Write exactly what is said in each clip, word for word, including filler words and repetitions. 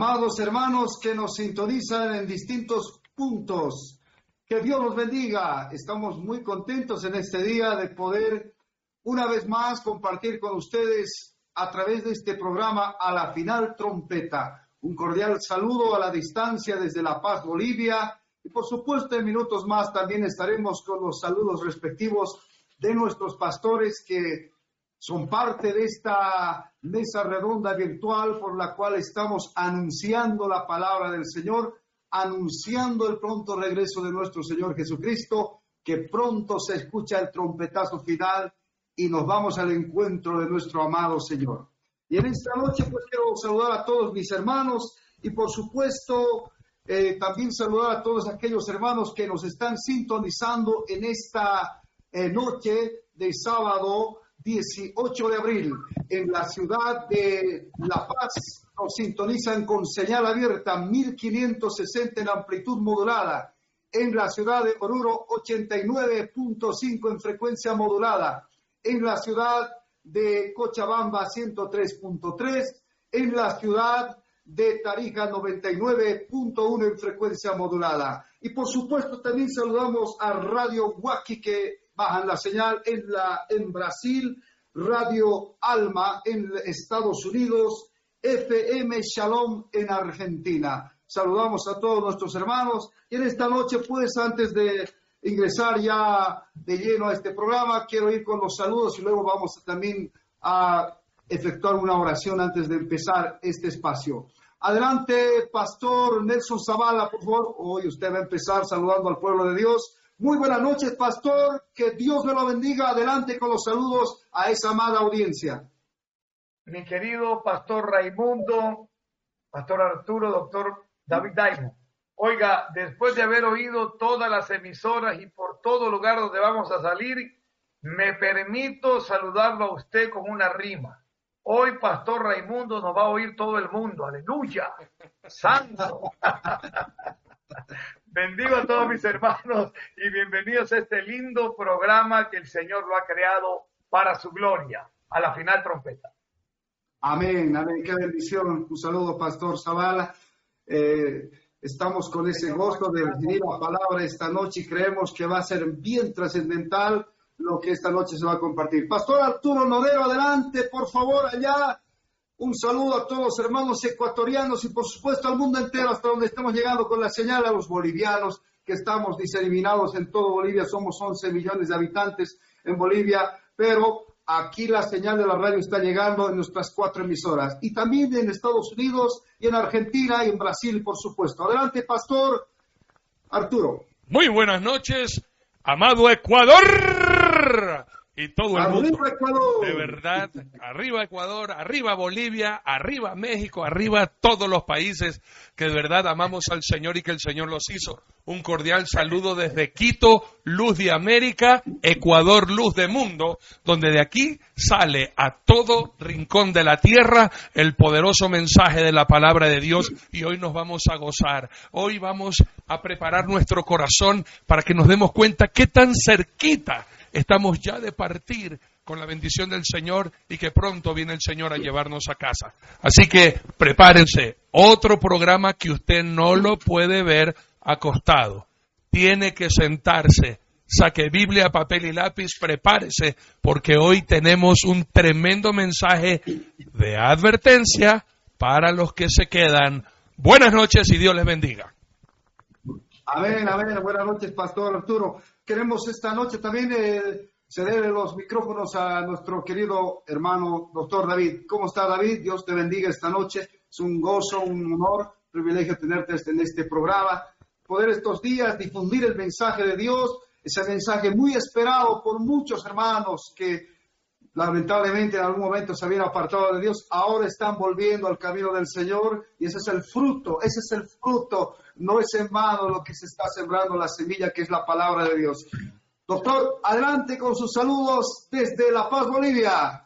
Amados hermanos que nos sintonizan en distintos puntos, que Dios los bendiga. Estamos muy contentos en este día de poder una vez más compartir con ustedes a través de este programa A la Final Trompeta. Un cordial saludo a la distancia desde La Paz, Bolivia. Y por supuesto en minutos más también estaremos con los saludos respectivos de nuestros pastores que son parte de esta mesa redonda virtual por la cual estamos anunciando la palabra del Señor, anunciando el pronto regreso de nuestro Señor Jesucristo, que pronto se escucha el trompetazo final y nos vamos al encuentro de nuestro amado Señor. Y en esta noche pues quiero saludar a todos mis hermanos y por supuesto eh, también saludar a todos aquellos hermanos que nos están sintonizando en esta eh, noche de sábado dieciocho de abril, en la ciudad de La Paz, nos sintonizan con señal abierta mil quinientos sesenta en amplitud modulada, en la ciudad de Oruro ochenta y nueve punto cinco en frecuencia modulada, en la ciudad de Cochabamba ciento tres punto tres, en la ciudad de Tarija noventa y nueve punto uno en frecuencia modulada. Y por supuesto también saludamos a Radio Huaki que bajan la señal en, la, en Brasil, Radio Alma en Estados Unidos, F M Shalom en Argentina. Saludamos a todos nuestros hermanos y en esta noche, pues, antes de ingresar ya de lleno a este programa, quiero ir con los saludos y luego vamos también a efectuar una oración antes de empezar este espacio. Adelante, Pastor Nelson Zavala, por favor. Hoy usted va a empezar saludando al pueblo de Dios. Muy buenas noches, pastor. Que Dios me lo bendiga. Adelante con los saludos a esa amada audiencia. Mi querido pastor Raimundo, pastor Arturo, doctor David Daimo. Oiga, después de haber oído todas las emisoras y por todo lugar donde vamos a salir, me permito saludarlo a usted con una rima. Hoy, pastor Raimundo, nos va a oír todo el mundo. ¡Aleluya! ¡Santo! Bendigo a todos mis hermanos y bienvenidos a este lindo programa que el Señor lo ha creado para su gloria, a la Final Trompeta. Amén, amén, qué bendición. Un saludo, Pastor Zavala. Eh, estamos con ese gozo de recibir la palabra esta noche y creemos que va a ser bien trascendental lo que esta noche se va a compartir. Pastor Arturo Norero, adelante, por favor, allá. Un saludo a todos los hermanos ecuatorianos y por supuesto al mundo entero hasta donde estamos llegando con la señal, a los bolivianos que estamos diseminados en todo Bolivia. Somos once millones de habitantes en Bolivia, pero aquí la señal de la radio está llegando en nuestras cuatro emisoras. Y también en Estados Unidos y en Argentina y en Brasil, por supuesto. Adelante, Pastor Arturo. Muy buenas noches, amado Ecuador. Y todo el mundo, de verdad, arriba Ecuador, arriba Bolivia, arriba México, arriba todos los países que de verdad amamos al Señor y que el Señor los hizo. Un cordial saludo desde Quito, luz de América, Ecuador, luz de mundo, donde de aquí sale a todo rincón de la tierra el poderoso mensaje de la palabra de Dios y hoy nos vamos a gozar. Hoy vamos a preparar nuestro corazón para que nos demos cuenta qué tan cerquita estamos ya de partir con la bendición del Señor y que pronto viene el Señor a llevarnos a casa. Así que prepárense, otro programa que usted no lo puede ver acostado. Tiene que sentarse, saque Biblia, papel y lápiz, prepárese, porque hoy tenemos un tremendo mensaje de advertencia para los que se quedan. Buenas noches y Dios les bendiga. Amén, amén. Buenas noches, Pastor Arturo. Queremos esta noche también eh, ceder los micrófonos a nuestro querido hermano, doctor David. ¿Cómo está, David? Dios te bendiga esta noche. Es un gozo, un honor, un privilegio tenerte en este programa. Poder estos días difundir el mensaje de Dios, ese mensaje muy esperado por muchos hermanos que lamentablemente en algún momento se habían apartado de Dios, ahora están volviendo al camino del Señor y ese es el fruto, ese es el fruto, no es en vano lo que se está sembrando la semilla que es la palabra de Dios. Doctor, adelante con sus saludos desde La Paz, Bolivia.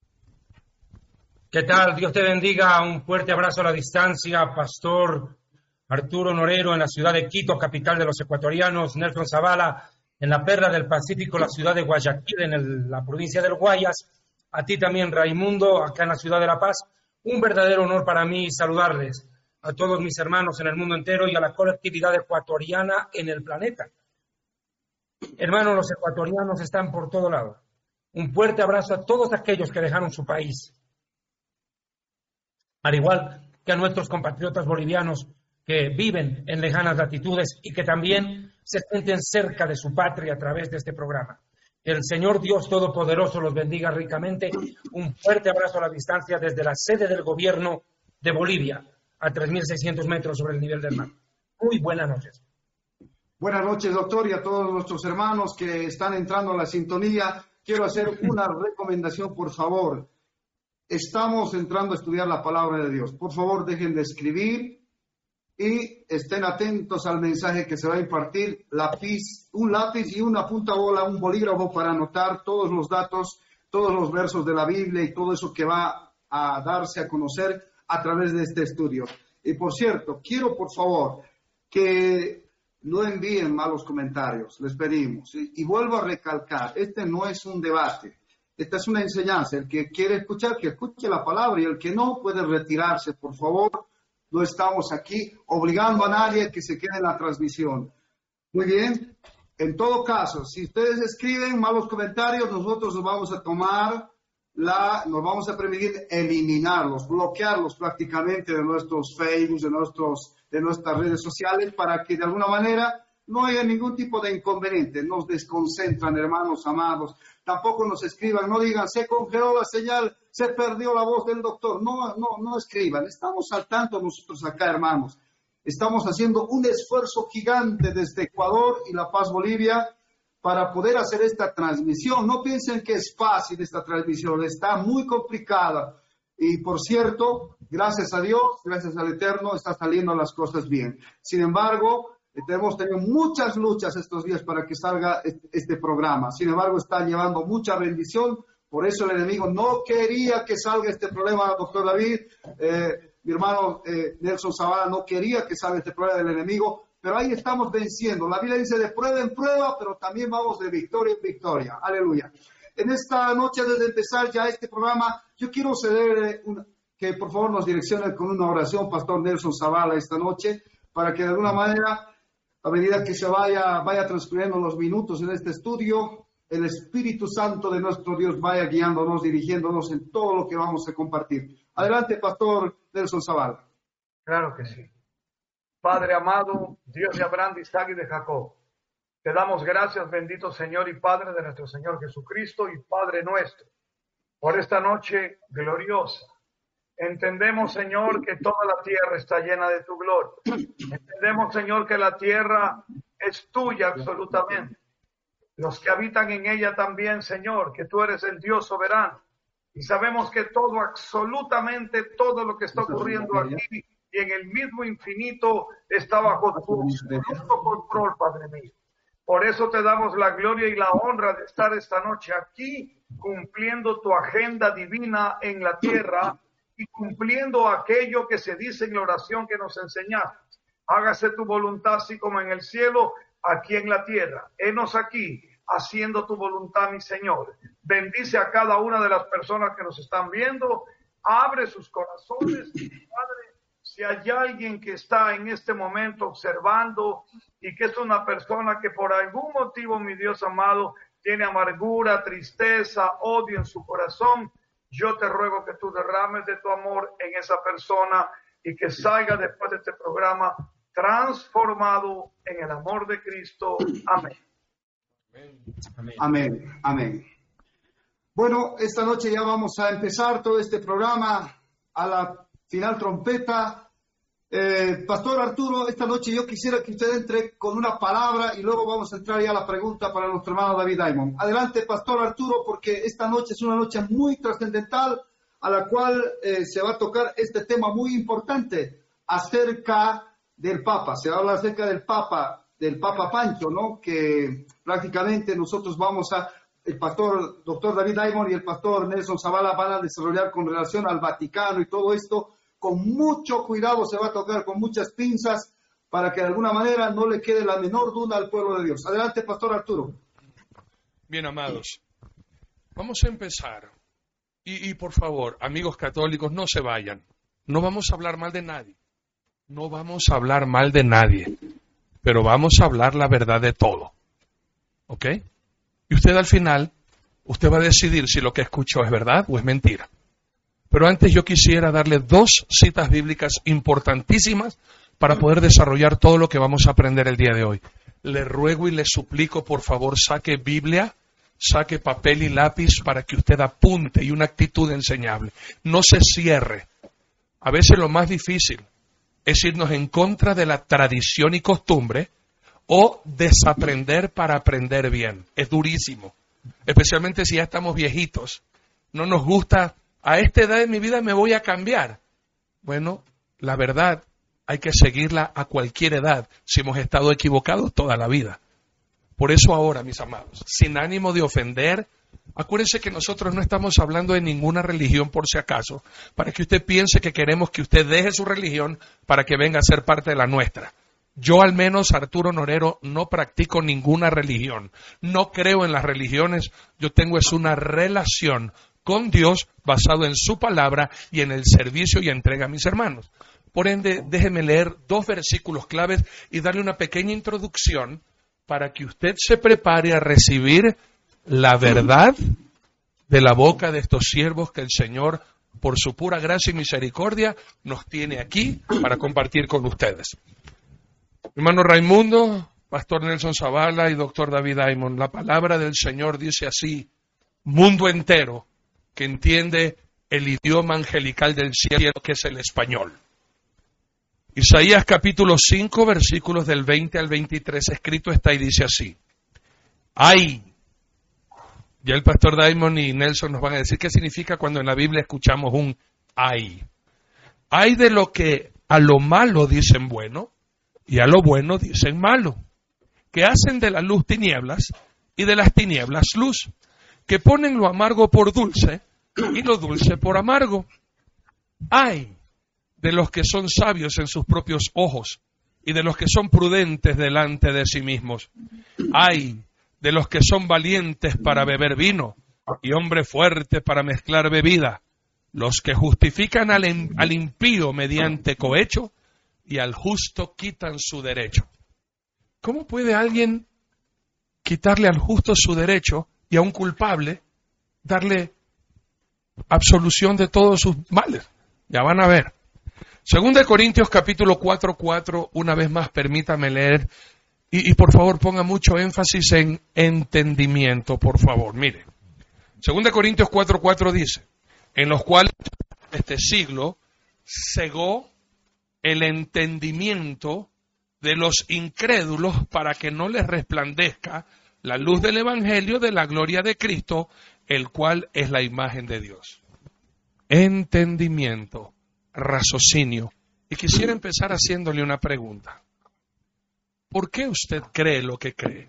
¿Qué tal? Dios te bendiga, un fuerte abrazo a la distancia, Pastor Arturo Norero en la ciudad de Quito, capital de los ecuatorianos, Nelson Zavala en la perla del Pacífico, la ciudad de Guayaquil, en el, la provincia del Guayas. A ti también, Raimundo, acá en la ciudad de La Paz. Un verdadero honor para mí saludarles. a todos mis hermanos en el mundo entero y a la colectividad ecuatoriana en el planeta. Hermanos, los ecuatorianos están por todo lado. Un fuerte abrazo a todos aquellos que dejaron su país, al igual que a nuestros compatriotas bolivianos que viven en lejanas latitudes y que también se sienten cerca de su patria a través de este programa. El Señor Dios Todopoderoso los bendiga ricamente. Un fuerte abrazo a la distancia desde la sede del gobierno de Bolivia, a tres mil seiscientos metros sobre el nivel del mar. Muy buenas noches. Buenas noches, doctor, y a todos nuestros hermanos que están entrando a la sintonía. Quiero hacer una recomendación, por favor. Estamos entrando a estudiar la palabra de Dios. Por favor, dejen de escribir y estén atentos al mensaje que se va a impartir. Lápiz, un lápiz y una punta bola, un bolígrafo para anotar todos los datos, todos los versos de la Biblia y todo eso que va a darse a conocer a través de este estudio. Y por cierto, quiero por favor que no envíen malos comentarios, les pedimos. Y, y vuelvo a recalcar, este no es un debate, esta es una enseñanza. El que quiere escuchar, que escuche la palabra, y el que no puede retirarse, por favor. No estamos aquí obligando a nadie a que se quede en la transmisión. Muy bien. En todo caso, si ustedes escriben malos comentarios, nosotros nos vamos a tomar la, nos vamos a permitir eliminarlos, bloquearlos prácticamente de nuestros Facebook, de nuestros, de nuestras redes sociales, para que de alguna manera no haya ningún tipo de inconveniente. Nos desconcentran, hermanos amados. Tampoco nos escriban, no digan, se congeló la señal, se perdió la voz del doctor. No, no, no escriban. Estamos al tanto nosotros acá, hermanos. Estamos haciendo un esfuerzo gigante desde Ecuador y La Paz, Bolivia, para poder hacer esta transmisión. No piensen que es fácil esta transmisión, está muy complicada. Y por cierto, gracias a Dios, gracias al Eterno, está saliendo las cosas bien. Sin embargo, hemos tenido muchas luchas estos días para que salga este programa. Sin embargo, está llevando mucha bendición. Por eso el enemigo no quería que salga este problema, doctor David. Eh, mi hermano eh, Nelson Zavala no quería que salga este problema del enemigo. Pero ahí estamos venciendo. La Biblia dice de prueba en prueba, pero también vamos de victoria en victoria. Aleluya. En esta noche, desde empezar ya este programa, yo quiero ceder una, que por favor nos direccione con una oración, Pastor Nelson Zavala, esta noche, para que de alguna manera, a medida que se vaya, vaya transcurriendo los minutos en este estudio, el Espíritu Santo de nuestro Dios vaya guiándonos, dirigiéndonos en todo lo que vamos a compartir. Adelante, Pastor Nelson Zavala. Claro que sí. Padre amado, Dios de Abraham, de Isaac y de Jacob, te damos gracias, bendito Señor y Padre de nuestro Señor Jesucristo y Padre nuestro, por esta noche gloriosa. Entendemos, Señor, que toda la tierra está llena de tu gloria. Entendemos, Señor, que la tierra es tuya absolutamente. Los que habitan en ella también, Señor, que tú eres el Dios soberano. Y sabemos que todo, absolutamente todo lo que está ocurriendo aquí y en el mismo infinito está bajo tu absoluto control, Padre mío. Por eso te damos la gloria y la honra de estar esta noche aquí, cumpliendo tu agenda divina en la tierra y cumpliendo aquello que se dice en la oración que nos enseñaste. Hágase tu voluntad así como en el cielo, aquí en la tierra. Henos aquí, haciendo tu voluntad, mi Señor. Bendice a cada una de las personas que nos están viendo. Abre sus corazones, Padre. Si hay alguien que está en este momento observando y que es una persona que por algún motivo, mi Dios amado, tiene amargura, tristeza, odio en su corazón, yo te ruego que tú derrames de tu amor en esa persona y que salga después de este programa transformado en el amor de Cristo. Amén. Amén. Amén. Amén. Bueno, esta noche ya vamos a empezar todo este programa a la final trompeta. Eh, Pastor Arturo, esta noche yo quisiera que usted entre con una palabra y luego vamos a entrar ya a la pregunta para nuestro hermano David Diamond. Adelante, Pastor Arturo, porque esta noche es una noche muy trascendental a la cual eh, se va a tocar este tema muy importante acerca del Papa. Se habla acerca del Papa, del Papa Pancho, ¿no? Que prácticamente nosotros vamos a, el Pastor Doctor David Diamond y el Pastor Nelson Zavala van a desarrollar con relación al Vaticano y todo esto. Con mucho cuidado se va a tocar, con muchas pinzas, para que de alguna manera no le quede la menor duda al pueblo de Dios. Adelante, Pastor Arturo. Bien, amados, vamos a empezar. Y, y por favor, amigos católicos, no se vayan. No vamos a hablar mal de nadie. no vamos a hablar mal de nadie, pero vamos a hablar la verdad de todo. ¿Ok? Y usted al final, usted va a decidir si lo que escuchó es verdad o es mentira. Pero antes yo quisiera darle dos citas bíblicas importantísimas para poder desarrollar todo lo que vamos a aprender el día de hoy. Le ruego y le suplico, por favor, saque Biblia, saque papel y lápiz para que usted apunte y una actitud enseñable. No se cierre. A veces lo más difícil es irnos en contra de la tradición y costumbre o desaprender para aprender bien. Es durísimo, especialmente si ya estamos viejitos. No nos gusta, a esta edad de mi vida me voy a cambiar. Bueno, la verdad hay que seguirla a cualquier edad si hemos estado equivocados toda la vida. Por eso ahora, mis amados, sin ánimo de ofender, acuérdense que nosotros no estamos hablando de ninguna religión por si acaso, para que usted piense que queremos que usted deje su religión para que venga a ser parte de la nuestra. Yo al menos, Arturo Norero, no practico ninguna religión. No creo en las religiones. Yo tengo es una relación con Dios basado en su palabra y en el servicio y entrega a mis hermanos. Por ende, déjeme leer dos versículos claves y darle una pequeña introducción para que usted se prepare a recibir la verdad de la boca de estos siervos que el Señor, por su pura gracia y misericordia, nos tiene aquí para compartir con ustedes. Hermano Raimundo, Pastor Nelson Zavala y Doctor David Diamond, la palabra del Señor dice así: mundo entero que entiende el idioma angelical del cielo, que es el español. Isaías capítulo cinco, versículos del veinte al veintitrés, escrito está y dice así: ¡ay! Ya el Pastor Diamond y Nelson nos van a decir qué significa cuando en la Biblia escuchamos un ¡ay! ¡Ay de lo que a lo malo dicen bueno y a lo bueno dicen malo! Que hacen de la luz tinieblas y de las tinieblas luz, que ponen lo amargo por dulce y lo dulce por amargo. ¡Ay! De los que son sabios en sus propios ojos y de los que son prudentes delante de sí mismos. ¡Ay! De los que son valientes para beber vino y hombres fuertes para mezclar bebida, los que justifican al, al impío mediante cohecho y al justo quitan su derecho. ¿Cómo puede alguien quitarle al justo su derecho y a un culpable darle absolución de todos sus males? Ya van a ver. Segunda de Corintios capítulo cuatro, cuatro, una vez más permítame leer, y, y por favor ponga mucho énfasis en entendimiento, por favor, mire. Segunda de Corintios cuatro, cuatro dice: en los cuales este siglo cegó el entendimiento de los incrédulos para que no les resplandezca la luz del evangelio de la gloria de Cristo, el cual es la imagen de Dios. Entendimiento, raciocinio. Y quisiera empezar haciéndole una pregunta. ¿Por qué usted cree lo que cree?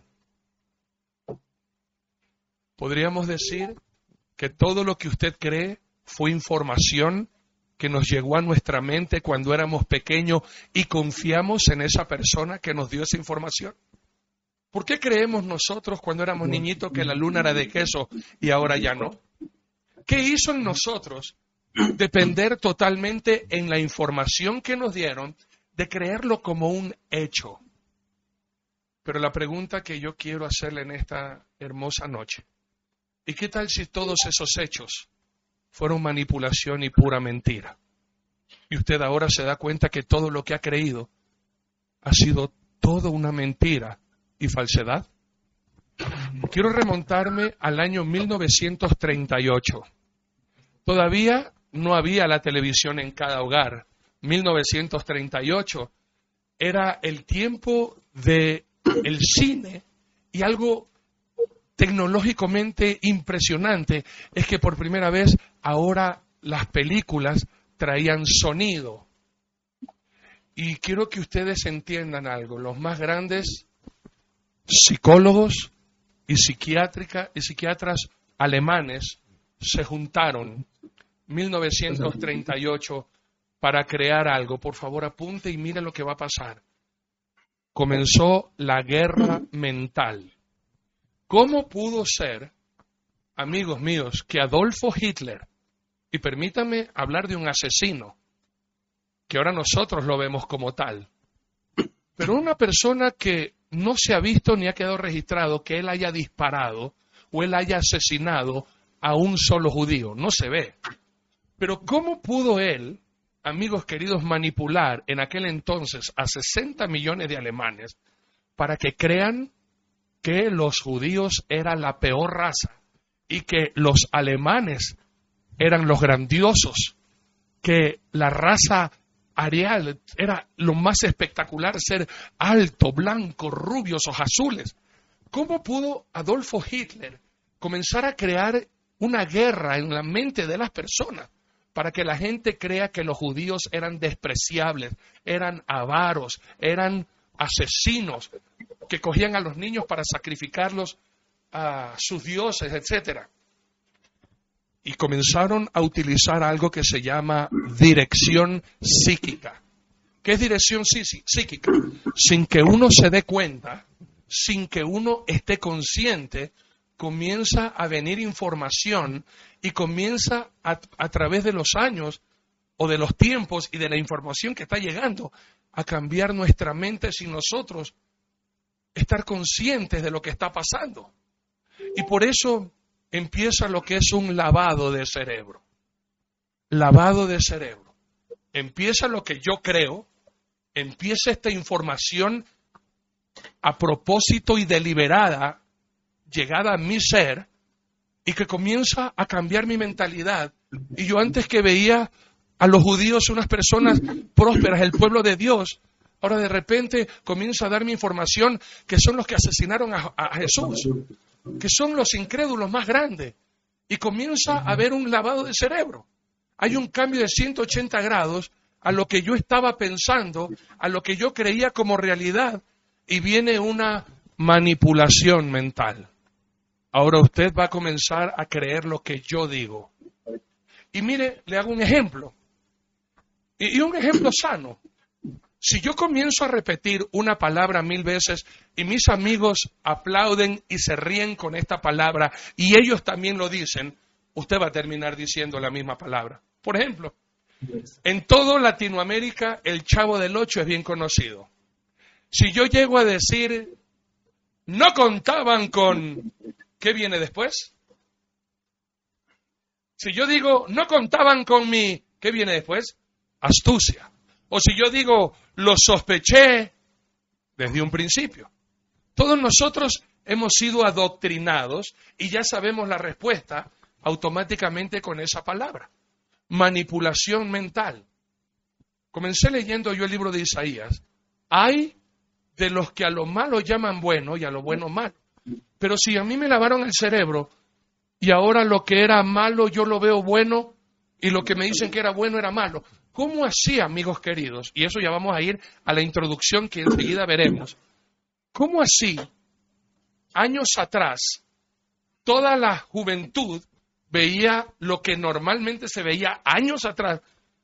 Podríamos decir que todo lo que usted cree fue información que nos llegó a nuestra mente cuando éramos pequeños y confiamos en esa persona que nos dio esa información. ¿Por qué creemos nosotros cuando éramos niñitos que la luna era de queso y ahora ya no? ¿Qué hizo en nosotros depender totalmente en la información que nos dieron, de creerlo como un hecho? Pero la pregunta que yo quiero hacerle en esta hermosa noche: ¿y qué tal si todos esos hechos fueron manipulación y pura mentira? Y usted ahora se da cuenta que todo lo que ha creído ha sido toda una mentira y falsedad. Quiero remontarme al año mil novecientos treinta y ocho. Todavía no había la televisión en cada hogar. mil novecientos treinta y ocho era el tiempo del cine, y algo tecnológicamente impresionante es que por primera vez ahora las películas traían sonido. Y quiero que ustedes entiendan algo: los más grandes psicólogos y psiquiátrica y psiquiatras alemanes se juntaron en mil novecientos treinta y ocho para crear algo. Por favor, apunte y mire lo que va a pasar. Comenzó la guerra mental. ¿Cómo pudo ser, amigos míos, que Adolfo Hitler, y permítame hablar de un asesino, que ahora nosotros lo vemos como tal. Pero una persona que no se ha visto ni ha quedado registrado que él haya disparado o él haya asesinado a un solo judío, no se ve. Pero ¿cómo pudo él, amigos queridos, manipular en aquel entonces a sesenta millones de alemanes para que crean que los judíos eran la peor raza y que los alemanes eran los grandiosos, que la raza arial era lo más espectacular, ser alto, blanco, rubios, ojos azules? ¿Cómo pudo Adolfo Hitler comenzar a crear una guerra en la mente de las personas para que la gente crea que los judíos eran despreciables, eran avaros, eran asesinos, que cogían a los niños para sacrificarlos a sus dioses, etcétera? Y comenzaron a utilizar algo que se llama dirección psíquica. ¿Qué es dirección psíquica? Sin que uno se dé cuenta, sin que uno esté consciente, comienza a venir información y comienza a, a través de los años o de los tiempos y de la información que está llegando a cambiar nuestra mente sin nosotros estar conscientes de lo que está pasando. Y por eso empieza lo que es un lavado de cerebro. Lavado de cerebro. Empieza lo que yo creo, empieza esta información a propósito y deliberada, llegada a mi ser, y que comienza a cambiar mi mentalidad. Y yo antes que veía a los judíos unas personas prósperas, el pueblo de Dios, ahora de repente comienza a darme información que son los que asesinaron a, a Jesús, que son los incrédulos más grandes, y comienza a haber un lavado de cerebro. Hay un cambio de ciento ochenta grados a lo que yo estaba pensando, a lo que yo creía como realidad, y viene una manipulación mental. Ahora usted va a comenzar a creer lo que yo digo. Y mire, le hago un ejemplo, y, y un ejemplo sano. Si yo comienzo a repetir una palabra mil veces y mis amigos aplauden y se ríen con esta palabra y ellos también lo dicen, usted va a terminar diciendo la misma palabra. Por ejemplo, en toda Latinoamérica el Chavo del Ocho es bien conocido. Si yo llego a decir, no contaban con, ¿qué viene después? Si yo digo, no contaban con mi, ¿qué viene después? Astucia. O si yo digo, lo sospeché desde un principio. Todos nosotros hemos sido adoctrinados y ya sabemos la respuesta automáticamente con esa palabra. Manipulación mental. Comencé leyendo yo el libro de Isaías. Hay de los que a lo malo llaman bueno y a lo bueno malo. Pero si a mí me lavaron el cerebro y ahora lo que era malo yo lo veo bueno y lo que me dicen que era bueno era malo. ¿Cómo así, amigos queridos? Y eso ya vamos a ir a la introducción que enseguida veremos. ¿Cómo así, años atrás, toda la juventud veía lo que normalmente se veía años atrás,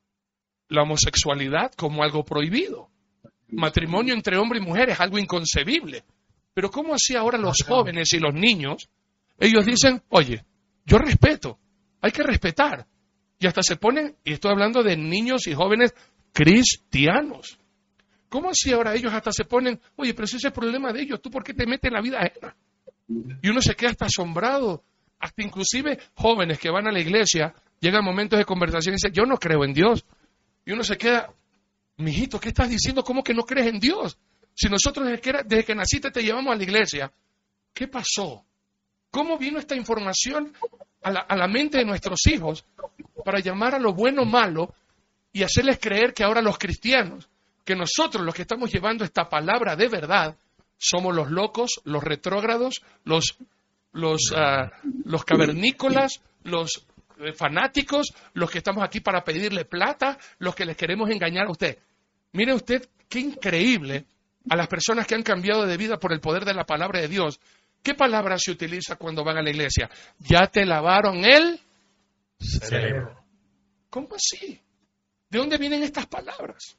la homosexualidad como algo prohibido? Matrimonio entre hombre y mujer es algo inconcebible. Pero ¿cómo así ahora los jóvenes y los niños, ellos dicen, oye, yo respeto, hay que respetar? Y hasta se ponen, y estoy hablando de niños y jóvenes cristianos. ¿Cómo así ahora ellos hasta se ponen, oye, pero ese es el problema de ellos, ¿tú por qué te metes en la vida ajena? Y uno se queda hasta asombrado, hasta inclusive jóvenes que van a la iglesia, llegan momentos de conversación y dicen, yo no creo en Dios. Y uno se queda, mijito, ¿qué estás diciendo? ¿Cómo que no crees en Dios? Si nosotros desde que, era, desde que naciste te llevamos a la iglesia, ¿qué pasó? ¿Cómo vino esta información a la, a la mente de nuestros hijos para llamar a lo bueno malo y hacerles creer que ahora los cristianos, que nosotros los que estamos llevando esta palabra de verdad, somos los locos, los retrógrados, los, los, uh, los cavernícolas, los eh, fanáticos, los que estamos aquí para pedirle plata, los que les queremos engañar a usted? Mire usted qué increíble a las personas que han cambiado de vida por el poder de la palabra de Dios. ¿Qué palabra se utiliza cuando van a la iglesia? Ya te lavaron el cerebro. ¿Cómo así? ¿De dónde vienen estas palabras?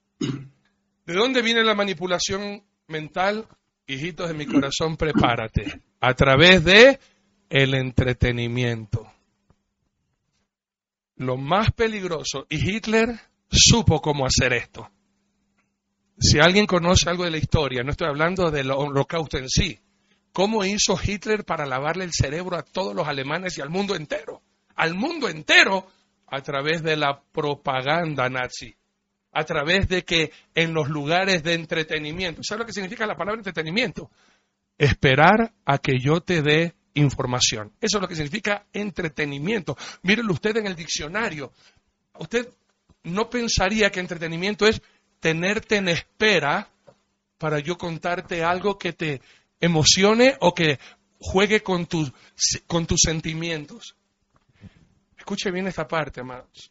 ¿De dónde viene la manipulación mental? Hijitos de mi corazón, prepárate. A través de el entretenimiento. Lo más peligroso, y Hitler supo cómo hacer esto. Si alguien conoce algo de la historia, no estoy hablando del holocausto en sí, ¿cómo hizo Hitler para lavarle el cerebro a todos los alemanes y al mundo entero? Al mundo entero a través de la propaganda nazi, a través de que en los lugares de entretenimiento, ¿sabe lo que significa la palabra entretenimiento? Esperar a que yo te dé información. Eso es lo que significa entretenimiento. Mírenlo usted en el diccionario. Usted no pensaría que entretenimiento es tenerte en espera para yo contarte algo que te emocione o que juegue con tus, con tus sentimientos. Escuche bien esta parte, amados.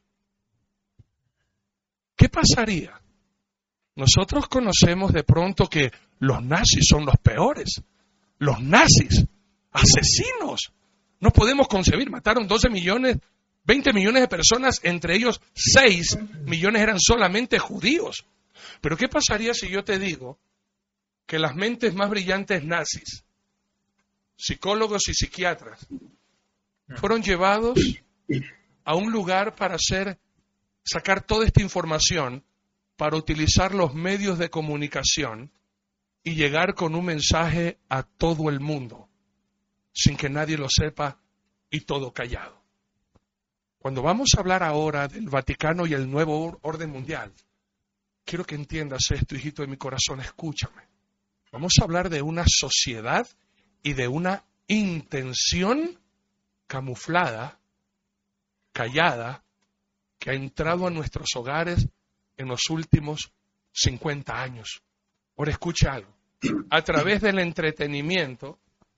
¿Qué pasaría? Nosotros conocemos de pronto que los nazis son los peores. Los nazis, asesinos. No podemos concebir, mataron doce millones, veinte millones de personas, entre ellos seis millones eran solamente judíos. Pero ¿qué pasaría si yo te digo que las mentes más brillantes nazis, psicólogos y psiquiatras, fueron llevados a un lugar para hacer, sacar toda esta información, para utilizar los medios de comunicación y llegar con un mensaje a todo el mundo, sin que nadie lo sepa y todo callado? Cuando vamos a hablar ahora del Vaticano y el nuevo orden mundial, quiero que entiendas esto, hijito de mi corazón, escúchame. Vamos a hablar de una sociedad y de una intención camuflada, callada, que ha entrado a nuestros hogares en los últimos cincuenta años. Ahora escucha algo. A través del entretenimiento,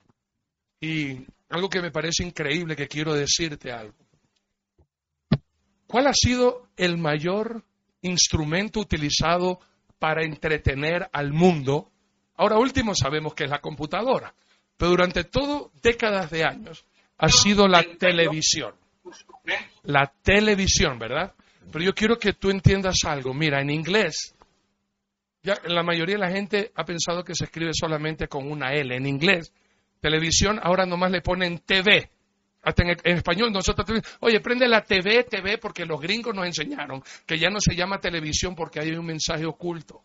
y algo que me parece increíble que quiero decirte algo. ¿Cuál ha sido el mayor instrumento utilizado para entretener al mundo? Ahora último sabemos que es la computadora, pero durante todo décadas de años ha sido la televisión. La televisión, ¿verdad? Pero yo quiero que tú entiendas algo. Mira, en inglés, ya la mayoría de la gente ha pensado que se escribe solamente con una L. En inglés, televisión, ahora nomás le ponen T V. Hasta en, en español nosotros, oye, prende la T V, T V, porque los gringos nos enseñaron que ya no se llama televisión porque hay un mensaje oculto.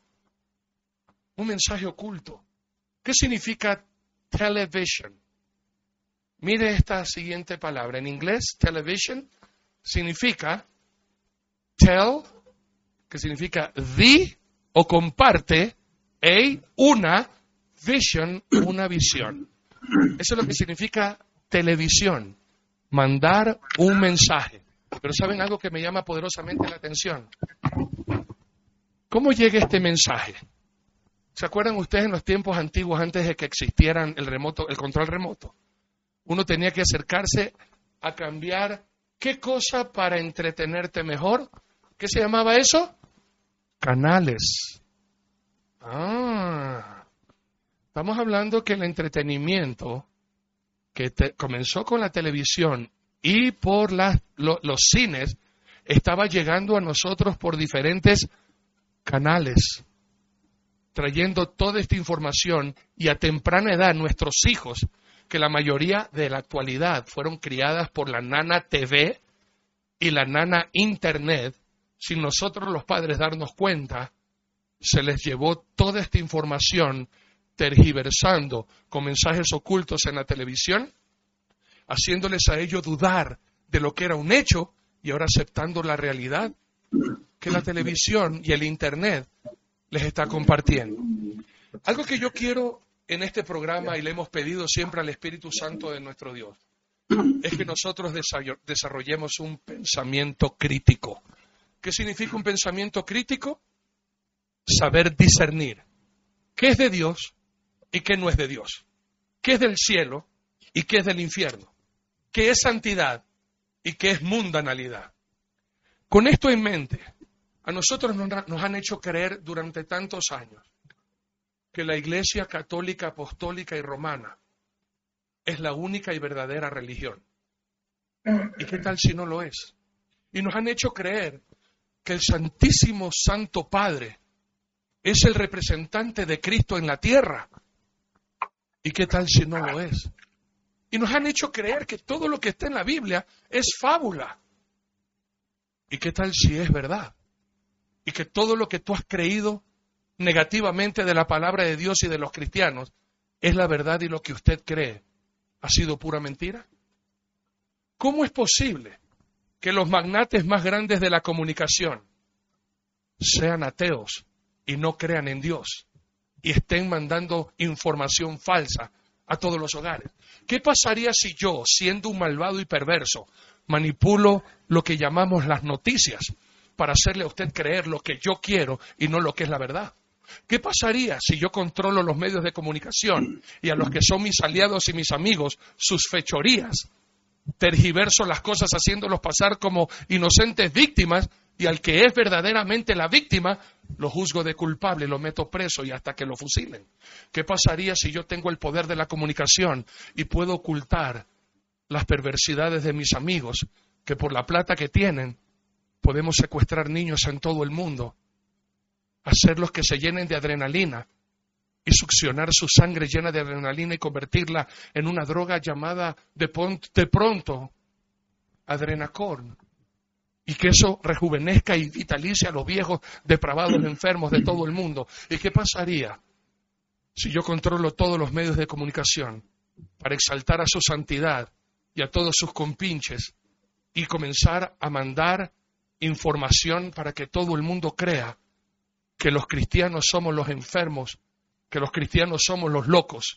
Un mensaje oculto. ¿Qué significa television? Mire esta siguiente palabra. En inglés, television significa tell, que significa the o comparte, a una vision, una visión. Eso es lo que significa televisión. Mandar un mensaje. Pero ¿saben algo que me llama poderosamente la atención? ¿Cómo llega este mensaje? ¿Se acuerdan ustedes en los tiempos antiguos, antes de que existieran el remoto, el control remoto? Uno tenía que acercarse a cambiar qué cosa para entretenerte mejor. ¿Qué se llamaba eso? Canales. Ah, estamos hablando que el entretenimiento que te, comenzó con la televisión y por la, lo, los cines, estaba llegando a nosotros por diferentes canales, trayendo toda esta información, y a temprana edad nuestros hijos, que la mayoría de la actualidad fueron criadas por la nana T V y la nana Internet, sin nosotros los padres darnos cuenta, se les llevó toda esta información tergiversando con mensajes ocultos en la televisión, haciéndoles a ellos dudar de lo que era un hecho y ahora aceptando la realidad que la televisión y el Internet les está compartiendo. Algo que yo quiero en este programa, y le hemos pedido siempre al Espíritu Santo de nuestro Dios, es que nosotros desarrollemos un pensamiento crítico. ¿Qué significa un pensamiento crítico? Saber discernir qué es de Dios y qué no es de Dios, qué es del cielo y qué es del infierno, qué es santidad y qué es mundanalidad. Con esto en mente, a nosotros nos han hecho creer durante tantos años que la Iglesia Católica, Apostólica y Romana es la única y verdadera religión. ¿Y qué tal si no lo es? Y nos han hecho creer que el Santísimo Santo Padre es el representante de Cristo en la tierra. ¿Y qué tal si no lo es? Y nos han hecho creer que todo lo que está en la Biblia es fábula. ¿Y qué tal si es verdad? y que todo lo que tú has creído negativamente de la palabra de Dios y de los cristianos es la verdad y lo que usted cree ha sido pura mentira? ¿Cómo es posible que los magnates más grandes de la comunicación sean ateos y no crean en Dios y estén mandando información falsa a todos los hogares? ¿Qué pasaría si yo, siendo un malvado y perverso, manipulo lo que llamamos las noticias para hacerle a usted creer lo que yo quiero y no lo que es la verdad? ¿Qué pasaría si yo controlo los medios de comunicación y a los que son mis aliados y mis amigos, sus fechorías, tergiverso las cosas haciéndolos pasar como inocentes víctimas, y al que es verdaderamente la víctima lo juzgo de culpable, lo meto preso y hasta que lo fusilen? ¿Qué pasaría si yo tengo el poder de la comunicación y puedo ocultar las perversidades de mis amigos, que por la plata que tienen podemos secuestrar niños en todo el mundo, hacerlos que se llenen de adrenalina y succionar su sangre llena de adrenalina y convertirla en una droga llamada de, pont- de pronto Adrenacor, y que eso rejuvenezca y vitalice a los viejos depravados enfermos de todo el mundo? ¿Y qué pasaría si yo controlo todos los medios de comunicación para exaltar a su santidad y a todos sus compinches y comenzar a mandar información para que todo el mundo crea que los cristianos somos los enfermos, que los cristianos somos los locos,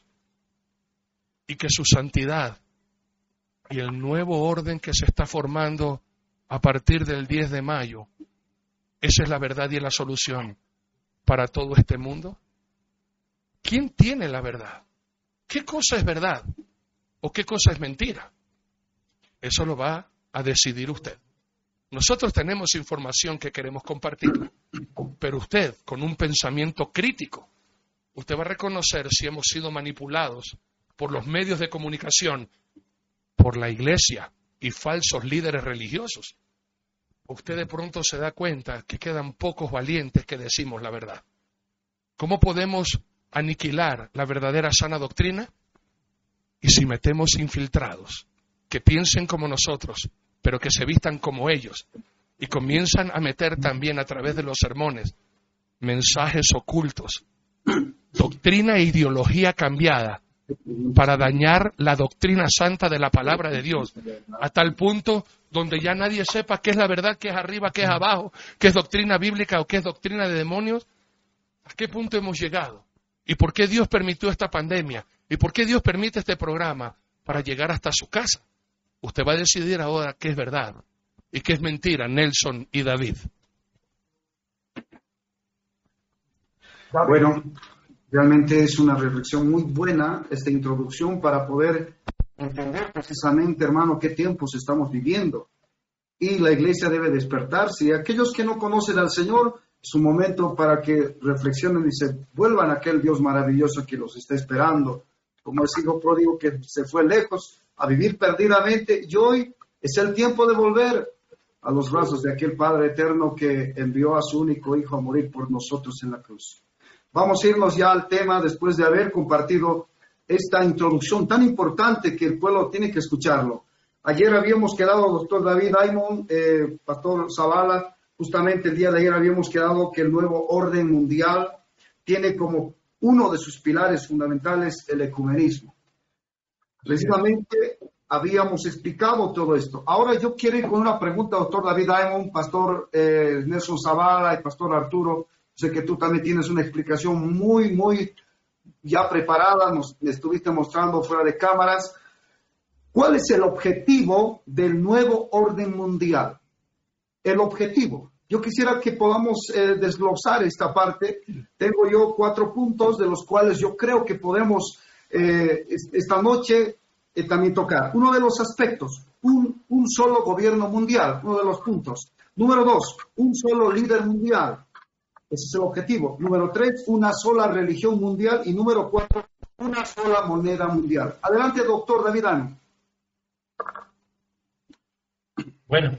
y que su santidad y el nuevo orden que se está formando a partir del diez de mayo, esa es la verdad y la solución para todo este mundo? ¿Quién tiene la verdad? ¿Qué cosa es verdad o qué cosa es mentira? Eso lo va a decidir usted. Nosotros tenemos información que queremos compartirla, pero usted, con un pensamiento crítico, usted va a reconocer si hemos sido manipulados por los medios de comunicación, por la iglesia y falsos líderes religiosos. Usted de pronto se da cuenta que quedan pocos valientes que decimos la verdad. ¿Cómo podemos aniquilar la verdadera sana doctrina? Y si metemos infiltrados que piensen como nosotros, pero que se vistan como ellos, y comienzan a meter también a través de los sermones mensajes ocultos, doctrina e ideología cambiada, para dañar la doctrina santa de la palabra de Dios, a tal punto donde ya nadie sepa qué es la verdad, qué es arriba, qué es abajo, qué es doctrina bíblica o qué es doctrina de demonios. ¿A qué punto hemos llegado? ¿Y por qué Dios permitió esta pandemia? ¿Y por qué Dios permite este programa? Para llegar hasta su casa. Usted va a decidir ahora qué es verdad y qué es mentira, Nelson y David. Bueno, realmente es una reflexión muy buena esta introducción para poder entender precisamente, hermano, qué tiempos estamos viviendo. Y la iglesia debe despertarse. Y aquellos que no conocen al Señor, es un momento para que reflexionen y se vuelvan a aquel Dios maravilloso que los está esperando. Como ese hijo pródigo que se fue lejos a vivir perdidamente, y hoy es el tiempo de volver a los brazos de aquel Padre eterno que envió a su único Hijo a morir por nosotros en la cruz. Vamos a irnos ya al tema después de haber compartido esta introducción tan importante que el pueblo tiene que escucharlo. Ayer habíamos quedado, doctor David Diamond, eh, pastor Zavala, justamente el día de ayer habíamos quedado que el nuevo orden mundial tiene como uno de sus pilares fundamentales el ecumenismo. Precisamente habíamos explicado todo esto. Ahora yo quiero ir con una pregunta, doctor David Diamond, pastor eh, Nelson Zavala y pastor Arturo. Sé que tú también tienes una explicación muy, muy ya preparada, nos estuviste mostrando fuera de cámaras. ¿Cuál es el objetivo del nuevo orden mundial? El objetivo. Yo quisiera que podamos eh, desglosar esta parte. Tengo yo cuatro puntos de los cuales yo creo que podemos eh, esta noche eh, también tocar. Uno de los aspectos, un, un solo gobierno mundial, uno de los puntos. Número dos, un solo líder mundial. Ese es el objetivo. Número tres, una sola religión mundial. Y número cuatro, una sola moneda mundial. Adelante, doctor David Diamond. Bueno.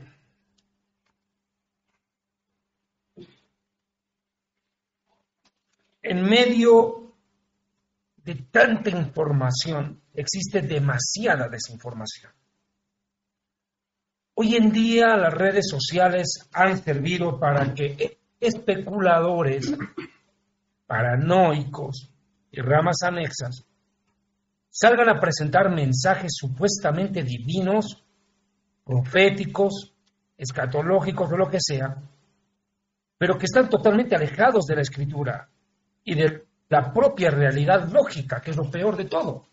En medio de tanta información, existe demasiada desinformación. Hoy en día las redes sociales han servido para que especuladores, paranoicos y ramas anexas salgan a presentar mensajes supuestamente divinos, proféticos, escatológicos o lo que sea, pero que están totalmente alejados de la Escritura y de la propia realidad lógica, que es lo peor de todo.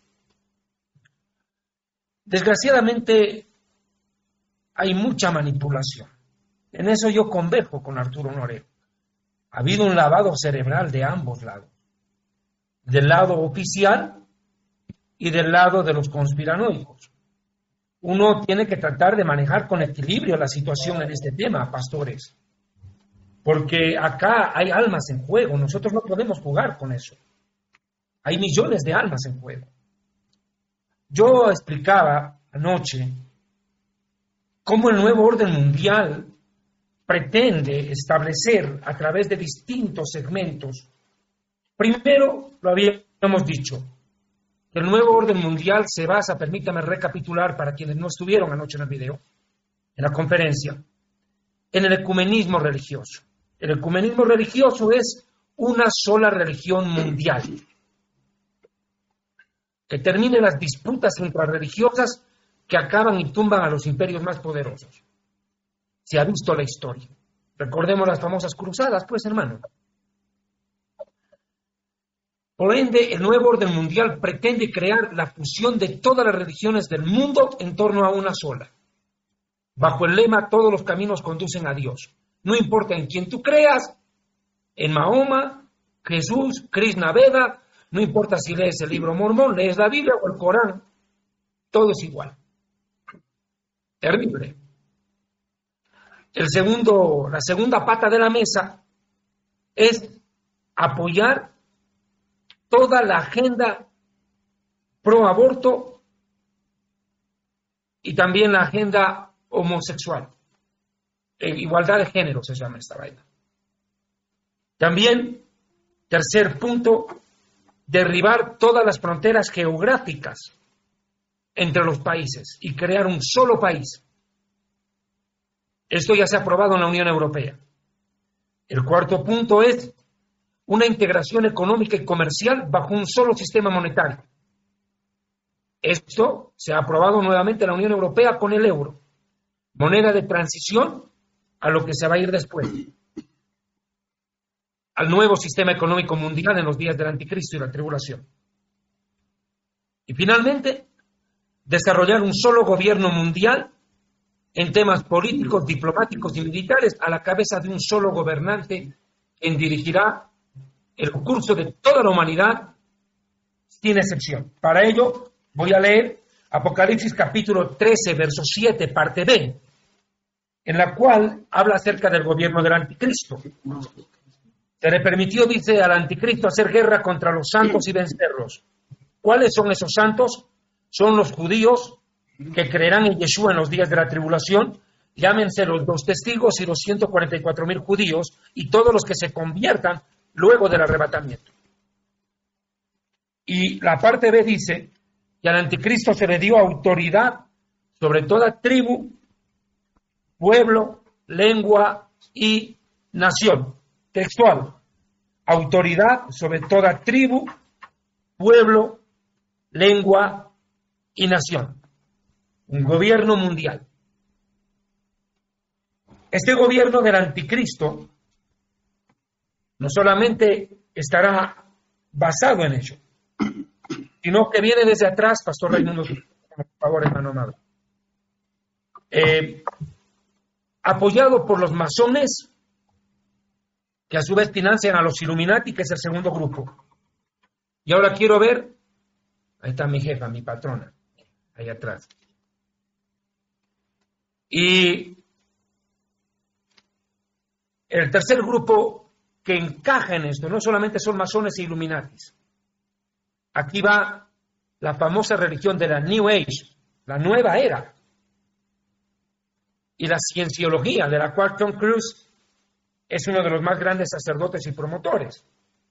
Desgraciadamente, hay mucha manipulación. En eso yo converjo con Arturo Norero. Ha habido un lavado cerebral de ambos lados, del lado oficial y del lado de los conspiranoicos. Uno tiene que tratar de manejar con equilibrio la situación en este tema, pastores, porque acá hay almas en juego, nosotros no podemos jugar con eso. Hay millones de almas en juego. Yo explicaba anoche cómo el nuevo orden mundial pretende establecer a través de distintos segmentos. Primero, lo habíamos dicho, que el nuevo orden mundial se basa, permítame recapitular para quienes no estuvieron anoche en el video, en la conferencia, en el ecumenismo religioso. El ecumenismo religioso es una sola religión mundial, que termine las disputas intrarreligiosas que acaban y tumban a los imperios más poderosos. Se ha visto la historia. Recordemos las famosas cruzadas, pues, hermano. Por ende, el nuevo orden mundial pretende crear la fusión de todas las religiones del mundo en torno a una sola, bajo el lema todos los caminos conducen a Dios. No importa en quién tú creas, en Mahoma, Jesús, Krishna, Veda, no importa si lees el libro mormón, lees la Biblia o el Corán, todo es igual. Terrible. El segundo, la segunda pata de la mesa es apoyar toda la agenda pro aborto y también la agenda homosexual. Eh, igualdad de género se llama esta vaina. También, tercer punto, derribar todas las fronteras geográficas entre los países y crear un solo país. Esto ya se ha aprobado en la Unión Europea. El cuarto punto es una integración económica y comercial bajo un solo sistema monetario. Esto se ha aprobado nuevamente en la Unión Europea con el euro, moneda de transición a lo que se va a ir después, al nuevo sistema económico mundial en los días del anticristo y la tribulación. Y finalmente, desarrollar un solo gobierno mundial en temas políticos, diplomáticos y militares a la cabeza de un solo gobernante quien dirigirá el curso de toda la humanidad sin excepción. Para ello voy a leer Apocalipsis capítulo trece, verso siete, parte B, en la cual habla acerca del gobierno del anticristo. Se le permitió, dice, al anticristo hacer guerra contra los santos y vencerlos. ¿Cuáles son esos santos? Son los judíos que creerán en Yeshua en los días de la tribulación, llámense los dos testigos y los ciento cuarenta y cuatro mil judíos y todos los que se conviertan luego del arrebatamiento. Y la parte B dice que al anticristo se le dio autoridad sobre toda tribu, pueblo, lengua y nación. Textual, autoridad sobre toda tribu, pueblo, lengua y nación. Un gobierno mundial. Este gobierno del anticristo no solamente estará basado en ello, sino que viene desde atrás, Pastor Raimundo, por favor, hermano amado, eh, apoyado por los masones, que a su vez financian a los Illuminati, que es el segundo grupo. Y ahora quiero ver, ahí está mi jefa, mi patrona, ahí atrás. Y el tercer grupo que encaja en esto, no solamente son masones e Illuminatis. Aquí va la famosa religión de la New Age, la nueva era, y la cienciología, de la cual Tom Cruise es uno de los más grandes sacerdotes y promotores.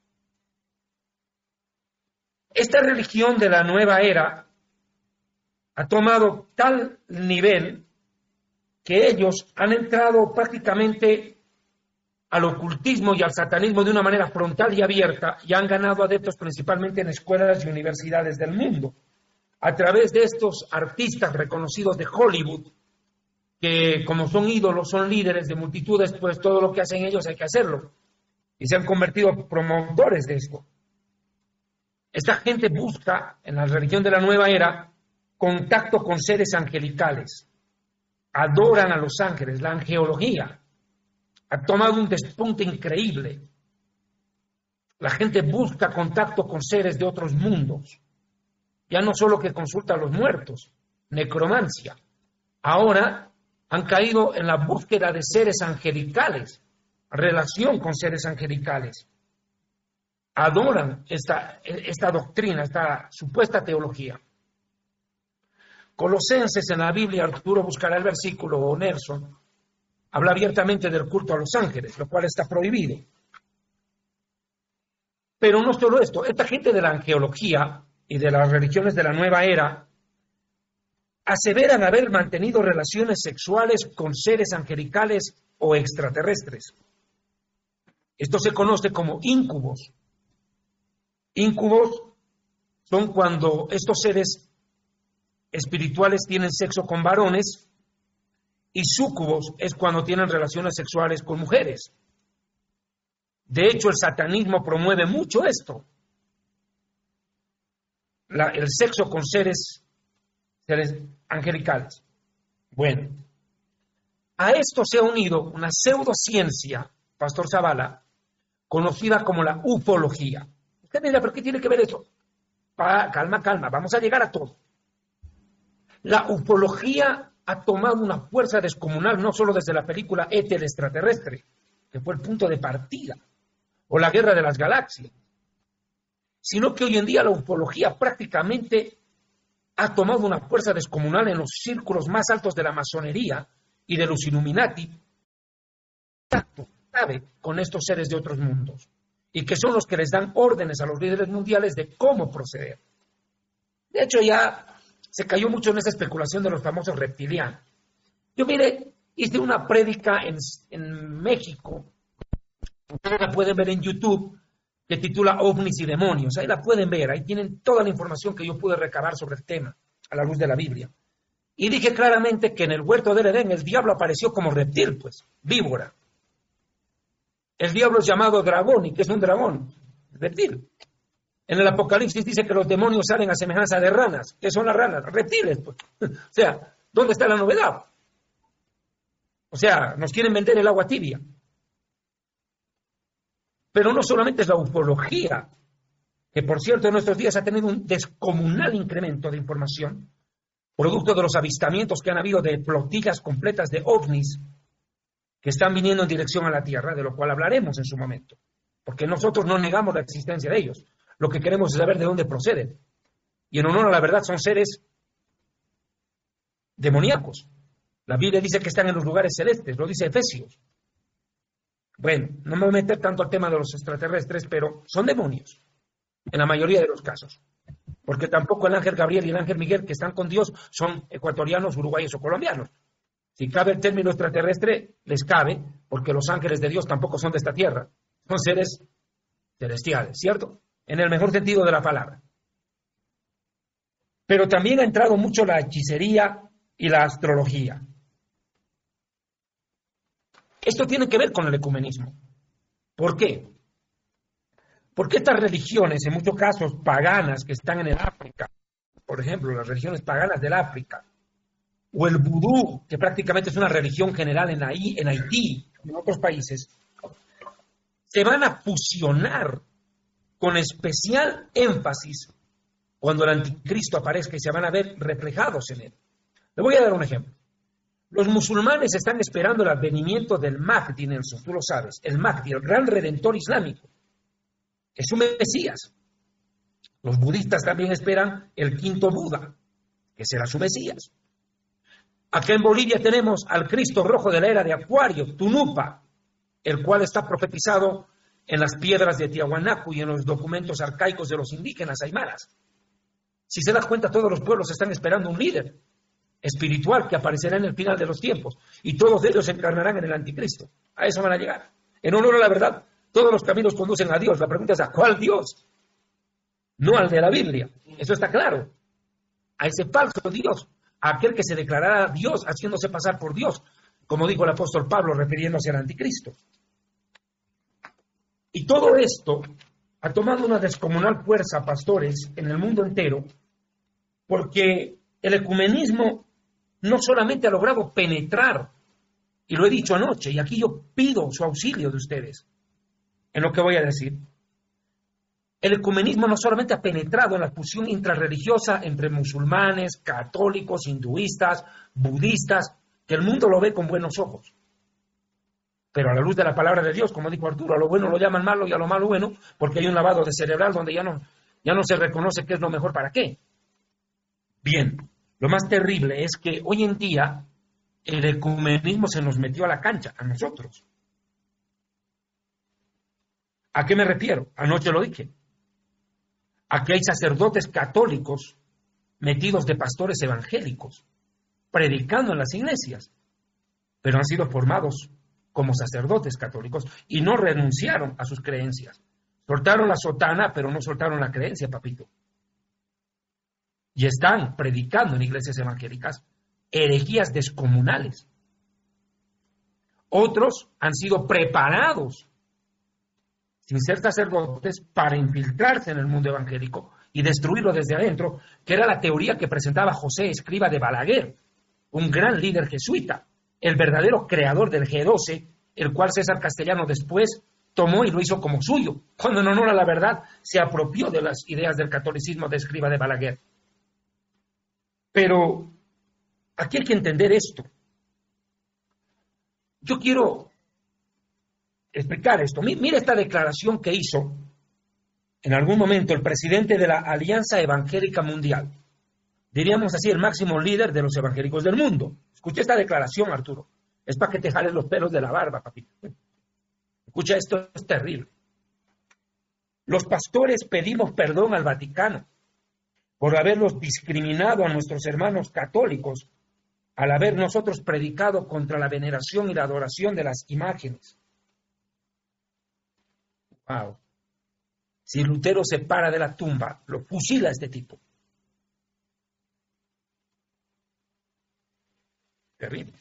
Esta religión de la nueva era ha tomado tal nivel que ellos han entrado prácticamente al ocultismo y al satanismo de una manera frontal y abierta y han ganado adeptos principalmente en escuelas y universidades del mundo. A través de estos artistas reconocidos de Hollywood, que como son ídolos, son líderes de multitudes, pues todo lo que hacen ellos hay que hacerlo. Y se han convertido en promotores de esto. Esta gente busca, en la religión de la nueva era, contacto con seres angelicales. Adoran a los ángeles. La angeología ha tomado un despunte increíble. La gente busca contacto con seres de otros mundos. Ya no solo que consulta a los muertos, necromancia. Ahora han caído en la búsqueda de seres angelicales, relación con seres angelicales. Adoran esta, esta doctrina, esta supuesta teología. Colosenses en la Biblia, Arturo buscará el versículo, o Nelson, habla abiertamente del culto a los ángeles, lo cual está prohibido. Pero no solo esto, esta gente de la angeología y de las religiones de la nueva era aseveran haber mantenido relaciones sexuales con seres angelicales o extraterrestres. Esto se conoce como íncubos. Íncubos son cuando estos seres espirituales tienen sexo con varones y súcubos es cuando tienen relaciones sexuales con mujeres. De hecho, el satanismo promueve mucho esto. La, el sexo con seres, seres angelicales. Bueno, a esto se ha unido una pseudociencia, Pastor Zavala, conocida como la ufología. Usted me dirá, ¿pero qué tiene que ver eso? Pa, calma, calma, vamos a llegar a todo. La ufología ha tomado una fuerza descomunal, no solo desde la película E T el extraterrestre, que fue el punto de partida, o la Guerra de las Galaxias, sino que hoy en día la ufología prácticamente ha tomado una fuerza descomunal en los círculos más altos de la masonería y de los Illuminati, tanto sabe con estos seres de otros mundos, y que son los que les dan órdenes a los líderes mundiales de cómo proceder. De hecho, ya se cayó mucho en esa especulación de los famosos reptilianos. Yo, mire, hice una prédica en, en México, ustedes la pueden ver en YouTube, que titula OVNIs y demonios. Ahí la pueden ver, ahí tienen toda la información que yo pude recabar sobre el tema, a la luz de la Biblia. Y dije claramente que en el huerto del Edén el diablo apareció como reptil, pues, víbora. El diablo es llamado dragón, ¿y qué es un dragón? Reptil. En el Apocalipsis dice que los demonios salen a semejanza de ranas. ¿Qué son las ranas? Reptiles, pues. O sea, ¿dónde está la novedad? O sea, nos quieren vender el agua tibia. Pero no solamente es la ufología, que por cierto en nuestros días ha tenido un descomunal incremento de información, producto de los avistamientos que han habido de flotillas completas de ovnis que están viniendo en dirección a la Tierra, de lo cual hablaremos en su momento, porque nosotros no negamos la existencia de ellos. Lo que queremos es saber de dónde proceden. Y en honor a la verdad son seres demoníacos. La Biblia dice que están en los lugares celestes, lo dice Efesios. Bueno, no me voy a meter tanto al tema de los extraterrestres, pero son demonios, en la mayoría de los casos. Porque tampoco el ángel Gabriel y el ángel Miguel, que están con Dios, son ecuatorianos, uruguayos o colombianos. Si cabe el término extraterrestre, les cabe, porque los ángeles de Dios tampoco son de esta tierra. Son seres celestiales, ¿cierto? En el mejor sentido de la palabra. Pero también ha entrado mucho la hechicería y la astrología. Esto tiene que ver con el ecumenismo. ¿Por qué? Porque estas religiones, en muchos casos paganas, que están en el África, por ejemplo, las religiones paganas del África, o el vudú, que prácticamente es una religión general en Haití, en Haití, en otros países, se van a fusionar con especial énfasis cuando el anticristo aparezca y se van a ver reflejados en él. Le voy a dar un ejemplo. Los musulmanes están esperando el advenimiento del Mahdi, Nelson, tú lo sabes, el Mahdi, el gran redentor islámico, es su Mesías. Los budistas también esperan el quinto Buda, que será su Mesías. Acá en Bolivia tenemos al Cristo rojo de la era de Acuario, Tunupa, el cual está profetizado en las piedras de Tiahuanacu y en los documentos arcaicos de los indígenas aymaras. Si se da cuenta, todos los pueblos están esperando un líder espiritual que aparecerá en el final de los tiempos, y todos ellos se encarnarán en el anticristo. A eso van a llegar. En honor a la verdad, todos los caminos conducen a Dios. La pregunta es, ¿a cuál Dios? No al de la Biblia. Eso está claro. A ese falso Dios, a aquel que se declarará Dios haciéndose pasar por Dios, como dijo el apóstol Pablo refiriéndose al anticristo. Y todo esto ha tomado una descomunal fuerza, pastores, en el mundo entero, porque el ecumenismo no solamente ha logrado penetrar, y lo he dicho anoche, y aquí yo pido su auxilio de ustedes en lo que voy a decir. El ecumenismo no solamente ha penetrado en la fusión intrarreligiosa entre musulmanes, católicos, hinduistas, budistas, que el mundo lo ve con buenos ojos. Pero a la luz de la palabra de Dios, como dijo Arturo, a lo bueno lo llaman malo y a lo malo bueno, porque hay un lavado de cerebral donde ya no, ya no se reconoce qué es lo mejor para qué. Bien, lo más terrible es que hoy en día el ecumenismo se nos metió a la cancha, a nosotros. ¿A qué me refiero? Anoche lo dije. Aquí hay sacerdotes católicos metidos de pastores evangélicos, predicando en las iglesias, pero han sido formados como sacerdotes católicos y no renunciaron a sus creencias. Soltaron la sotana, pero no soltaron la creencia, papito. Y están predicando en iglesias evangélicas herejías descomunales. Otros han sido preparados sin ser sacerdotes para infiltrarse en el mundo evangélico y destruirlo desde adentro, que era la teoría que presentaba José Escriba de Balaguer, un gran líder jesuita, el verdadero creador del G doce, el cual César Castellano después tomó y lo hizo como suyo, cuando en honor a la verdad se apropió de las ideas del catolicismo de Escriba de Balaguer. Pero aquí hay que entender esto. Yo quiero explicar esto. Mira esta declaración que hizo en algún momento el presidente de la Alianza Evangélica Mundial. Diríamos así, el máximo líder de los evangélicos del mundo. Escucha esta declaración, Arturo. Es para que te jales los pelos de la barba, papito. Escucha, esto es terrible. Los pastores pedimos perdón al Vaticano por haberlos discriminado a nuestros hermanos católicos al haber nosotros predicado contra la veneración y la adoración de las imágenes. Wow. Si Lutero se para de la tumba, lo fusila a este tipo. Terrible.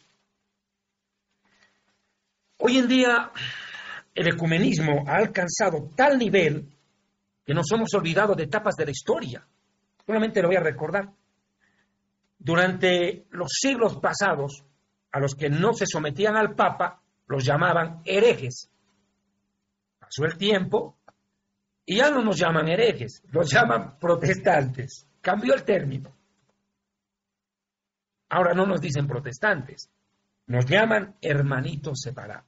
Hoy en día el ecumenismo ha alcanzado tal nivel que nos hemos olvidado de etapas de la historia. Solamente lo voy a recordar. Durante los siglos pasados, a los que no se sometían al Papa, los llamaban herejes. Pasó el tiempo y ya no nos llaman herejes, los llaman protestantes. Cambió el término. Ahora no nos dicen protestantes, nos llaman hermanitos separados.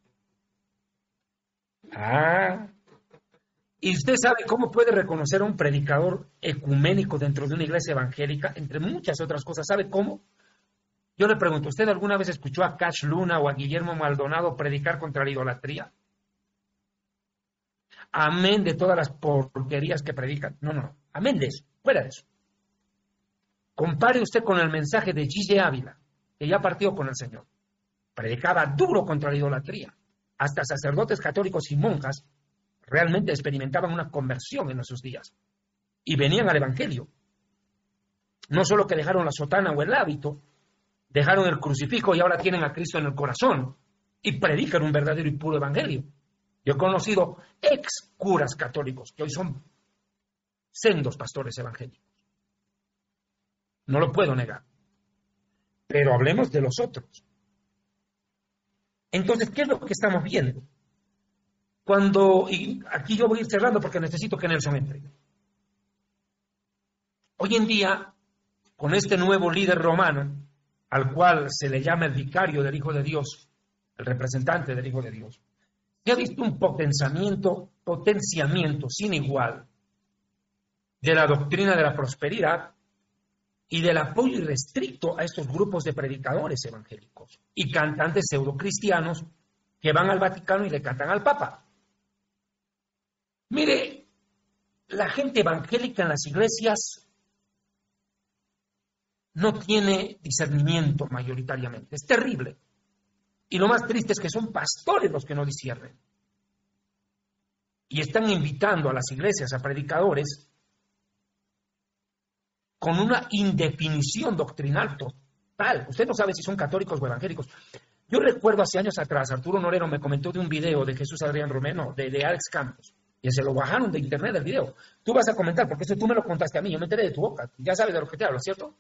Ah, ¿y usted sabe cómo puede reconocer a un predicador ecuménico dentro de una iglesia evangélica? Entre muchas otras cosas, ¿sabe cómo? Yo le pregunto, ¿usted alguna vez escuchó a Cash Luna o a Guillermo Maldonado predicar contra la idolatría? Amén de todas las porquerías que predican. No, no, no. Amén de eso. Fuera de eso. Compare usted con el mensaje de Gille Ávila, que ya partió con el Señor. Predicaba duro contra la idolatría. Hasta sacerdotes católicos y monjas realmente experimentaban una conversión en esos días. Y venían al Evangelio. No solo que dejaron la sotana o el hábito, dejaron el crucifijo y ahora tienen a Cristo en el corazón y predican un verdadero y puro Evangelio. Yo he conocido ex curas católicos que hoy son sendos pastores evangélicos. No lo puedo negar. Pero hablemos de los otros. Entonces, ¿qué es lo que estamos viendo? Cuando, y aquí yo voy a ir cerrando porque necesito que Nelson entre. Hoy en día, con este nuevo líder romano, al cual se le llama el vicario del Hijo de Dios, el representante del Hijo de Dios, se ha visto un potenciamiento, potenciamiento sin igual de la doctrina de la prosperidad y del apoyo irrestricto a estos grupos de predicadores evangélicos y cantantes pseudocristianos que van al Vaticano y le cantan al Papa. Mire, la gente evangélica en las iglesias no tiene discernimiento mayoritariamente. Es terrible. Y lo más triste es que son pastores los que no disciernen. Y están invitando a las iglesias, a predicadores, con una indefinición doctrinal total. Usted no sabe si son católicos o evangélicos. Yo recuerdo hace años atrás, Arturo Norero me comentó de un video de Jesús Adrián Romero, de, de Alex Campos, y se lo bajaron de internet el video. Tú vas a comentar, porque eso tú me lo contaste a mí, yo me enteré de tu boca, ya sabes de lo que te hablo, ¿cierto?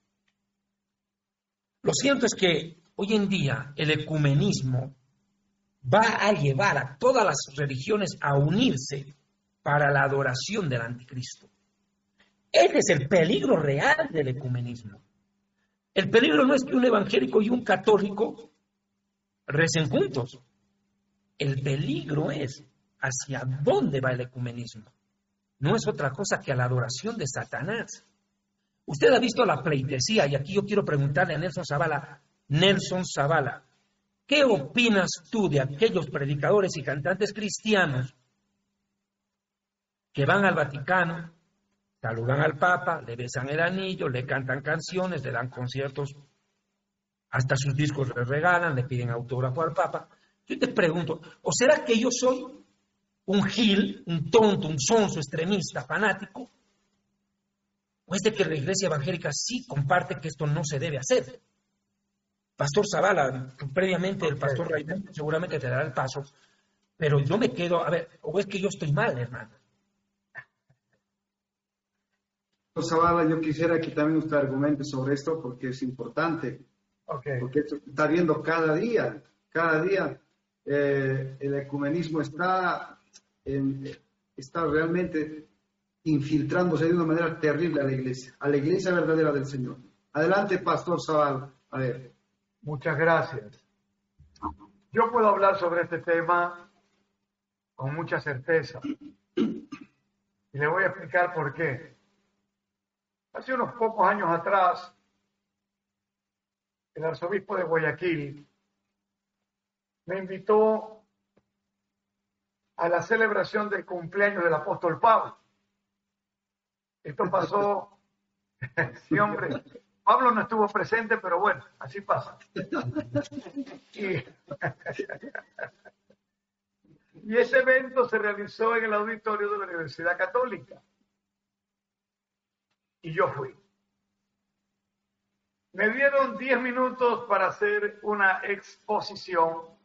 Lo cierto es que hoy en día el ecumenismo va a llevar a todas las religiones a unirse para la adoración del anticristo. Ese es el peligro real del ecumenismo. El peligro no es que un evangélico y un católico recen juntos. El peligro es hacia dónde va el ecumenismo. No es otra cosa que a la adoración de Satanás. Usted ha visto la pleitesía, y aquí yo quiero preguntarle a Nelson Zavala, Nelson Zavala, ¿qué opinas tú de aquellos predicadores y cantantes cristianos que van al Vaticano, saludan al Papa, le besan el anillo, le cantan canciones, le dan conciertos, hasta sus discos le regalan, le piden autógrafo al Papa? Yo te pregunto, ¿o será que yo soy un gil, un tonto, un sonso, extremista, fanático? ¿O es de que la iglesia evangélica sí comparte que esto no se debe hacer? Pastor Zavala, previamente el pastor Raimundo seguramente te dará el paso, pero yo me quedo, a ver, ¿o es que yo estoy mal, hermano? Zavala, yo quisiera que también usted argumente sobre esto porque es importante, okay. Porque esto está viendo cada día, cada día eh, el ecumenismo está, en, está realmente infiltrándose de una manera terrible a la iglesia, a la iglesia verdadera del Señor. Adelante, Pastor Zavala, a ver. Muchas gracias. Yo puedo hablar sobre este tema con mucha certeza y le voy a explicar por qué. Hace unos pocos años atrás, el arzobispo de Guayaquil me invitó a la celebración del cumpleaños del apóstol Pablo. Esto pasó, sí, hombre, Pablo no estuvo presente, pero bueno, así pasa. Y, y ese evento se realizó en el auditorio de la Universidad Católica. Y yo fui. Me dieron diez minutos para hacer una exposición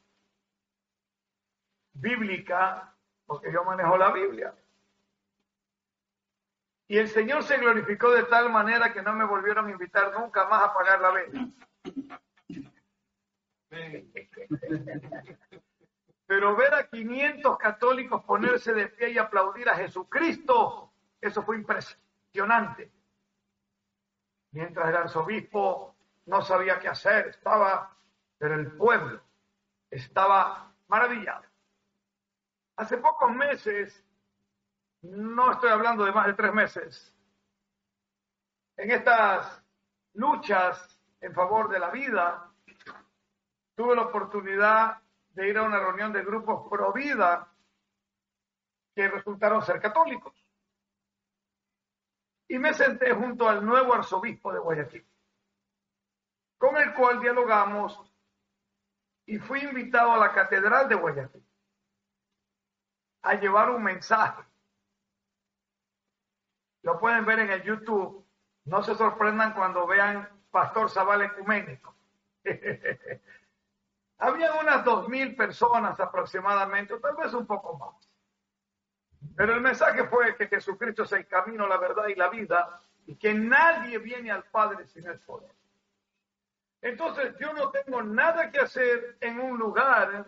bíblica, porque yo manejo la Biblia. Y el Señor se glorificó de tal manera que no me volvieron a invitar nunca más a pagar la vela. Pero ver a quinientos católicos ponerse de pie y aplaudir a Jesucristo, eso fue impresionante. Mientras el arzobispo no sabía qué hacer, estaba, pero el pueblo estaba maravillado. Hace pocos meses, no estoy hablando de más de tres meses, en estas luchas en favor de la vida, tuve la oportunidad de ir a una reunión de grupos pro vida que resultaron ser católicos. Y me senté junto al nuevo arzobispo de Guayaquil, con el cual dialogamos y fui invitado a la Catedral de Guayaquil a llevar un mensaje. Lo pueden ver en el YouTube. No se sorprendan cuando vean Pastor Zavala Ecuménico. Había unas dos mil personas aproximadamente, o tal vez un poco más. Pero el mensaje fue que Jesucristo es el camino, la verdad y la vida, y que nadie viene al Padre sin el poder. Entonces yo no tengo nada que hacer en un lugar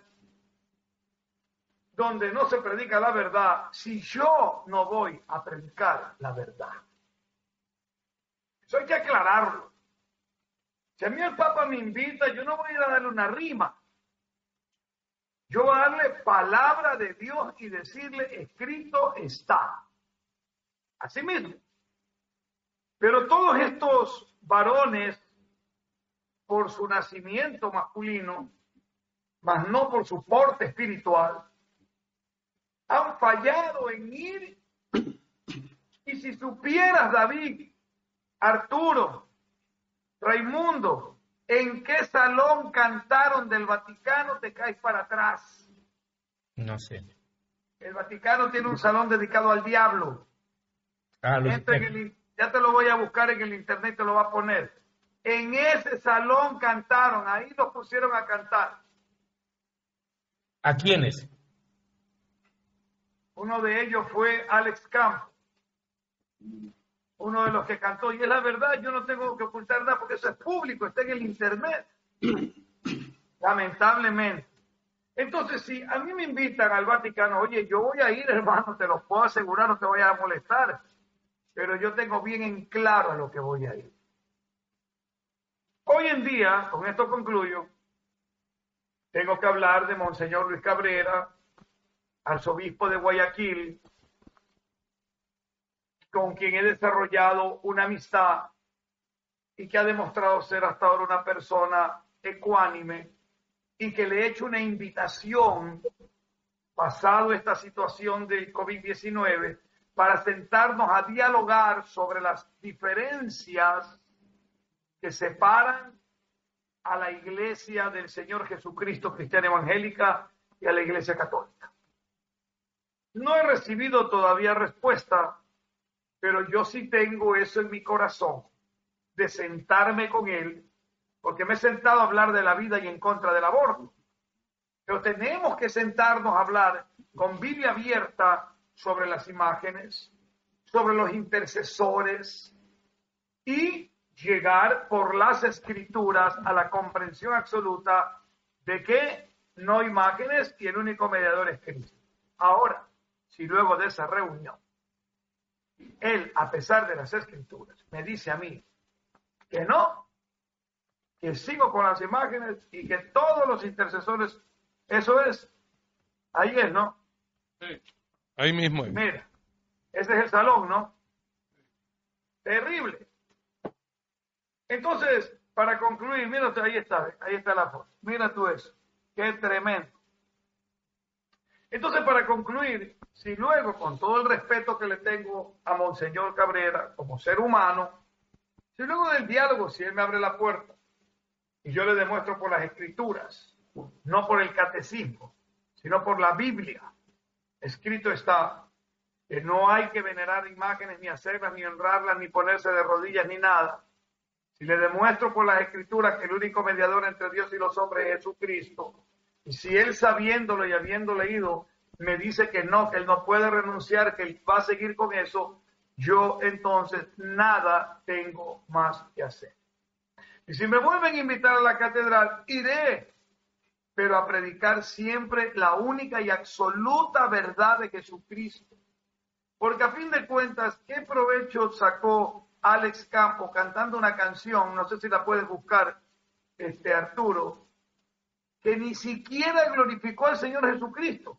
donde no se predica la verdad si yo no voy a predicar la verdad. Eso hay que aclararlo. Si a mí el Papa me invita, yo no voy a ir a darle una rima. Yo voy a darle palabra de Dios y decirle, escrito está. Así mismo. Pero todos estos varones, por su nacimiento masculino, mas no por su porte espiritual, han fallado en ir. Y si supieras, David, Arturo, Raimundo, ¿En qué salón cantaron del Vaticano? Te caes para atrás. No sé. El Vaticano tiene un salón dedicado al diablo. Ah, lo Entra en el, ya te lo voy a buscar en el internet, te lo va a poner. En ese salón cantaron, ahí los pusieron a cantar. ¿A quiénes? Uno de ellos fue Alex Campos, uno de los que cantó. Y es la verdad, yo no tengo que ocultar nada porque eso es público, está en el internet. Lamentablemente. Entonces, si a mí me invitan al Vaticano, oye, yo voy a ir, hermano, te lo puedo asegurar, no te voy a molestar. Pero yo tengo bien en claro a lo que voy a ir. Hoy en día, con esto concluyo, tengo que hablar de Monseñor Luis Cabrera, arzobispo de Guayaquil, con quien he desarrollado una amistad y que ha demostrado ser hasta ahora una persona ecuánime y que le he hecho una invitación, pasado esta situación del COVID diecinueve, para sentarnos a dialogar sobre las diferencias que separan a la Iglesia del Señor Jesucristo Cristiana Evangélica y a la Iglesia Católica. No he recibido todavía respuesta, pero yo sí tengo eso en mi corazón, de sentarme con él, porque me he sentado a hablar de la vida y en contra del aborto. Pero tenemos que sentarnos a hablar con Biblia abierta sobre las imágenes, sobre los intercesores y llegar por las escrituras a la comprensión absoluta de que no hay imágenes y el único mediador es Cristo. Ahora, si luego de esa reunión, él, a pesar de las escrituras, me dice a mí que no, que sigo con las imágenes y que todos los intercesores, eso es, ahí es, ¿no? Sí, ahí mismo es. Mira, ese es el salón, ¿no? Terrible. Entonces, para concluir, mira, ahí está, ahí está la foto. Mira tú eso, qué tremendo. Entonces, para concluir, si luego, con todo el respeto que le tengo a Monseñor Cabrera como ser humano, si luego del diálogo, si él me abre la puerta y yo le demuestro por las escrituras, no por el catecismo, sino por la Biblia, escrito está que no hay que venerar imágenes, ni hacerlas, ni honrarlas, ni ponerse de rodillas, ni nada. Si le demuestro por las escrituras que el único mediador entre Dios y los hombres es Jesucristo, y si él sabiéndolo y habiendo leído me dice que no, que él no puede renunciar, que él va a seguir con eso, yo entonces nada tengo más que hacer. Y si me vuelven a invitar a la catedral, iré, pero a predicar siempre la única y absoluta verdad de Jesucristo. Porque a fin de cuentas, ¿qué provecho sacó Alex Campos cantando una canción? No sé si la puedes buscar, este Arturo, que ni siquiera glorificó al Señor Jesucristo.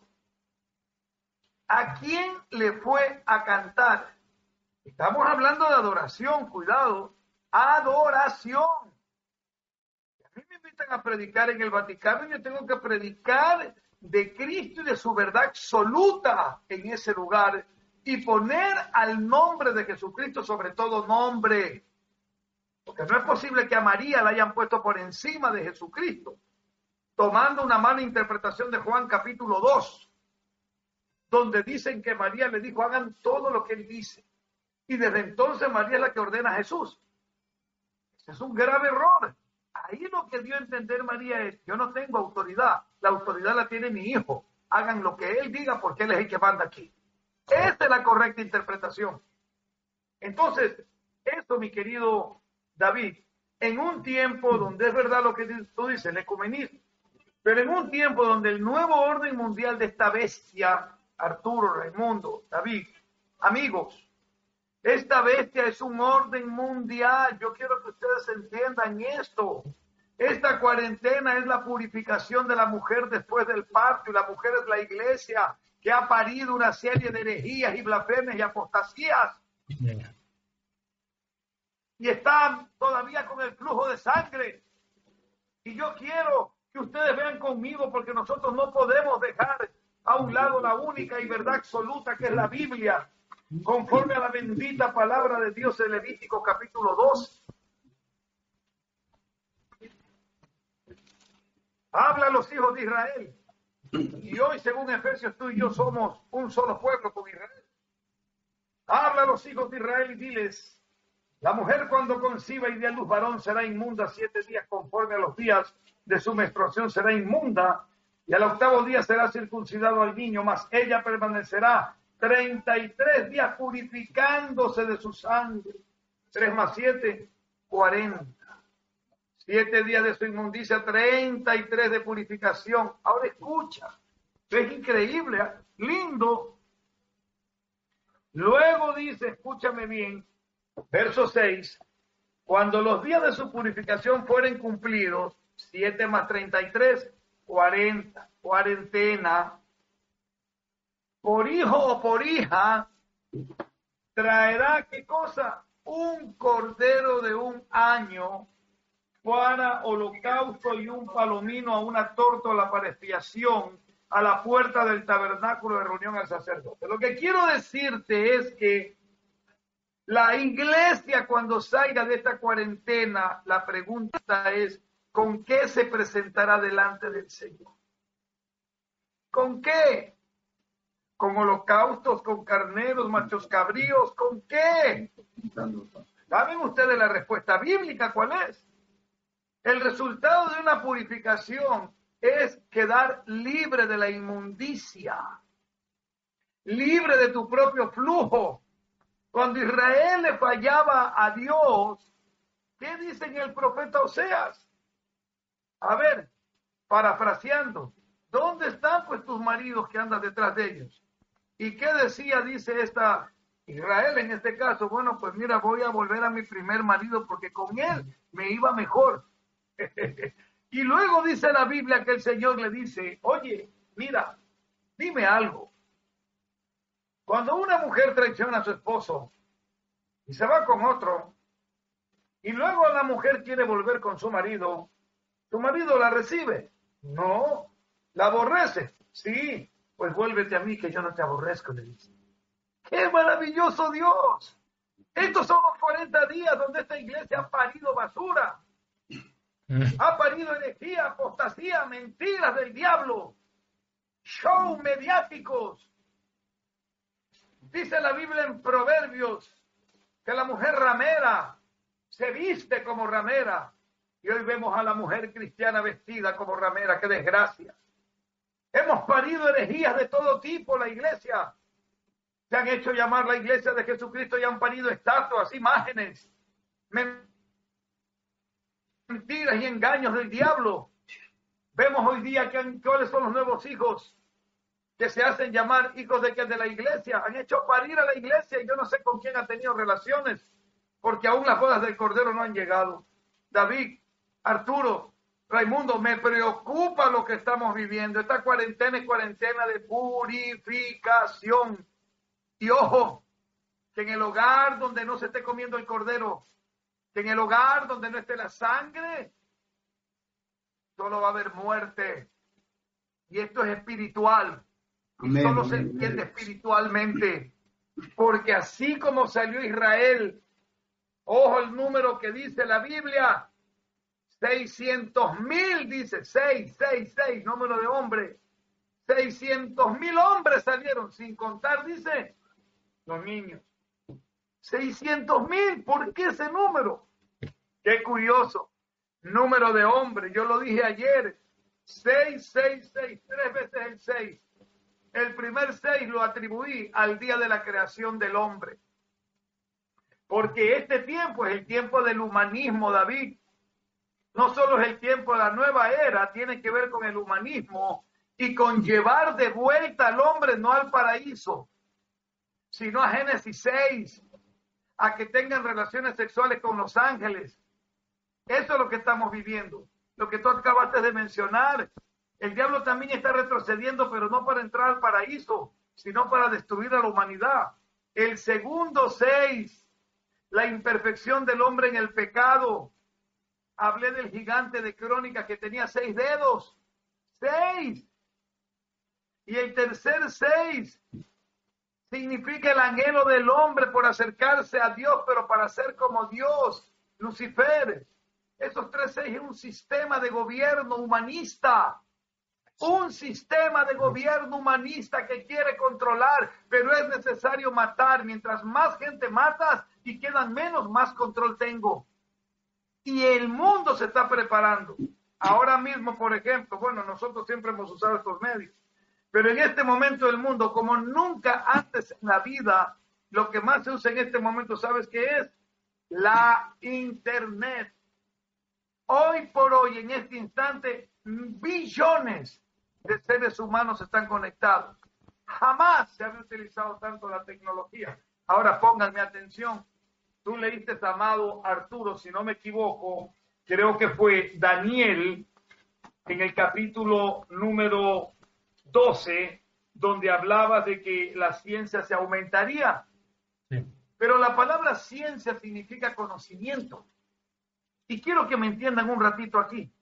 ¿A quién le fue a cantar? Estamos hablando de adoración, cuidado, adoración. A mí me invitan a predicar en el Vaticano y yo tengo que predicar de Cristo y de su verdad absoluta en ese lugar y poner al nombre de Jesucristo sobre todo nombre. Porque no es posible que a María la hayan puesto por encima de Jesucristo, tomando una mala interpretación de Juan capítulo dos, donde dicen que María le dijo, hagan todo lo que él dice. Y desde entonces María es la que ordena a Jesús. Ese es un grave error. Ahí lo que dio a entender María es, yo no tengo autoridad, la autoridad la tiene mi hijo. Hagan lo que él diga porque él es el que manda aquí. Esta es la correcta interpretación. Entonces, esto, mi querido David, en un tiempo donde es verdad lo que tú dices, el ecumenismo, pero en un tiempo donde el nuevo orden mundial de esta bestia, Arturo, Raimundo, David, amigos, esta bestia es un orden mundial. Yo quiero que ustedes entiendan esto. Esta cuarentena es la purificación de la mujer después del parto, y la mujer es la iglesia que ha parido una serie de herejías y blasfemias y apostasías. Y están todavía con el flujo de sangre. Y yo quiero que ustedes vean conmigo, porque nosotros no podemos dejar a un lado la única y verdad absoluta que es la Biblia, conforme a la bendita palabra de Dios en Levítico capítulo dos. Habla a los hijos de Israel. Y hoy, según Efesios, tú y yo somos un solo pueblo con Israel. Habla a los hijos de Israel y diles: la mujer cuando conciba y dé a luz varón será inmunda siete días, conforme a los días de su menstruación será inmunda, y al octavo día será circuncidado al niño, mas ella permanecerá treinta y tres días purificándose de su sangre. Tres más siete, cuarenta. Siete días de su inmundicia, treinta y tres de purificación. Ahora escucha, es increíble, ¿eh? Lindo. Luego dice, escúchame bien, verso seis, cuando los días de su purificación fueren cumplidos, siete más treinta y tres, cuarenta, cuarentena, por hijo o por hija, traerá, ¿qué cosa? Un cordero de un año para holocausto y un palomino a una tórtola para expiación a la puerta del tabernáculo de reunión al sacerdote. Lo que quiero decirte es que la iglesia, cuando salga de esta cuarentena, la pregunta es, ¿con qué se presentará delante del Señor? ¿Con qué? ¿Con holocaustos, con carneros, machos cabríos? ¿Con qué? ¿Saben ustedes la respuesta bíblica cuál es? El resultado de una purificación es quedar libre de la inmundicia, libre de tu propio flujo. Cuando Israel le fallaba a Dios, ¿qué dice en el profeta Oseas? A ver, parafraseando, ¿dónde están pues tus maridos que andas detrás de ellos? ¿Y qué decía, dice esta Israel en este caso? Bueno, pues mira, voy a volver a mi primer marido porque con él me iba mejor. Y luego dice la Biblia que el Señor le dice, oye, mira, dime algo. Cuando una mujer traiciona a su esposo y se va con otro, y luego la mujer quiere volver con su marido, ¿tu marido la recibe? No. ¿La aborrece? Sí. Pues vuélvete a mí que yo no te aborrezco, le dice. ¡Qué maravilloso Dios! Estos son los cuarenta días donde esta iglesia ha parido basura. Ha parido herejía, apostasía, mentiras del diablo, show mediáticos. Dice la Biblia en Proverbios que la mujer ramera se viste como ramera, y hoy vemos a la mujer cristiana vestida como ramera. ¡Qué desgracia! Hemos parido herejías de todo tipo, la iglesia. Se han hecho llamar la iglesia de Jesucristo y han parido estatuas, imágenes, mentiras y engaños del diablo. Vemos hoy día que cuáles son los nuevos hijos que se hacen llamar hijos de que de la iglesia. Han hecho parir a la iglesia y yo no sé con quién ha tenido relaciones, porque aún las bodas del Cordero no han llegado. David, Arturo, Raimundo, me preocupa lo que estamos viviendo. Esta cuarentena es cuarentena de purificación. Y ojo, que en el hogar donde no se esté comiendo el Cordero, que en el hogar donde no esté la sangre, solo va a haber muerte. Y esto es espiritual. Y amén, solo se entiende amén. Espiritualmente. Porque así como salió Israel, ojo el número que dice la Biblia, seiscientos mil, dice, seis, seis, seis, número de hombre. seiscientos mil hombres salieron, sin contar, dice, los niños. seiscientos mil, ¿por qué ese número? Qué curioso, número de hombres, yo lo dije ayer, seis, seis, seis, tres veces el seis. El primer seis lo atribuí al día de la creación del hombre. Porque este tiempo es el tiempo del humanismo, David. No solo es el tiempo de la nueva era, tiene que ver con el humanismo y con llevar de vuelta al hombre, no al paraíso, sino a Génesis seis, a que tengan relaciones sexuales con los ángeles. Eso es lo que estamos viviendo, lo que tú acabaste de mencionar. El diablo también está retrocediendo, pero no para entrar al paraíso, sino para destruir a la humanidad. El segundo seis, la imperfección del hombre en el pecado. Hablé del gigante de Crónicas que tenía seis dedos. Seis. Y el tercer seis significa el anhelo del hombre por acercarse a Dios, pero para ser como Dios, Lucifer. Esos tres ejes es un sistema de gobierno humanista. Un sistema de gobierno humanista que quiere controlar, pero es necesario matar. Mientras más gente matas y quedan menos, más control tengo. Y el mundo se está preparando. Ahora mismo, por ejemplo, bueno, nosotros siempre hemos usado estos medios, pero en este momento del mundo, como nunca antes en la vida, lo que más se usa en este momento, ¿sabes qué es? La Internet. Hoy por hoy, en este instante, billones de seres humanos están conectados. Jamás se había utilizado tanto la tecnología. Ahora pónganme atención. Tú leíste, amado Arturo, si no me equivoco, creo que fue Daniel, en el capítulo número doce, donde hablaba de que la ciencia se aumentaría. Sí. Pero la palabra ciencia significa conocimiento. Y quiero que me entiendan un ratito aquí.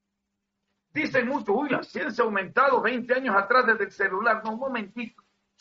Dicen mucho, uy, la ciencia ha aumentado veinte años atrás desde el celular. No, un momentito.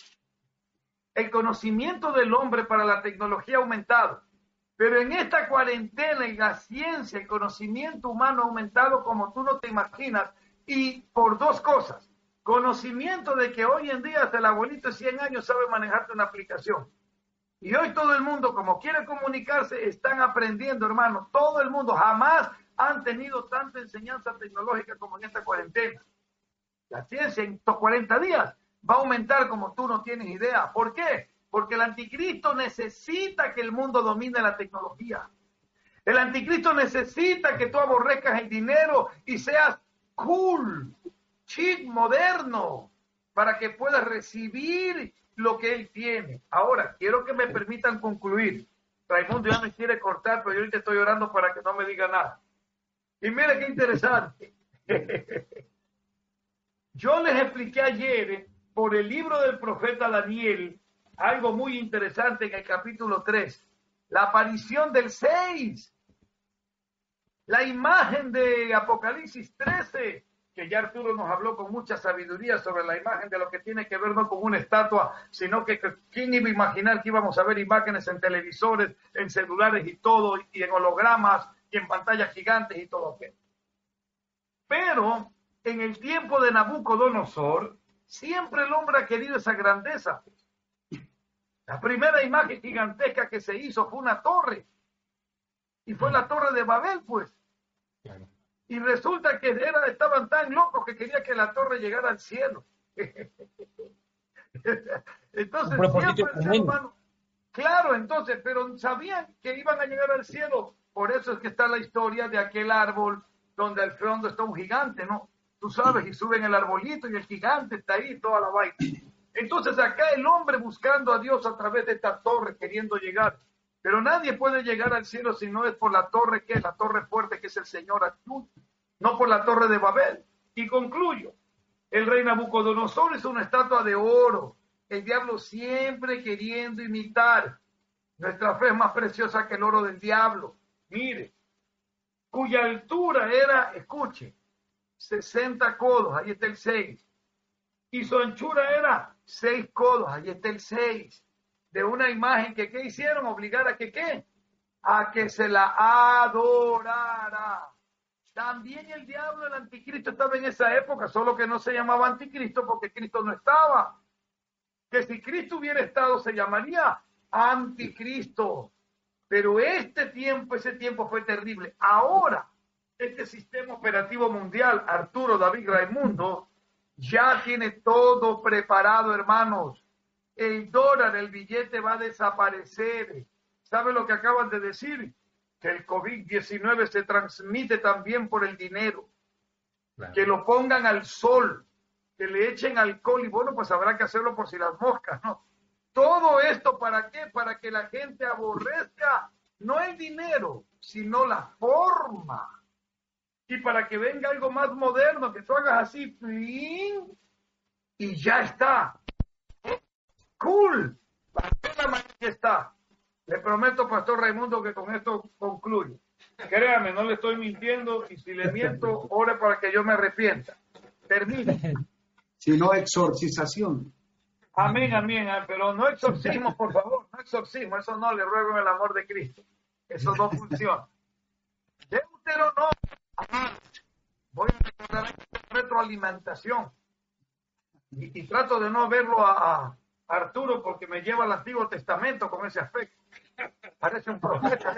El conocimiento del hombre para la tecnología ha aumentado. Pero en esta cuarentena y la ciencia, el conocimiento humano ha aumentado como tú no te imaginas. Y por dos cosas. Conocimiento de que hoy en día hasta el abuelito de cien años sabe manejarte una aplicación. Y hoy todo el mundo, como quiere comunicarse, están aprendiendo, hermano. Todo el mundo jamás han tenido tanta enseñanza tecnológica como en esta cuarentena. La ciencia en estos cuarenta días va a aumentar como tú no tienes idea. ¿Por qué? Porque el anticristo necesita que el mundo domine la tecnología. El anticristo necesita que tú aborrezcas el dinero y seas cool, chic, moderno, para que puedas recibir lo que él tiene. Ahora, quiero que me permitan concluir. Raimundo ya me quiere cortar, pero yo ahorita estoy orando para que no me diga nada. Y mire qué interesante. Yo les expliqué ayer, por el libro del profeta Daniel, algo muy interesante en el capítulo tres. La aparición del seis. La imagen de Apocalipsis trece, que ya Arturo nos habló con mucha sabiduría sobre la imagen de lo que tiene que ver no con una estatua, sino que, que quién iba a imaginar que íbamos a ver imágenes en televisores, en celulares y todo, y en hologramas, y en pantallas gigantes y todo aquello. Pero en el tiempo de Nabucodonosor, siempre el hombre ha querido esa grandeza. La primera imagen gigantesca que se hizo fue una torre. Y fue la torre de Babel, pues. Claro. Y resulta que era, estaban tan locos que quería que la torre llegara al cielo. Entonces, siempre el ser humano, claro, entonces, pero sabían que iban a llegar al cielo. Por eso es que está la historia de aquel árbol donde al fondo está un gigante, ¿no? Tú sabes, y suben el arbolito y el gigante está ahí, toda la vaina. Entonces acá el hombre buscando a Dios a través de esta torre, queriendo llegar. Pero nadie puede llegar al cielo si no es por la torre que es la torre fuerte, que es el Señor actual, no por la torre de Babel. Y concluyo, el rey Nabucodonosor es una estatua de oro, el diablo siempre queriendo imitar. Nuestra fe es más preciosa que el oro del diablo. Mire, cuya altura era, escuche, sesenta codos, ahí está el seis. Y su anchura era seis codos, ahí está el seis. De una imagen que, ¿qué hicieron? Obligar a que, ¿qué? A que se la adorara. También el diablo, el anticristo, estaba en esa época, solo que no se llamaba anticristo porque Cristo no estaba. Que si Cristo hubiera estado, se llamaría anticristo. Pero este tiempo, ese tiempo fue terrible. Ahora, este sistema operativo mundial, Arturo, David, Raimundo, ya tiene todo preparado, hermanos. El dólar, el billete va a desaparecer. ¿Sabe lo que acaban de decir? Que el COVID diecinueve se transmite también por el dinero. Claro. Que lo pongan al sol, que le echen alcohol y bueno, pues habrá que hacerlo por si las moscas, ¿no? Todo esto, ¿para qué? Para que la gente aborrezca no el dinero, sino la forma. Y para que venga algo más moderno, que tú hagas así, ¡pling! Y ya está. Cool. La manera que está. Le prometo, Pastor Raimundo, que con esto concluyo. Créame, no le estoy mintiendo y si le miento, ore para que yo me arrepienta. Termine. Si no, exorcización. Amén, amén, pero no exorcismo, por favor, no exorcismo, eso no, le ruego en el amor de Cristo. Eso no funciona. Deuteronomio, voy a recordar retroalimentación. Y, y trato de no verlo a, a Arturo porque me lleva al Antiguo Testamento con ese aspecto. Parece un profeta.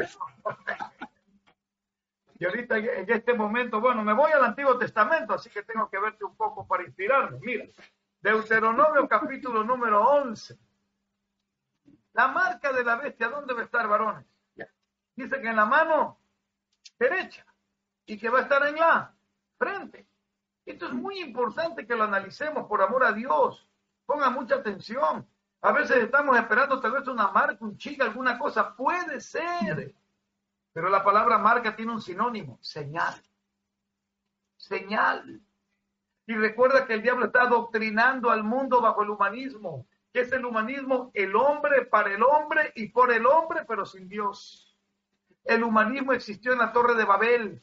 Y ahorita en este momento, bueno, me voy al Antiguo Testamento, así que tengo que verte un poco para inspirarme. Mira, Deuteronomio capítulo número once. La marca de la bestia, ¿dónde va a estar, varones? Dice que en la mano derecha y que va a estar en la frente. Esto es muy importante que lo analicemos por amor a Dios. Pongan mucha atención. A veces estamos esperando tal vez una marca, un chica, alguna cosa. Puede ser. Pero la palabra marca tiene un sinónimo. Señal. Señal. Y recuerda que el diablo está adoctrinando al mundo bajo el humanismo. ¿Qué es el humanismo? El hombre para el hombre y por el hombre, pero sin Dios. El humanismo existió en la Torre de Babel.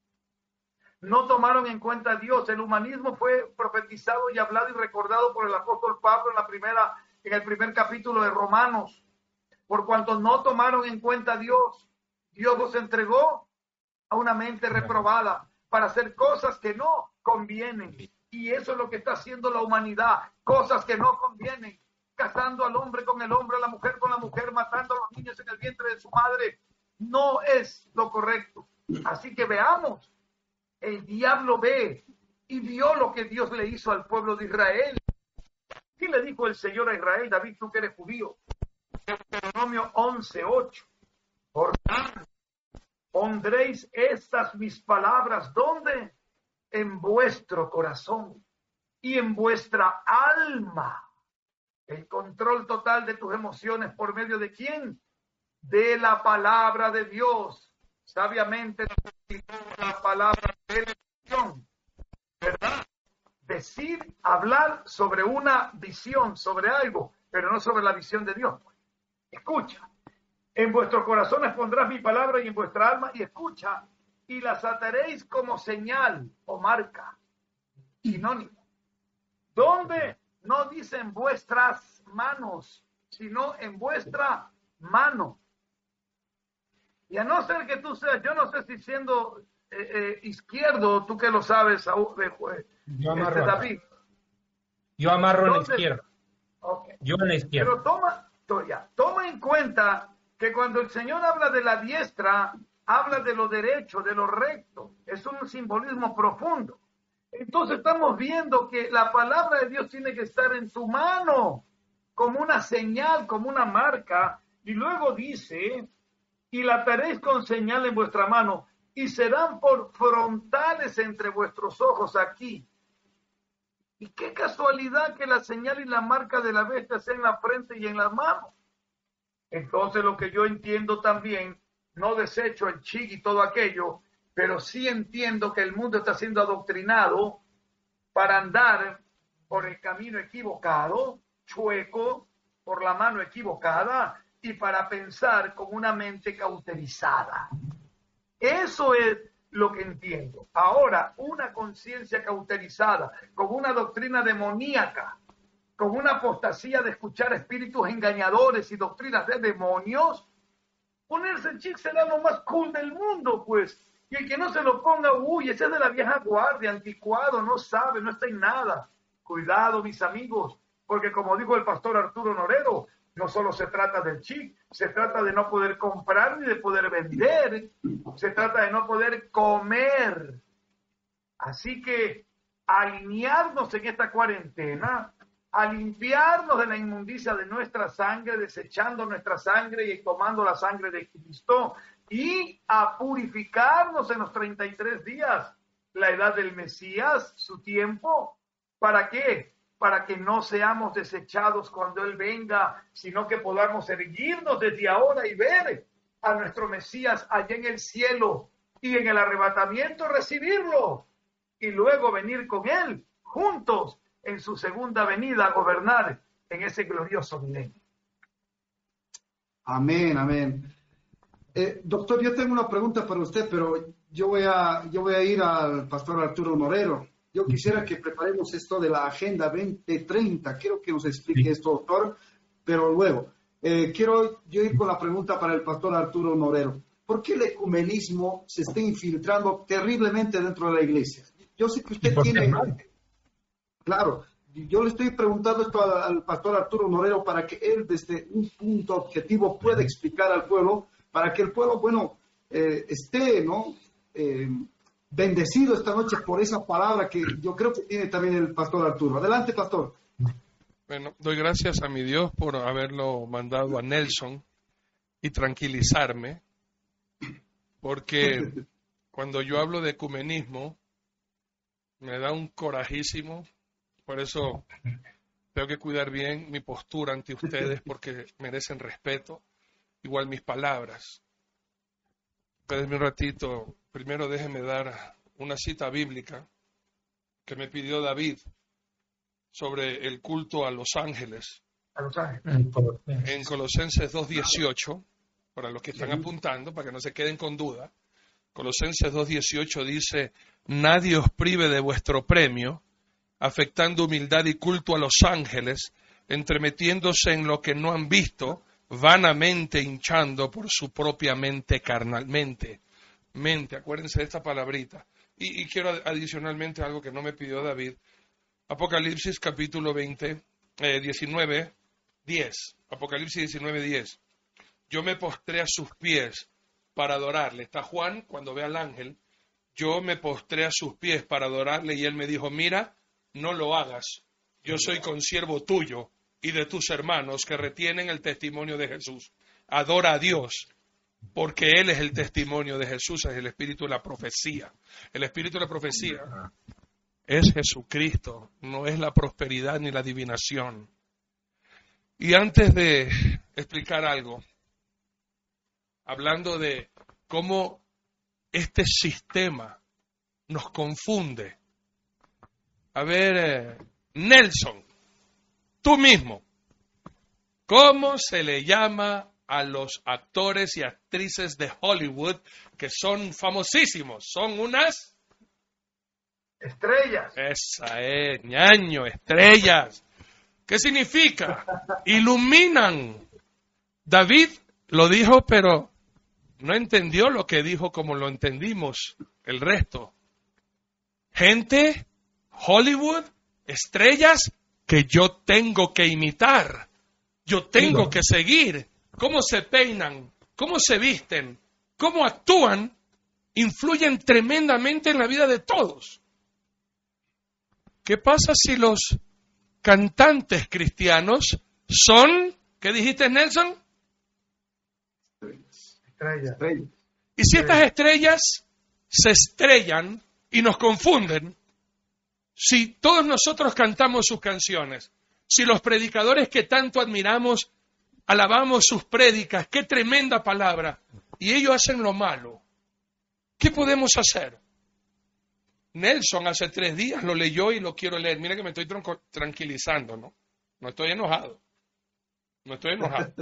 No tomaron en cuenta a Dios. El humanismo fue profetizado y hablado y recordado por el apóstol Pablo en la primera, en el primer capítulo de Romanos. Por cuanto no tomaron en cuenta a Dios, Dios los entregó a una mente reprobada para hacer cosas que no convienen. Y eso es lo que está haciendo la humanidad. Cosas que no convienen. Casando al hombre con el hombre, a la mujer con la mujer, matando a los niños en el vientre de su madre. No es lo correcto. Así que veamos. El diablo ve y vio lo que Dios le hizo al pueblo de Israel. ¿Qué le dijo el Señor a Israel? David, tú que eres judío. Deuteronomio once, ocho. Por tanto, pondréis estas mis palabras, ¿dónde? En vuestro corazón y en vuestra alma. El control total de tus emociones, ¿por medio de quién? De la palabra de Dios. Sabiamente la palabra de elección, ¿verdad? Decir, hablar sobre una visión, sobre algo, pero no sobre la visión de Dios. Escucha, en vuestros corazones pondrás mi palabra y en vuestra alma, y escucha, y las ataréis como señal o marca, sinónimo. ¿Dónde? No dice en vuestras manos, sino en vuestra mano. Y a no ser que tú seas, yo no sé si siendo eh, eh, izquierdo, tú que lo sabes, eh, yo amarro, este, David. Yo amarro en la izquierda. Okay. Yo en la izquierda. Pero toma, ya, toma en cuenta que cuando el Señor habla de la diestra, habla de lo derecho, de lo recto. Es un simbolismo profundo. Entonces estamos viendo que la palabra de Dios tiene que estar en tu mano, como una señal, como una marca. Y luego dice... y la ataréis con señal en vuestra mano, y serán por frontales entre vuestros ojos aquí. Y qué casualidad que la señal y la marca de la bestia sea en la frente y en las manos. Entonces lo que yo entiendo también, no desecho el chig y todo aquello, pero sí entiendo que el mundo está siendo adoctrinado para andar por el camino equivocado, chueco, por la mano equivocada, y para pensar con una mente cauterizada. Eso es lo que entiendo. Ahora, una conciencia cauterizada, con una doctrina demoníaca, con una apostasía de escuchar espíritus engañadores y doctrinas de demonios, ponerse el chic será lo más cool del mundo, pues. Y el que no se lo ponga, uy, ese es de la vieja guardia, anticuado, no sabe, no está en nada. Cuidado, mis amigos, porque como dijo el pastor Arturo Norero, no solo se trata del chip, se trata de no poder comprar ni de poder vender, se trata de no poder comer. Así que alinearnos en esta cuarentena, a limpiarnos de la inmundicia de nuestra sangre, desechando nuestra sangre y tomando la sangre de Cristo, y a purificarnos en los treinta y tres días, la edad del Mesías, su tiempo. ¿Para qué? Para que no seamos desechados cuando Él venga, sino que podamos erguirnos desde ahora y ver a nuestro Mesías allá en el cielo y en el arrebatamiento recibirlo y luego venir con Él juntos en su segunda venida a gobernar en ese glorioso milenio. Amén, amén. Eh, doctor, yo tengo una pregunta para usted, pero yo voy a, yo voy a ir al pastor Arturo Norero. Yo quisiera que preparemos esto de la Agenda veinte treinta. Quiero que nos explique esto, doctor, pero luego. Eh, quiero yo ir con la pregunta para el pastor Arturo Norero. ¿por qué el ecumenismo se está infiltrando terriblemente dentro de la iglesia? Yo sé que usted tiene... Claro, yo le estoy preguntando esto al, al pastor Arturo Norero para que él desde un punto objetivo pueda explicar al pueblo, para que el pueblo, bueno, eh, esté, ¿no? Eh, bendecido esta noche por esa palabra que yo creo que tiene también el pastor Arturo. Adelante, pastor. Bueno, doy gracias a mi Dios por haberlo mandado a Nelson y tranquilizarme, porque cuando yo hablo de ecumenismo me da un corajísimo, por eso tengo que cuidar bien mi postura ante ustedes porque merecen respeto, igual mis palabras. Espérenme un ratito, primero déjenme dar una cita bíblica que me pidió David sobre el culto a los ángeles. A los ángeles. En Colosenses dos dieciocho, para los que están apuntando, para que no se queden con duda, Colosenses dos dieciocho dice, nadie os prive de vuestro premio, afectando humildad y culto a los ángeles, entremetiéndose en lo que no han visto, vanamente hinchando por su propia mente carnalmente. Mente, acuérdense de esta palabrita. Y, y quiero adicionalmente algo que no me pidió David. Apocalipsis capítulo veinte, eh, diecinueve, diez. Apocalipsis diecinueve, diez. Yo me postré a sus pies para adorarle. Está Juan cuando ve al ángel. Yo me postré a sus pies para adorarle y él me dijo, mira, no lo hagas. Yo soy consiervo tuyo y de tus hermanos que retienen el testimonio de Jesús. Adora a Dios, porque Él es el testimonio de Jesús, es el espíritu de la profecía. El espíritu de la profecía es Jesucristo, no es la prosperidad ni la adivinación. Y antes de explicar algo, hablando de cómo este sistema nos confunde. A ver, eh, Nelson, tú mismo, ¿cómo se le llama a los actores y actrices de Hollywood que son famosísimos? Son unas... estrellas. Esa es, ñaño, estrellas. ¿Qué significa? Iluminan. David lo dijo, pero no entendió lo que dijo como lo entendimos el resto. Gente, Hollywood, estrellas que yo tengo que imitar. Yo tengo que seguir. Cómo se peinan, cómo se visten, cómo actúan, influyen tremendamente en la vida de todos. ¿Qué pasa si los cantantes cristianos son, ¿qué dijiste, Nelson? Estrellas. Y si estas estrellas se estrellan y nos confunden, si todos nosotros cantamos sus canciones, si los predicadores que tanto admiramos alabamos sus prédicas, qué tremenda palabra, y ellos hacen lo malo, ¿qué podemos hacer? Nelson hace tres días lo leyó y lo quiero leer. Mira que me estoy tronco- tranquilizando, ¿no? No estoy enojado. No estoy enojado.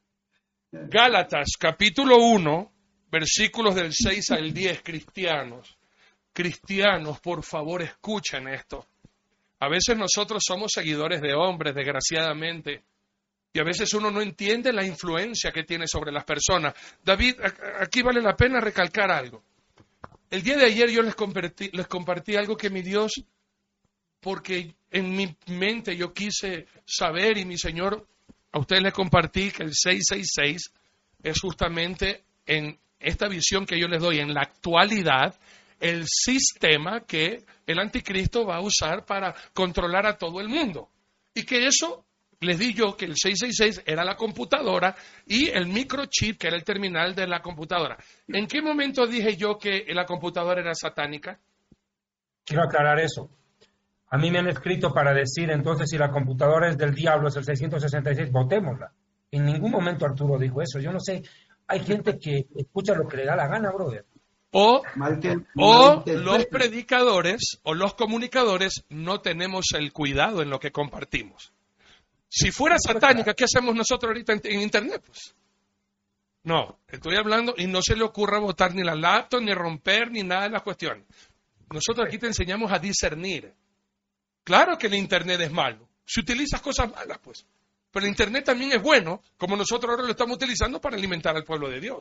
Gálatas, capítulo uno, versículos del seis al diez, cristianos. Cristianos, por favor, escuchen esto. A veces nosotros somos seguidores de hombres, desgraciadamente, y a veces uno no entiende la influencia que tiene sobre las personas. David, aquí vale la pena recalcar algo. El día de ayer yo les compartí, les compartí algo que mi Dios, porque en mi mente yo quise saber, y mi Señor, a ustedes les compartí que el seiscientos sesenta y seis es justamente en esta visión que yo les doy en la actualidad, el sistema que el anticristo va a usar para controlar a todo el mundo. Y que eso, les di yo que el seiscientos sesenta y seis era la computadora y el microchip que era el terminal de la computadora. ¿En qué momento dije yo que la computadora era satánica? Quiero aclarar eso. A mí me han escrito para decir, entonces, si la computadora es del diablo, es el seiscientos sesenta y seis, votémosla. En ningún momento Arturo dijo eso. Yo no sé, hay gente que escucha lo que le da la gana, brother. O, o los predicadores o los comunicadores no tenemos el cuidado en lo que compartimos. Si fuera satánica, ¿qué hacemos nosotros ahorita en, en Internet? Pues no, estoy hablando y no se le ocurra botar ni la laptop, ni romper, ni nada de las cuestiones. Nosotros aquí te enseñamos a discernir. Claro que el Internet es malo. Si utilizas cosas malas, pues. Pero el Internet también es bueno, como nosotros ahora lo estamos utilizando para alimentar al pueblo de Dios.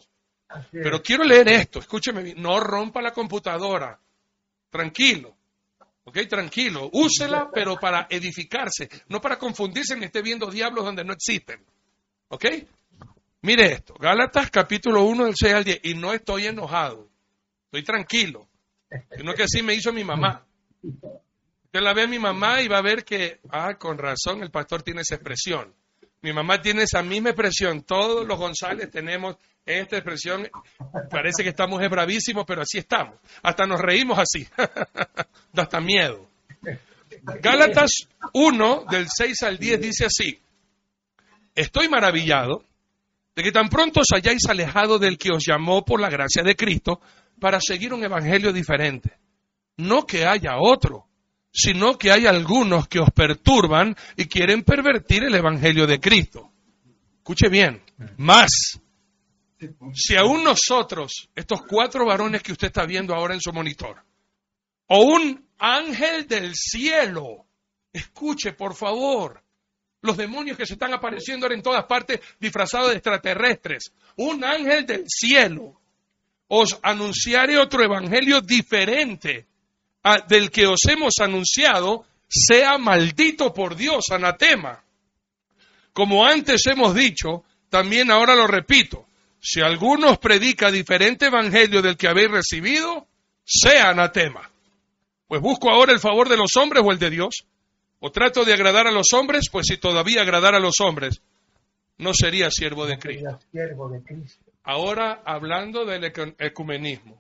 Pero quiero leer esto, escúcheme bien, no rompa la computadora, tranquilo, ok, tranquilo, úsela pero para edificarse, no para confundirse ni esté viendo diablos donde no existen, ok. Mire esto, Gálatas capítulo uno del seis al diez, y no estoy enojado, estoy tranquilo, sino que así me hizo mi mamá. Usted la ve a mi mamá y va a ver que, ah, con razón el pastor tiene esa expresión. Mi mamá tiene esa misma expresión, todos los González tenemos esta expresión, parece que estamos bravísimos, pero así estamos, hasta nos reímos así, da hasta miedo. Gálatas uno del seis al diez dice así, estoy maravillado de que tan pronto os hayáis alejado del que os llamó por la gracia de Cristo para seguir un evangelio diferente. No que haya otro, sino que hay algunos que os perturban y quieren pervertir el evangelio de Cristo. Escuche bien, más, si aún nosotros, estos cuatro varones que usted está viendo ahora en su monitor, o un ángel del cielo, escuche por favor, los demonios que se están apareciendo ahora en todas partes disfrazados de extraterrestres, un ángel del cielo, os anunciaré otro evangelio diferente a, del que os hemos anunciado, sea maldito por Dios, anatema. Como antes hemos dicho, también ahora lo repito, si alguno os predica diferente evangelio del que habéis recibido, sea anatema. Pues busco ahora el favor de los hombres o el de Dios, o trato de agradar a los hombres, pues si todavía agradara a los hombres, no sería siervo de Cristo. Ahora hablando del ecumenismo.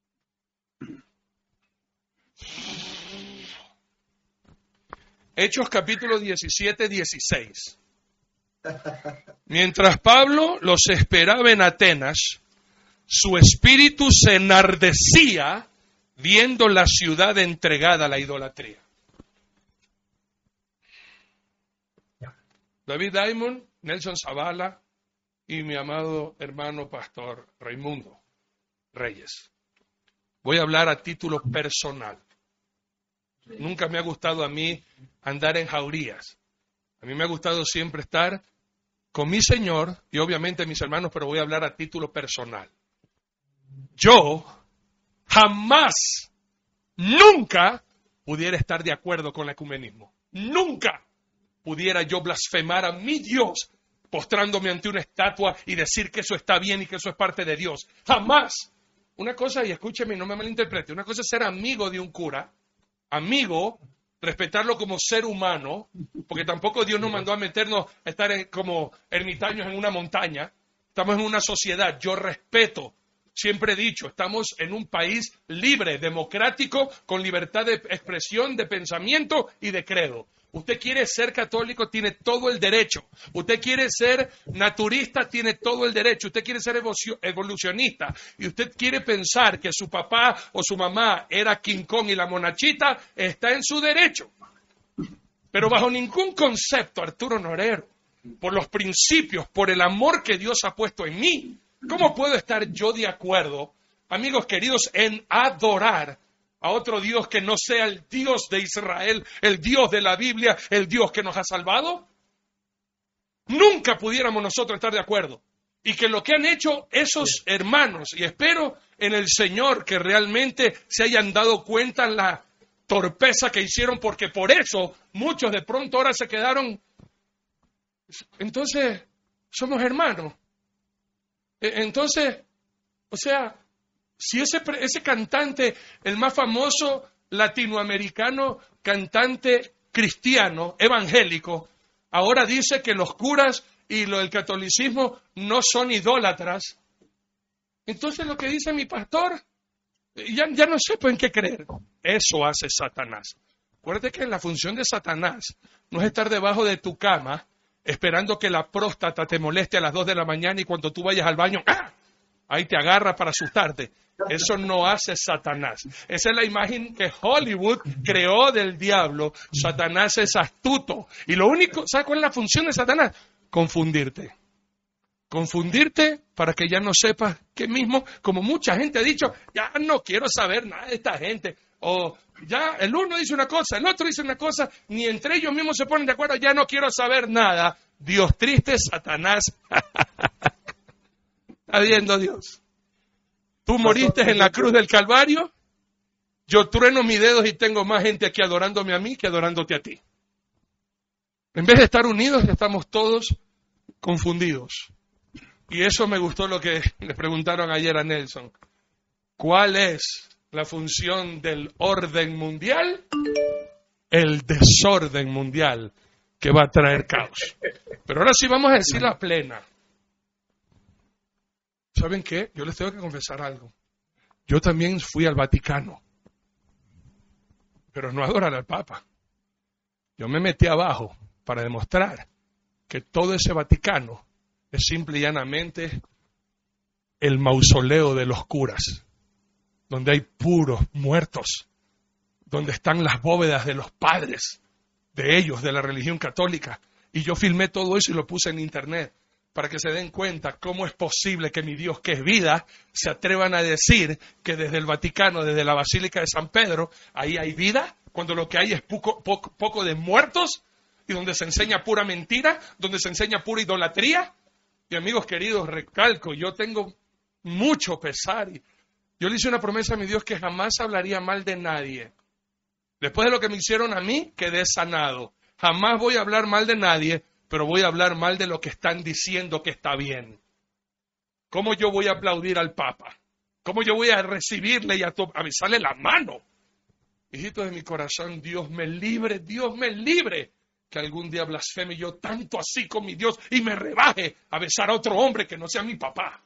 Hechos capítulo diecisiete, dieciséis. Mientras Pablo los esperaba en Atenas, su espíritu se enardecía viendo la ciudad entregada a la idolatría. David Diamond, Nelson Zavala y mi amado hermano pastor Raimundo Reyes. Voy a hablar a título personal. Nunca me ha gustado a mí andar en jaurías. A mí me ha gustado siempre estar con mi Señor y obviamente mis hermanos, pero voy a hablar a título personal. Yo jamás, nunca pudiera estar de acuerdo con el ecumenismo. Nunca pudiera yo blasfemar a mi Dios postrándome ante una estatua y decir que eso está bien y que eso es parte de Dios. Jamás. Una cosa, y escúcheme, no me malinterprete, una cosa es ser amigo de un cura, amigo, respetarlo como ser humano, porque tampoco Dios nos mandó a meternos a estar en, como ermitaños en una montaña. Estamos en una sociedad, yo respeto, siempre he dicho, estamos en un país libre, democrático, con libertad de expresión, de pensamiento y de credo. Usted quiere ser católico, tiene todo el derecho. Usted quiere ser naturista, tiene todo el derecho. Usted quiere ser evolucionista y usted quiere pensar que su papá o su mamá era King Kong y la monachita, está en su derecho. Pero bajo ningún concepto, Arturo Norero, por los principios, por el amor que Dios ha puesto en mí, ¿cómo puedo estar yo de acuerdo, amigos queridos, en adorar a otro Dios que no sea el Dios de Israel, el Dios de la Biblia, el Dios que nos ha salvado? Nunca pudiéramos nosotros estar de acuerdo. Y que lo que han hecho esos hermanos, y espero en el Señor que realmente se hayan dado cuenta la torpeza que hicieron, porque por eso muchos de pronto ahora se quedaron. Entonces, somos hermanos. Entonces, o sea, si ese, ese cantante, el más famoso latinoamericano cantante cristiano, evangélico, ahora dice que los curas y lo del catolicismo no son idólatras, entonces lo que dice mi pastor, ya, ya no sé en qué creer. Eso hace Satanás. Acuérdate que la función de Satanás no es estar debajo de tu cama esperando que la próstata te moleste a las dos de la mañana y cuando tú vayas al baño, ¡ah!, ahí te agarra para asustarte. Eso no hace Satanás. Esa es la imagen que Hollywood creó del diablo. Satanás es astuto. Y lo único, ¿sabes cuál es la función de Satanás? Confundirte. Confundirte para que ya no sepas que mismo, como mucha gente ha dicho, ya no quiero saber nada de esta gente. O ya el uno dice una cosa, el otro dice una cosa, ni entre ellos mismos se ponen de acuerdo, ya no quiero saber nada. Dios triste, Satanás. Está viendo Dios. Tú moriste en la cruz del Calvario. Yo trueno mis dedos y tengo más gente aquí adorándome a mí que adorándote a ti. En vez de estar unidos, estamos todos confundidos. Y eso me gustó lo que le preguntaron ayer a Nelson. ¿Cuál es la función del orden mundial? El desorden mundial que va a traer caos. Pero ahora sí vamos a decir la plena. ¿Saben qué? Yo les tengo que confesar algo. Yo también fui al Vaticano, pero no a adorar al Papa. Yo me metí abajo para demostrar que todo ese Vaticano es simple y llanamente el mausoleo de los curas, donde hay puros muertos, donde están las bóvedas de los padres de ellos, de la religión católica. Y yo filmé todo eso y lo puse en internet para que se den cuenta cómo es posible que mi Dios, que es vida, se atrevan a decir que desde el Vaticano, desde la Basílica de San Pedro, ahí hay vida, cuando lo que hay es poco, poco, poco de muertos, y donde se enseña pura mentira, donde se enseña pura idolatría. Y amigos queridos, recalco, yo tengo mucho pesar. Y yo le hice una promesa a mi Dios que jamás hablaría mal de nadie. Después de lo que me hicieron a mí, quedé sanado. Jamás voy a hablar mal de nadie, pero voy a hablar mal de lo que están diciendo que está bien. ¿Cómo yo voy a aplaudir al Papa? ¿Cómo yo voy a recibirle y a, a besarle la mano? Hijito de mi corazón, Dios me libre, Dios me libre, que algún día blasfeme yo tanto así con mi Dios y me rebaje a besar a otro hombre que no sea mi papá.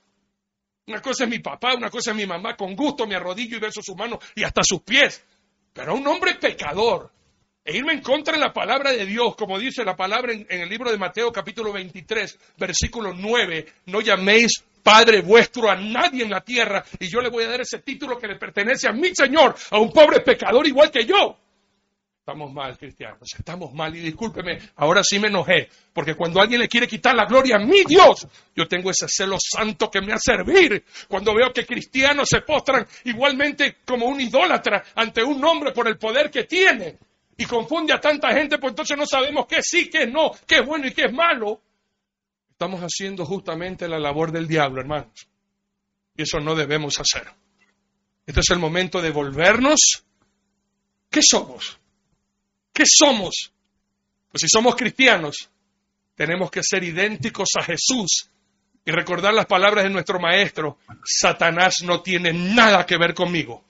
Una cosa es mi papá, una cosa es mi mamá, con gusto me arrodillo y beso sus manos y hasta sus pies. Pero a un hombre pecador, e irme en contra de la palabra de Dios, como dice la palabra en, en el libro de Mateo capítulo veintitrés, versículo nueve, no llaméis Padre vuestro a nadie en la tierra, y yo le voy a dar ese título que le pertenece a mi Señor, a un pobre pecador igual que yo. Estamos mal, cristianos, estamos mal, y discúlpeme, ahora sí me enojé, porque cuando alguien le quiere quitar la gloria a mi Dios, yo tengo ese celo santo que me hace servir. Cuando veo que cristianos se postran igualmente como un idólatra ante un hombre por el poder que tiene, y confunde a tanta gente, pues entonces no sabemos qué sí, qué no, qué es bueno y qué es malo. Estamos haciendo justamente la labor del diablo, hermanos. Y eso no debemos hacer. Este es el momento de volvernos. ¿Qué somos? ¿Qué somos? Pues si somos cristianos, tenemos que ser idénticos a Jesús y recordar las palabras de nuestro maestro. Satanás no tiene nada que ver conmigo.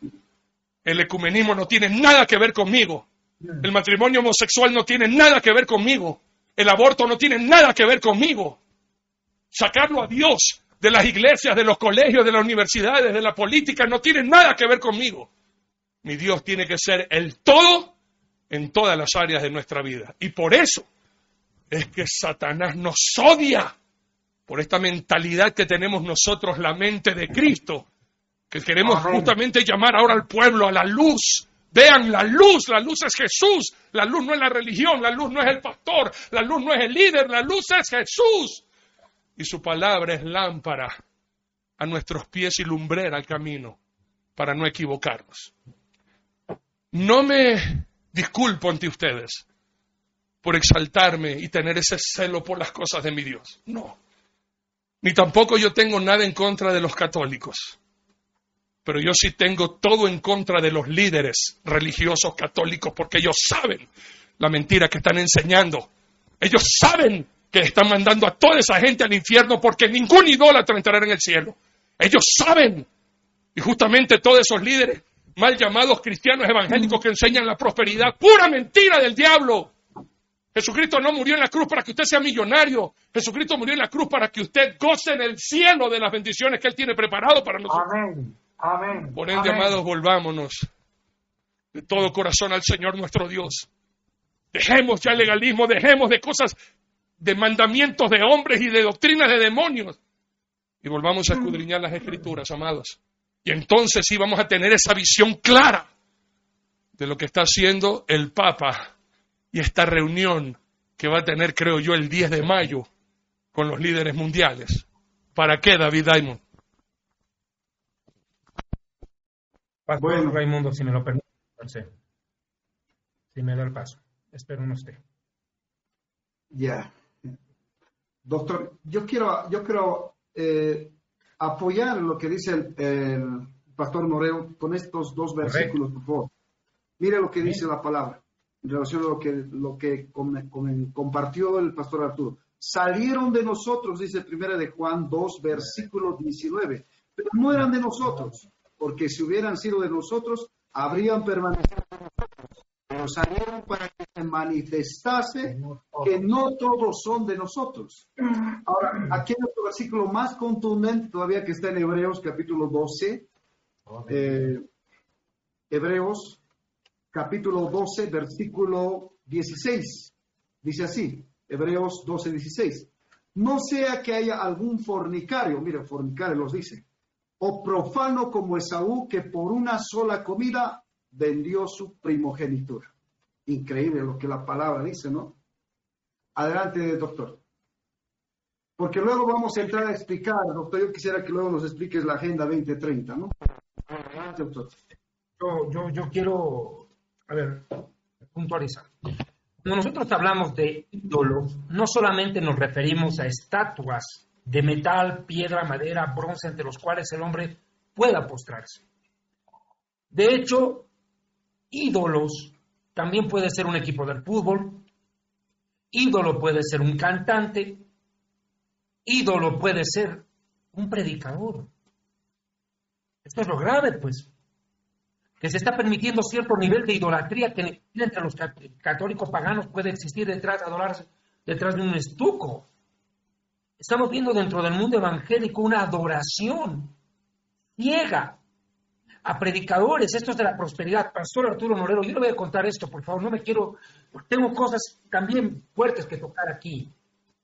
El ecumenismo no tiene nada que ver conmigo. El matrimonio homosexual no tiene nada que ver conmigo. El aborto no tiene nada que ver conmigo. Sacarlo a Dios de las iglesias, de los colegios, de las universidades, de la política, no tiene nada que ver conmigo. Mi Dios tiene que ser el todo en todas las áreas de nuestra vida. Y por eso es que Satanás nos odia, por esta mentalidad que tenemos nosotros, la mente de Cristo, que queremos justamente llamar ahora al pueblo a la luz. Vean la luz, la luz es Jesús, la luz no es la religión, la luz no es el pastor, la luz no es el líder, la luz es Jesús. Y su palabra es lámpara a nuestros pies y lumbrera al camino, para no equivocarnos. No me disculpo ante ustedes por exaltarme y tener ese celo por las cosas de mi Dios. No. Ni tampoco yo tengo nada en contra de los católicos. Pero yo sí tengo todo en contra de los líderes religiosos católicos, porque ellos saben la mentira que están enseñando. Ellos saben que están mandando a toda esa gente al infierno, porque ningún idólatra entrará en el cielo. Ellos saben. Y justamente todos esos líderes mal llamados cristianos evangélicos que enseñan la prosperidad, pura mentira del diablo. Jesucristo no murió en la cruz para que usted sea millonario. Jesucristo murió en la cruz para que usted goce en el cielo de las bendiciones que Él tiene preparado para nosotros. Amén. Amén. Por ende, Amén. amados, volvámonos de todo corazón al Señor nuestro Dios. Dejemos ya el legalismo, dejemos de cosas, de mandamientos de hombres y de doctrinas de demonios. Y volvamos a escudriñar las Escrituras, amados. Y entonces sí vamos a tener esa visión clara de lo que está haciendo el Papa y esta reunión que va a tener, creo yo, el diez de mayo con los líderes mundiales. ¿Para qué, David Diamond? Pastor Bueno. Raimundo, si me lo permite, si me da el paso. Espero en usted. Ya. Doctor, yo quiero, yo quiero eh, apoyar lo que dice el, el pastor Norero con estos dos versículos, por favor. Mire lo que dice la palabra en relación a lo que, lo que com, com, compartió el pastor Arturo. Salieron de nosotros, dice primera de Juan dos, versículo diecinueve, pero no eran de nosotros, porque si hubieran sido de nosotros, habrían permanecido con nosotros. Pero salieron para que se manifestase que no todos son de nosotros. Ahora, aquí hay otro versículo más contundente todavía que está en Hebreos capítulo doce. Eh, Hebreos capítulo doce, versículo dieciséis. Dice así, Hebreos doce, dieciséis. No sea que haya algún fornicario, mira, fornicario los dice, o profano como Esaú, que por una sola comida vendió su primogenitura. Increíble lo que la palabra dice, ¿no? Adelante, doctor. Porque luego vamos a entrar a explicar, doctor, yo quisiera que luego nos expliques la Agenda veinte treinta, ¿no? Adelante, doctor. Yo, yo, yo quiero, a ver, puntualizar. Cuando nosotros hablamos de ídolos, no solamente nos referimos a estatuas de metal, piedra, madera, bronce, ante los cuales el hombre pueda postrarse. De hecho, ídolos también puede ser un equipo del fútbol, ídolo puede ser un cantante, ídolo puede ser un predicador. Esto es lo grave, pues, que se está permitiendo cierto nivel de idolatría que entre los católicos paganos puede existir detrás, adorarse detrás de un estuco. Estamos viendo dentro del mundo evangélico una adoración ciega a predicadores, estos de la prosperidad. Pastor Arturo Norero, yo le voy a contar esto, por favor, no me quiero, tengo cosas también fuertes que tocar aquí.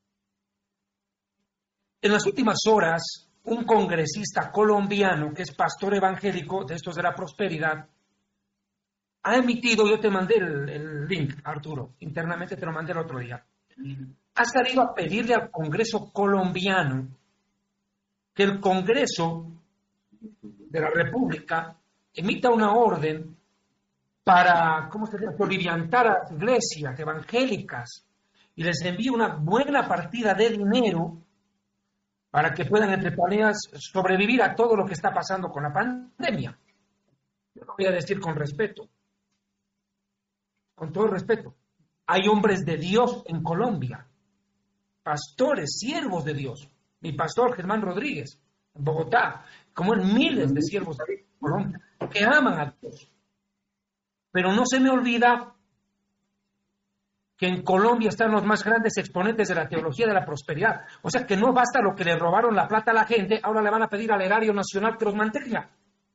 En las últimas horas, un congresista colombiano, que es pastor evangélico, de estos de la prosperidad, ha emitido, yo te mandé el, el link, Arturo, internamente te lo mandé el otro día, ha salido a pedirle al Congreso colombiano que el Congreso de la República emita una orden para, ¿cómo se llama?, soliviantar a las iglesias evangélicas y les envíe una buena partida de dinero para que puedan, entre comillas, sobrevivir a todo lo que está pasando con la pandemia. Yo lo voy a decir con respeto, con todo respeto. Hay hombres de Dios en Colombia, pastores, siervos de Dios. Mi pastor Germán Rodríguez, en Bogotá, como en miles de siervos de Colombia, que aman a Dios. Pero no se me olvida que en Colombia están los más grandes exponentes de la teología de la prosperidad. O sea que no basta lo que le robaron la plata a la gente, ahora le van a pedir al erario nacional que los mantenga.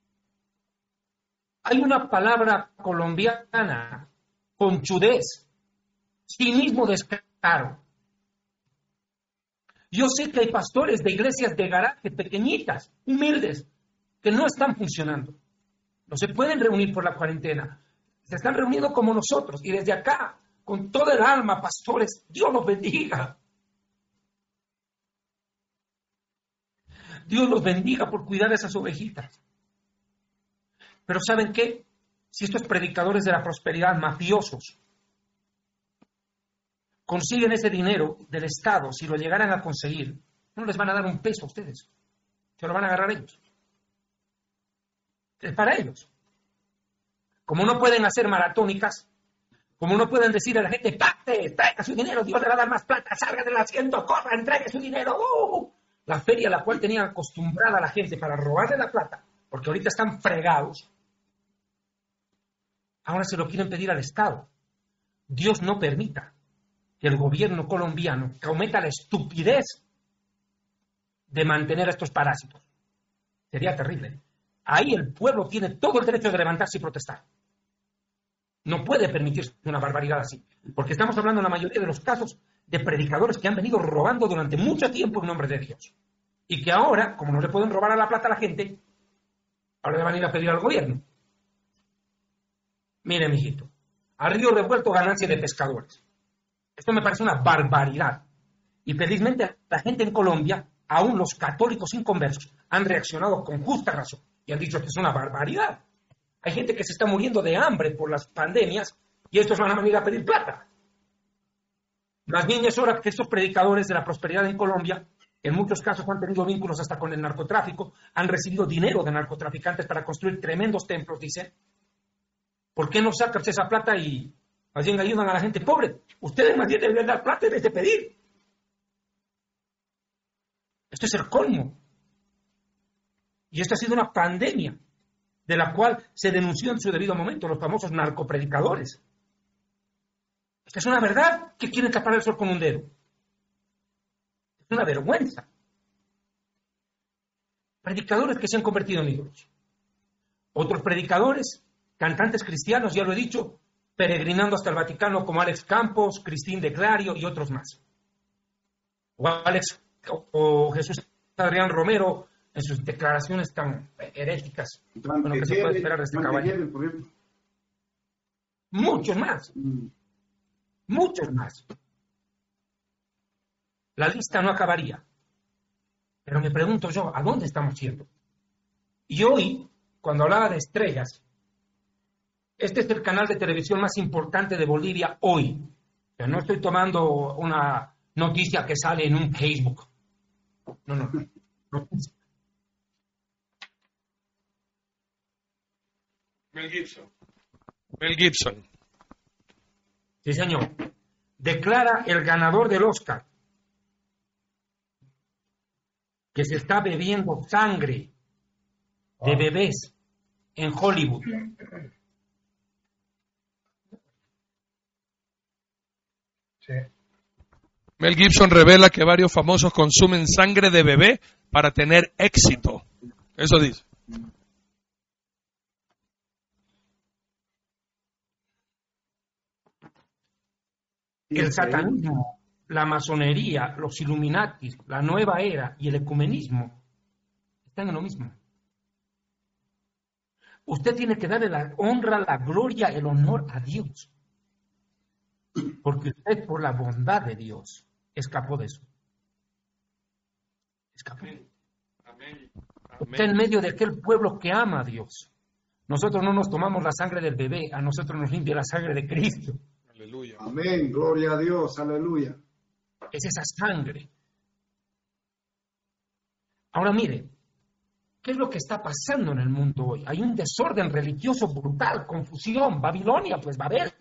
Hay una palabra colombiana, conchudez, cinismo descaro. Yo sé que hay pastores de iglesias de garaje pequeñitas, humildes, que no están funcionando. No se pueden reunir por la cuarentena. Se están reuniendo como nosotros. Y desde acá, con todo el alma, pastores, Dios los bendiga. Dios los bendiga por cuidar de esas ovejitas. Pero ¿saben qué? Si estos predicadores de la prosperidad, mafiosos, consiguen ese dinero del Estado, si lo llegaran a conseguir, no les van a dar un peso a ustedes. Se lo van a agarrar ellos. Es para ellos. Como no pueden hacer maratónicas, como no pueden decir a la gente, pacte, traiga su dinero, Dios le va a dar más plata, salga del asiento, corra, entregue su dinero. ¡Uh! La feria a la cual tenían acostumbrada a la gente para robarle la plata, porque ahorita están fregados, ahora se lo quieren pedir al Estado. Dios no permita que el gobierno colombiano cometa la estupidez de mantener a estos parásitos. Sería terrible. Ahí el pueblo tiene todo el derecho de levantarse y protestar. No puede permitirse una barbaridad así, porque estamos hablando en la mayoría de los casos de predicadores que han venido robando durante mucho tiempo en nombre de Dios. Y que ahora, como no le pueden robar a la plata a la gente, ahora le van a ir a pedir al gobierno. Mire, mijito, a río revuelto ganancia de pescadores. Esto me parece una barbaridad. Y felizmente la gente en Colombia, aún los católicos inconversos, han reaccionado con justa razón y han dicho que es una barbaridad. Hay gente que se está muriendo de hambre por las pandemias y estos van a venir a pedir plata. Más bien es hora que estos predicadores de la prosperidad en Colombia en muchos casos han tenido vínculos hasta con el narcotráfico, han recibido dinero de narcotraficantes para construir tremendos templos, dicen. ¿Por qué no sacan esa plata y más bien ayudan a la gente pobre? Ustedes más bien deben dar plata en vez de pedir. Esto es el colmo. Y esto ha sido una pandemia de la cual se denunció en su debido momento los famosos narcopredicadores. Esta es una verdad que quieren tapar el sol con un dedo. Es una vergüenza. Predicadores que se han convertido en ídolos. Otros predicadores, cantantes cristianos, ya lo he dicho, peregrinando hasta el Vaticano como Alex Campos, Cristín de Clario y otros más. O Alex o, o Jesús Adrián Romero en sus declaraciones tan heréticas. Bueno, que se puede esperar de este caballo. Muchos más. Mm. Muchos más. La lista no acabaría. Pero me pregunto yo, ¿a dónde estamos yendo? Y hoy, cuando hablaba de estrellas, este es el canal de televisión más importante de Bolivia hoy. O sea, no estoy tomando una noticia que sale en un Facebook. No, no, no. Mel Gibson. Mel Gibson. Sí, señor. Declara el ganador del Oscar que se está bebiendo sangre de bebés en Hollywood. Sí. Mel Gibson revela que varios famosos consumen sangre de bebé para tener éxito. Eso dice. El satanismo, la masonería, los Illuminatis, la nueva era y el ecumenismo están en lo mismo. Usted tiene que darle la honra, la gloria, el honor a Dios. Porque usted, por la bondad de Dios, escapó de eso. Escapó. Amén. Amén. Está en medio de aquel pueblo que ama a Dios. Nosotros no nos tomamos la sangre del bebé, a nosotros nos limpia la sangre de Cristo. Aleluya. Amén, gloria a Dios, aleluya. Es esa sangre. Ahora mire, ¿qué es lo que está pasando en el mundo hoy? Hay un desorden religioso brutal, confusión, Babilonia, pues Babel.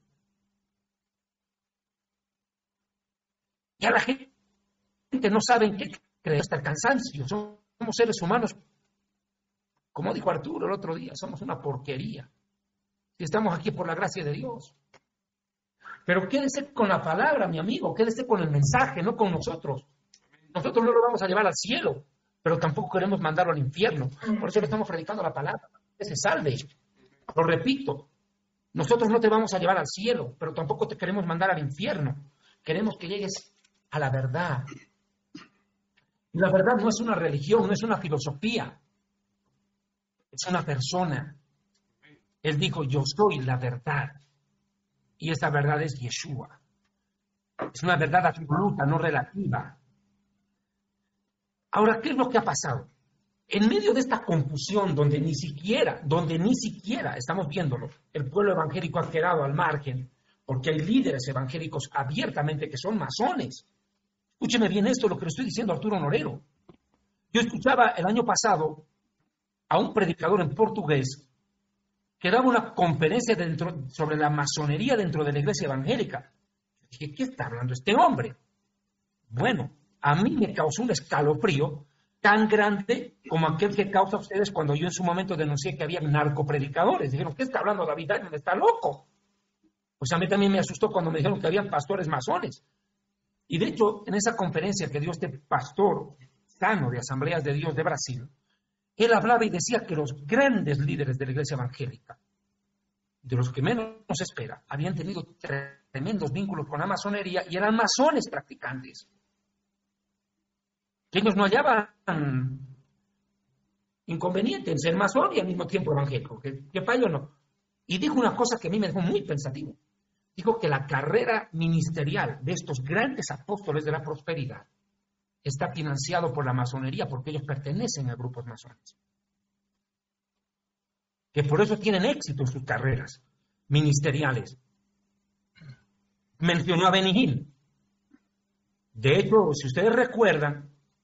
Ya la gente no sabe en qué creer hasta el cansancio. Somos seres humanos. Como dijo Arturo el otro día, somos una porquería. Y estamos aquí por la gracia de Dios. Pero quédese con la palabra, mi amigo, quédese con el mensaje, no con nosotros. Nosotros no lo vamos a llevar al cielo, pero tampoco queremos mandarlo al infierno. Por eso le estamos predicando la palabra, que se salve. Lo repito, nosotros no te vamos a llevar al cielo, pero tampoco te queremos mandar al infierno. Queremos que llegues a la verdad. Y la verdad no es una religión, no es una filosofía. Es una persona. Él dijo, yo soy la verdad. Y esa verdad es Yeshua. Es una verdad absoluta, no relativa. Ahora, ¿qué es lo que ha pasado? En medio de esta confusión donde ni siquiera, donde ni siquiera, estamos viéndolo, el pueblo evangélico ha quedado al margen, porque hay líderes evangélicos abiertamente que son masones. Escúcheme bien esto, lo que le estoy diciendo a Arturo Norero. Yo escuchaba el año pasado a un predicador en portugués que daba una conferencia dentro, sobre la masonería dentro de la iglesia evangélica. Dije, ¿qué está hablando este hombre? Bueno, a mí me causó un escalofrío tan grande como aquel que causa a ustedes cuando yo en su momento denuncié que había narcopredicadores. Dijeron, ¿qué está hablando David? ¿Está loco? Pues a mí también me asustó cuando me dijeron que habían pastores masones. Y de hecho, en esa conferencia que dio este pastor sano de Asambleas de Dios de Brasil, él hablaba y decía que los grandes líderes de la iglesia evangélica, de los que menos se espera, habían tenido tremendos vínculos con la masonería y eran masones practicantes. Que ellos no hallaban inconveniente en ser masón y al mismo tiempo evangélico. Que, que fallo no. Y dijo una cosa que a mí me dejó muy pensativo. Dijo que la carrera ministerial de estos grandes apóstoles de la prosperidad está financiado por la masonería porque ellos pertenecen a grupos masones. Que por eso tienen éxito en sus carreras ministeriales. Mencionó a Benny Hinn. De hecho, si ustedes recuerdan,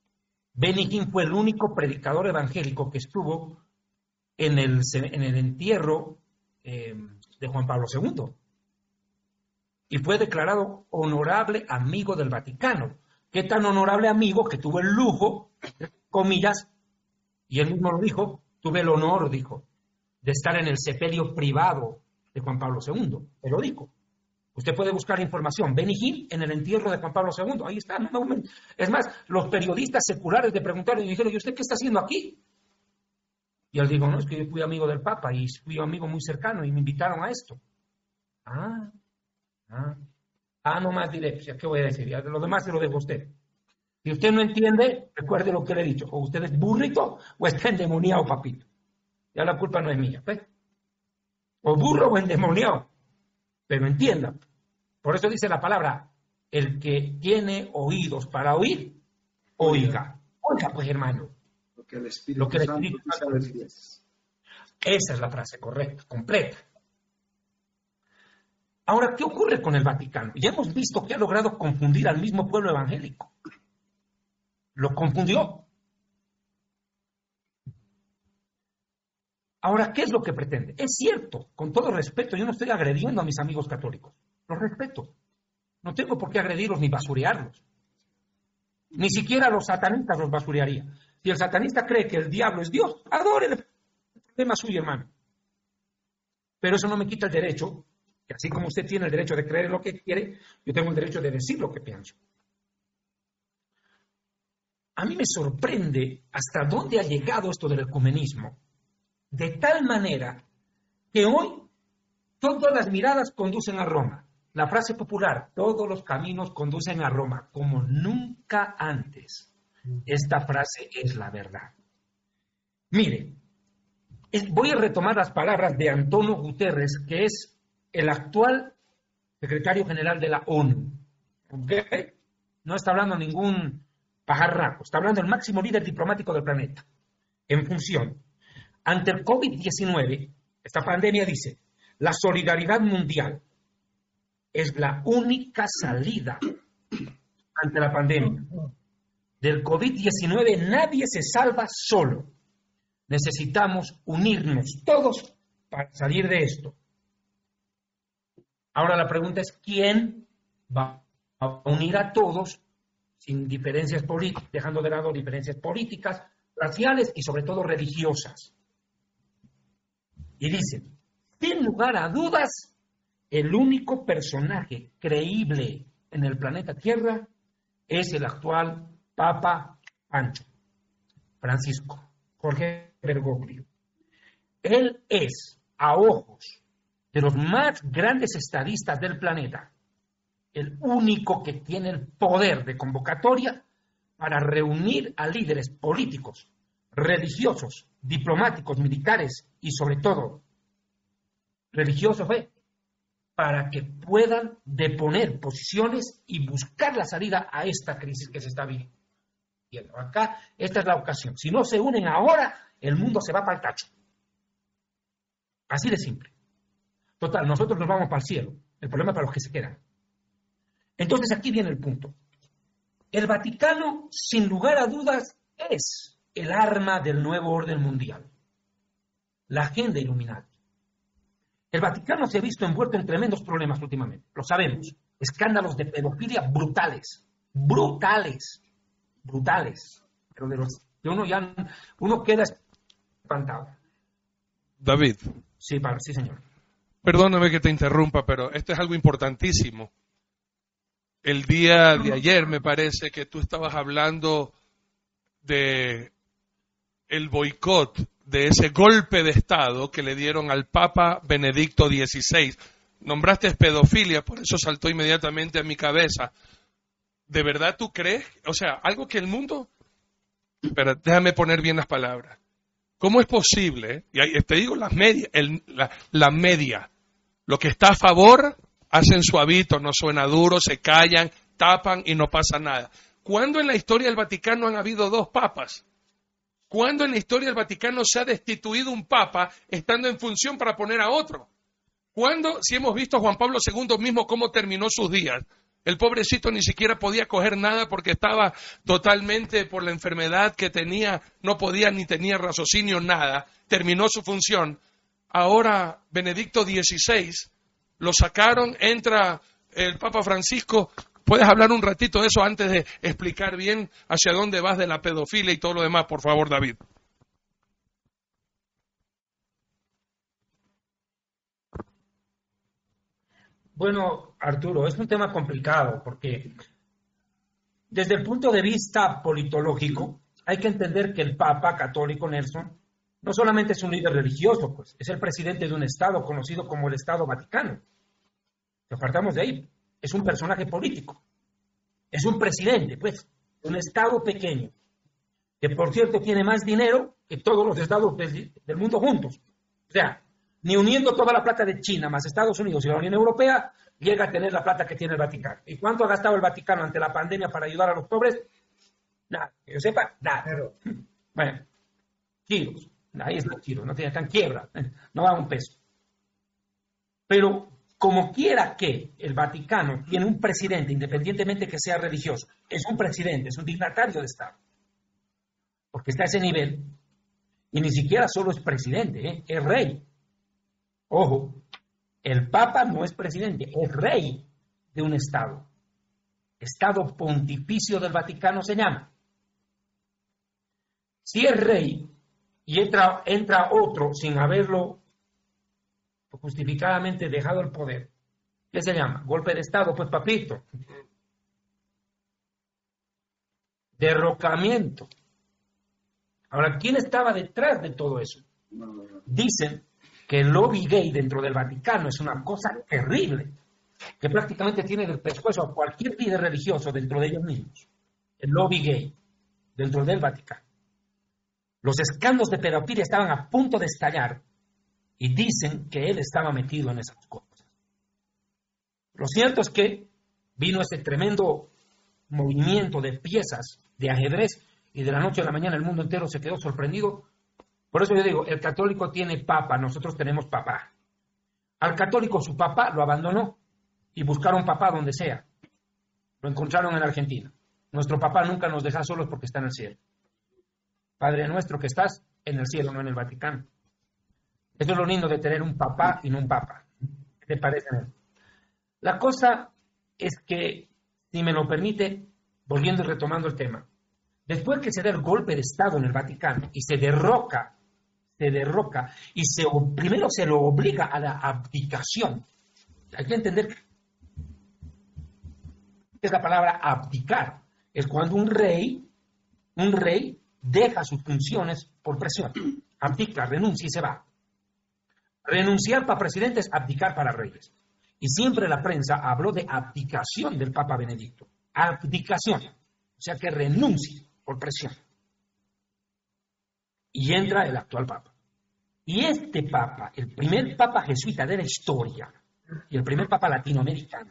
Benny Hinn fue el único predicador evangélico que estuvo en el, en el entierro eh, de Juan Pablo segundo. Y fue declarado honorable amigo del Vaticano. ¿Qué tan honorable amigo que tuvo el lujo, comillas, y él mismo lo dijo, tuve el honor, dijo, de estar en el sepelio privado de Juan Pablo segundo. Él lo dijo. Usted puede buscar información. Benny Hinn en el entierro de Juan Pablo segundo. Ahí está. No, no, es más, los periodistas seculares le preguntaron y dijeron, ¿y usted qué está haciendo aquí? Y él dijo, no, es que yo fui amigo del Papa y fui amigo muy cercano y me invitaron a esto. Ah, ah, ah, no más directo. ¿Qué voy a decir? Ya, lo demás se lo dejo a usted. Si usted no entiende, recuerde lo que le he dicho. O usted es burrito o está endemoniado, papito. Ya la culpa no es mía. ¿Ves? O burro o endemoniado. Pero entiendan. Por eso dice la palabra, el que tiene oídos para oír, oiga. Oiga, pues, hermano. Lo que el Espíritu, lo que el Santo Espíritu Santo dice. Esa es la frase correcta, completa. Ahora, ¿qué ocurre con el Vaticano? Ya hemos visto que ha logrado confundir al mismo pueblo evangélico. Lo confundió. Ahora, ¿qué es lo que pretende? Es cierto, con todo respeto, yo no estoy agrediendo a mis amigos católicos. Los respeto. No tengo por qué agredirlos ni basurearlos. Ni siquiera a los satanistas los basurearía. Si el satanista cree que el diablo es Dios, adórele. El problema es suyo, hermano. Pero eso no me quita el derecho, que así como usted tiene el derecho de creer en lo que quiere, yo tengo el derecho de decir lo que pienso. A mí me sorprende hasta dónde ha llegado esto del ecumenismo, de tal manera que hoy todas las miradas conducen a Roma. La frase popular, todos los caminos conducen a Roma, como nunca antes. Esta frase es la verdad. Mire, es, voy a retomar las palabras de Antonio Guterres, que es el actual secretario general de la ONU. ¿Okay? No está hablando ningún pajarraco, está hablando el máximo líder diplomático del planeta, en función. Ante el COVID diecinueve, esta pandemia dice, la solidaridad mundial es la única salida ante la pandemia. Del COVID diecinueve nadie se salva solo. Necesitamos unirnos todos para salir de esto. Ahora la pregunta es, ¿quién va a unir a todos sin diferencias políticas, dejando de lado diferencias políticas, raciales y sobre todo religiosas? Y dice, sin lugar a dudas, el único personaje creíble en el planeta Tierra es el actual Papa Pancho, Francisco Jorge Bergoglio. Él es, a ojos de los más grandes estadistas del planeta, el único que tiene el poder de convocatoria para reunir a líderes políticos, religiosos, diplomáticos, militares y sobre todo religiosos, ¿eh? para que puedan deponer posiciones y buscar la salida a esta crisis que se está viviendo. Acá, esta es la ocasión. Si no se unen ahora, el mundo se va para el tacho. Así de simple. Total, nosotros nos vamos para el cielo. El problema es para los que se quedan. Entonces aquí viene el punto. El Vaticano, sin lugar a dudas, es el arma del nuevo orden mundial. La agenda Illuminati. El Vaticano se ha visto envuelto en tremendos problemas últimamente. Lo sabemos. Escándalos de pedofilia brutales. Brutales. Brutales. Pero de los que uno ya uno queda espantado. David. Sí, padre, sí, señor. Perdóname que te interrumpa, pero esto es algo importantísimo. El día de ayer me parece que tú estabas hablando de el boicot, de ese golpe de Estado que le dieron al Papa Benedicto dieciséis. Nombraste pedofilia, por eso saltó inmediatamente a mi cabeza. ¿De verdad tú crees? O sea, algo que el mundo... Pero déjame poner bien las palabras. ¿Cómo es posible? Y ahí te digo, las media, el, la, la media. Lo que está a favor, hacen suavito, no suena duro, se callan, tapan y no pasa nada. ¿Cuándo en la historia del Vaticano han habido dos papas? ¿Cuándo en la historia del Vaticano se ha destituido un papa estando en función para poner a otro? ¿Cuándo, si hemos visto a Juan Pablo segundo mismo cómo terminó sus días? El pobrecito ni siquiera podía coger nada porque estaba totalmente por la enfermedad que tenía, no podía ni tenía raciocinio, nada. Terminó su función. Ahora Benedicto dieciséis lo sacaron, entra el Papa Francisco. ¿Puedes hablar un ratito de eso antes de explicar bien hacia dónde vas de la pedofilia y todo lo demás, por favor, David? Bueno, Arturo, es un tema complicado porque desde el punto de vista politológico hay que entender que el Papa católico Nelson no solamente es un líder religioso, pues es el presidente de un Estado conocido como el Estado Vaticano. Nos partamos de ahí. Es un personaje político. Es un presidente, pues, de un Estado pequeño, que por cierto tiene más dinero que todos los estados del, del mundo juntos. O sea, ni uniendo toda la plata de China más Estados Unidos y la Unión Europea, llega a tener la plata que tiene el Vaticano. ¿Y cuánto ha gastado el Vaticano ante la pandemia para ayudar a los pobres? Nada, que yo sepa, nada. Pero, bueno, giros, ahí está el giro, no tiene tan quiebra, no va un peso. Pero como quiera que el Vaticano tiene un presidente, independientemente que sea religioso, es un presidente, es un dignatario de Estado, porque está a ese nivel, y ni siquiera solo es presidente, ¿eh? Es rey. Ojo, el Papa no es presidente, es rey de un Estado. Estado Pontificio del Vaticano se llama. Si es rey y entra, entra otro sin haberlo justificadamente dejado el poder, ¿qué se llama? Golpe de Estado, pues papito. Derrocamiento. Ahora, ¿quién estaba detrás de todo eso? Dicen que el lobby gay dentro del Vaticano es una cosa terrible, que prácticamente tiene del pescuezo a cualquier líder religioso dentro de ellos mismos. El lobby gay dentro del Vaticano. Los escándalos de pedofilia estaban a punto de estallar y dicen que él estaba metido en esas cosas. Lo cierto es que vino ese tremendo movimiento de piezas de ajedrez y de la noche a la mañana el mundo entero se quedó sorprendido. Por eso yo digo, el católico tiene papa, nosotros tenemos papá. Al católico su papá lo abandonó y buscaron papá donde sea. Lo encontraron en Argentina. Nuestro papá nunca nos deja solos porque está en el cielo. Padre nuestro que estás en el cielo, no en el Vaticano. Eso es lo lindo de tener un papá y no un papa. ¿Qué te parece? La cosa es que, si me lo permite, volviendo y retomando el tema, después que se da el golpe de Estado en el Vaticano y se derroca, se derroca y se, primero se lo obliga a la abdicación. Hay que entender que es la palabra abdicar. Es cuando un rey, un rey deja sus funciones por presión. Abdica, renuncia y se va. Renunciar para presidentes, abdicar para reyes. Y siempre la prensa habló de abdicación del Papa Benedicto. Abdicación. O sea que renuncia por presión. Y entra el actual Papa. Y este Papa, el primer Papa jesuita de la historia, y el primer Papa latinoamericano,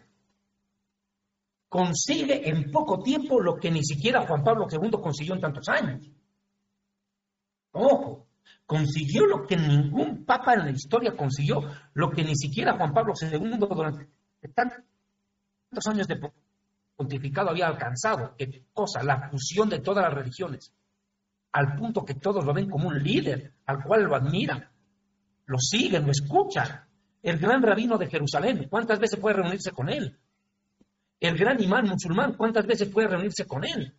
consigue en poco tiempo lo que ni siquiera Juan Pablo segundo consiguió en tantos años. Ojo, consiguió lo que ningún papa en la historia consiguió, lo que ni siquiera Juan Pablo segundo durante tantos años de pontificado había alcanzado. ¿Qué cosa? La fusión de todas las religiones, al punto que todos lo ven como un líder, al cual lo admiran, lo siguen, lo escuchan. El gran rabino de Jerusalén, ¿cuántas veces puede reunirse con él? El gran imán musulmán, ¿cuántas veces puede reunirse con él?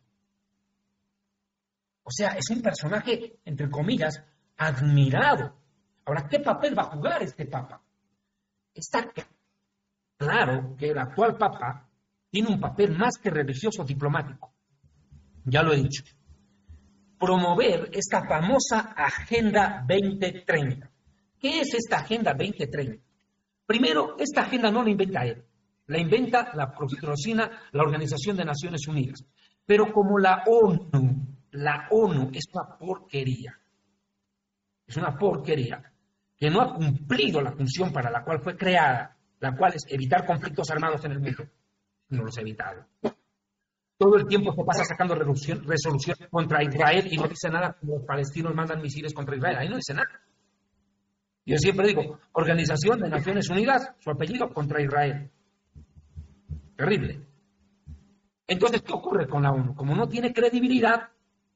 O sea, es un personaje, entre comillas, admirado. Ahora, ¿qué papel va a jugar este papa? Está claro que el actual papa tiene un papel más que religioso diplomático. Ya lo he dicho. Promover esta famosa Agenda veinte treinta. ¿Qué es esta Agenda veinte treinta? Primero, esta agenda no la inventa él. La inventa, la patrocina la Organización de Naciones Unidas. Pero como la ONU, la ONU es una porquería. Es una porquería que no ha cumplido la función para la cual fue creada, la cual es evitar conflictos armados en el mundo. No los ha evitado. Todo el tiempo se pasa sacando resoluciones contra Israel y no dice nada cuando los palestinos mandan misiles contra Israel. Ahí no dice nada. Yo siempre digo, Organización de Naciones Unidas, su apellido contra Israel. Terrible. Entonces, ¿qué ocurre con la ONU? Como no tiene credibilidad,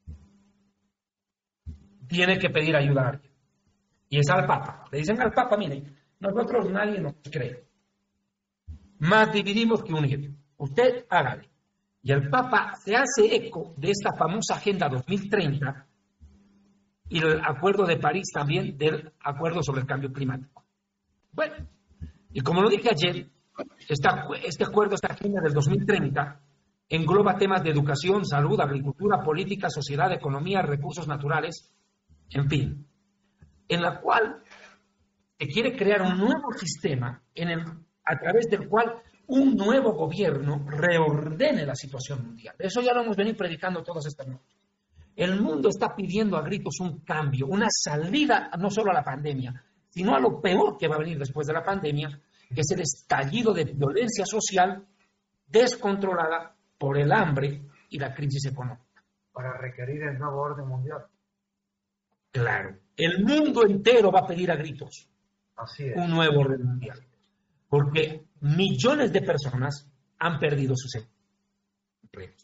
tiene que pedir ayuda a alguien. Y es al Papa. Le dicen al Papa, miren, nosotros nadie nos cree. Más dividimos que unir. Usted hágale. Y el Papa se hace eco de esta famosa Agenda dos mil treinta y el Acuerdo de París también del Acuerdo sobre el Cambio Climático. Bueno, y como lo dije ayer, esta, este acuerdo, esta Agenda del dos mil treinta, engloba temas de educación, salud, agricultura, política, sociedad, economía, recursos naturales, en fin, en la cual se quiere crear un nuevo sistema en el, a través del cual un nuevo gobierno reordene la situación mundial. Eso ya lo hemos venido predicando todas estas noches. El mundo está pidiendo a gritos un cambio, una salida no solo a la pandemia, sino a lo peor que va a venir después de la pandemia, que es el estallido de violencia social descontrolada por el hambre y la crisis económica. Para requerir el nuevo orden mundial. Claro, el mundo entero va a pedir a gritos Así es. un nuevo orden mundial, porque millones de personas han perdido sus empleos.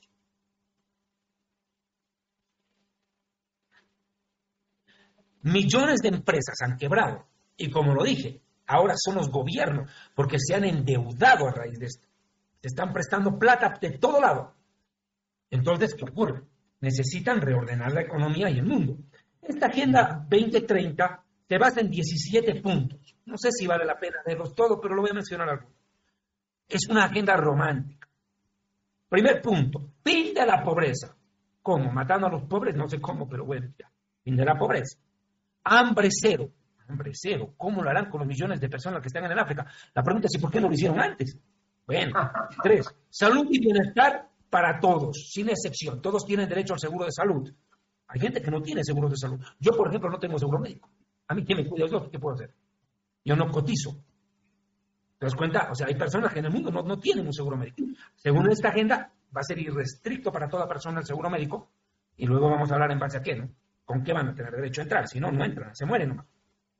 Millones de empresas han quebrado y, como lo dije, ahora son los gobiernos porque se han endeudado a raíz de esto. Se están prestando plata de todo lado. Entonces, ¿qué ocurre? Necesitan reordenar la economía y el mundo. Esta Agenda veinte treinta se basa en diecisiete puntos. No sé si vale la pena leerlos todos, pero lo voy a mencionar algunos. Es una agenda romántica. Primer punto, fin de la pobreza. ¿Cómo? Matando a los pobres, no sé cómo, pero bueno, ya. Fin de la pobreza. Hambre cero. Hambre cero. ¿Cómo lo harán con los millones de personas que están en el África? La pregunta es, ¿y por qué no lo hicieron antes? Bueno, tres, salud y bienestar para todos, sin excepción. Todos tienen derecho al seguro de salud. Hay gente que no tiene seguro de salud. Yo, por ejemplo, no tengo seguro médico. A mí, ¿quién me cuida? Yo, ¿qué puedo hacer? Yo no cotizo. ¿Te das cuenta? O sea, hay personas que en el mundo no, no tienen un seguro médico. Según esta agenda, va a ser irrestricto para toda persona el seguro médico. Y luego vamos a hablar en base a qué, ¿no? ¿Con qué van a tener derecho a entrar? Si no, no entran, se mueren nomás.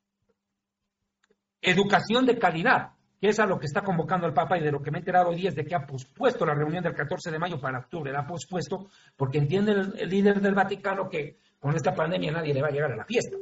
Educación de calidad, que es a lo que está convocando el Papa, y de lo que me he enterado hoy día es de que ha pospuesto la reunión del catorce de mayo para octubre. La ha pospuesto porque entiende el, el líder del Vaticano que con esta pandemia nadie le va a llegar a la fiesta.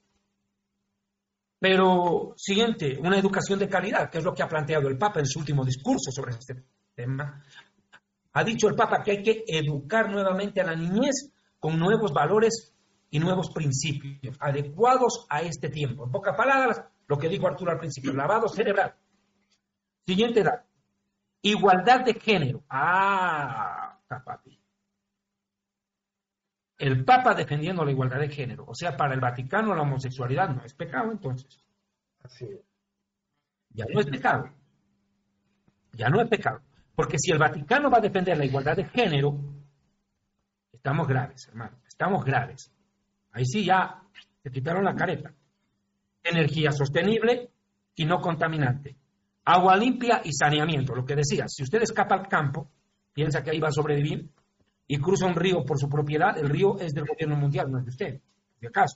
Pero, siguiente, una educación de calidad, que es lo que ha planteado el Papa en su último discurso sobre este tema. Ha dicho el Papa que hay que educar nuevamente a la niñez con nuevos valores y nuevos principios, adecuados a este tiempo. En pocas palabras, lo que dijo Arturo al principio, lavado cerebral. Siguiente edad, igualdad de género. Ah, papi. El Papa defendiendo la igualdad de género. O sea, para el Vaticano la homosexualidad no es pecado, entonces. Así es. Ya no es pecado. Ya no es pecado. Porque si el Vaticano va a defender la igualdad de género, estamos graves, hermano. Estamos graves. Ahí sí ya se quitaron la careta. Energía sostenible y no contaminante. Agua limpia y saneamiento. Lo que decía, si usted escapa al campo, piensa que ahí va a sobrevivir, y cruza un río por su propiedad, el río es del gobierno mundial, no es de usted, de acaso.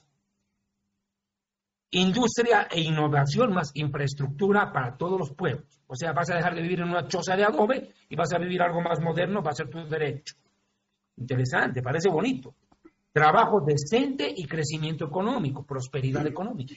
Industria e innovación más infraestructura para todos los pueblos. O sea, vas a dejar de vivir en una choza de adobe y vas a vivir algo más moderno, va a ser tu derecho. Interesante, parece bonito. Trabajo decente y crecimiento económico, prosperidad económica.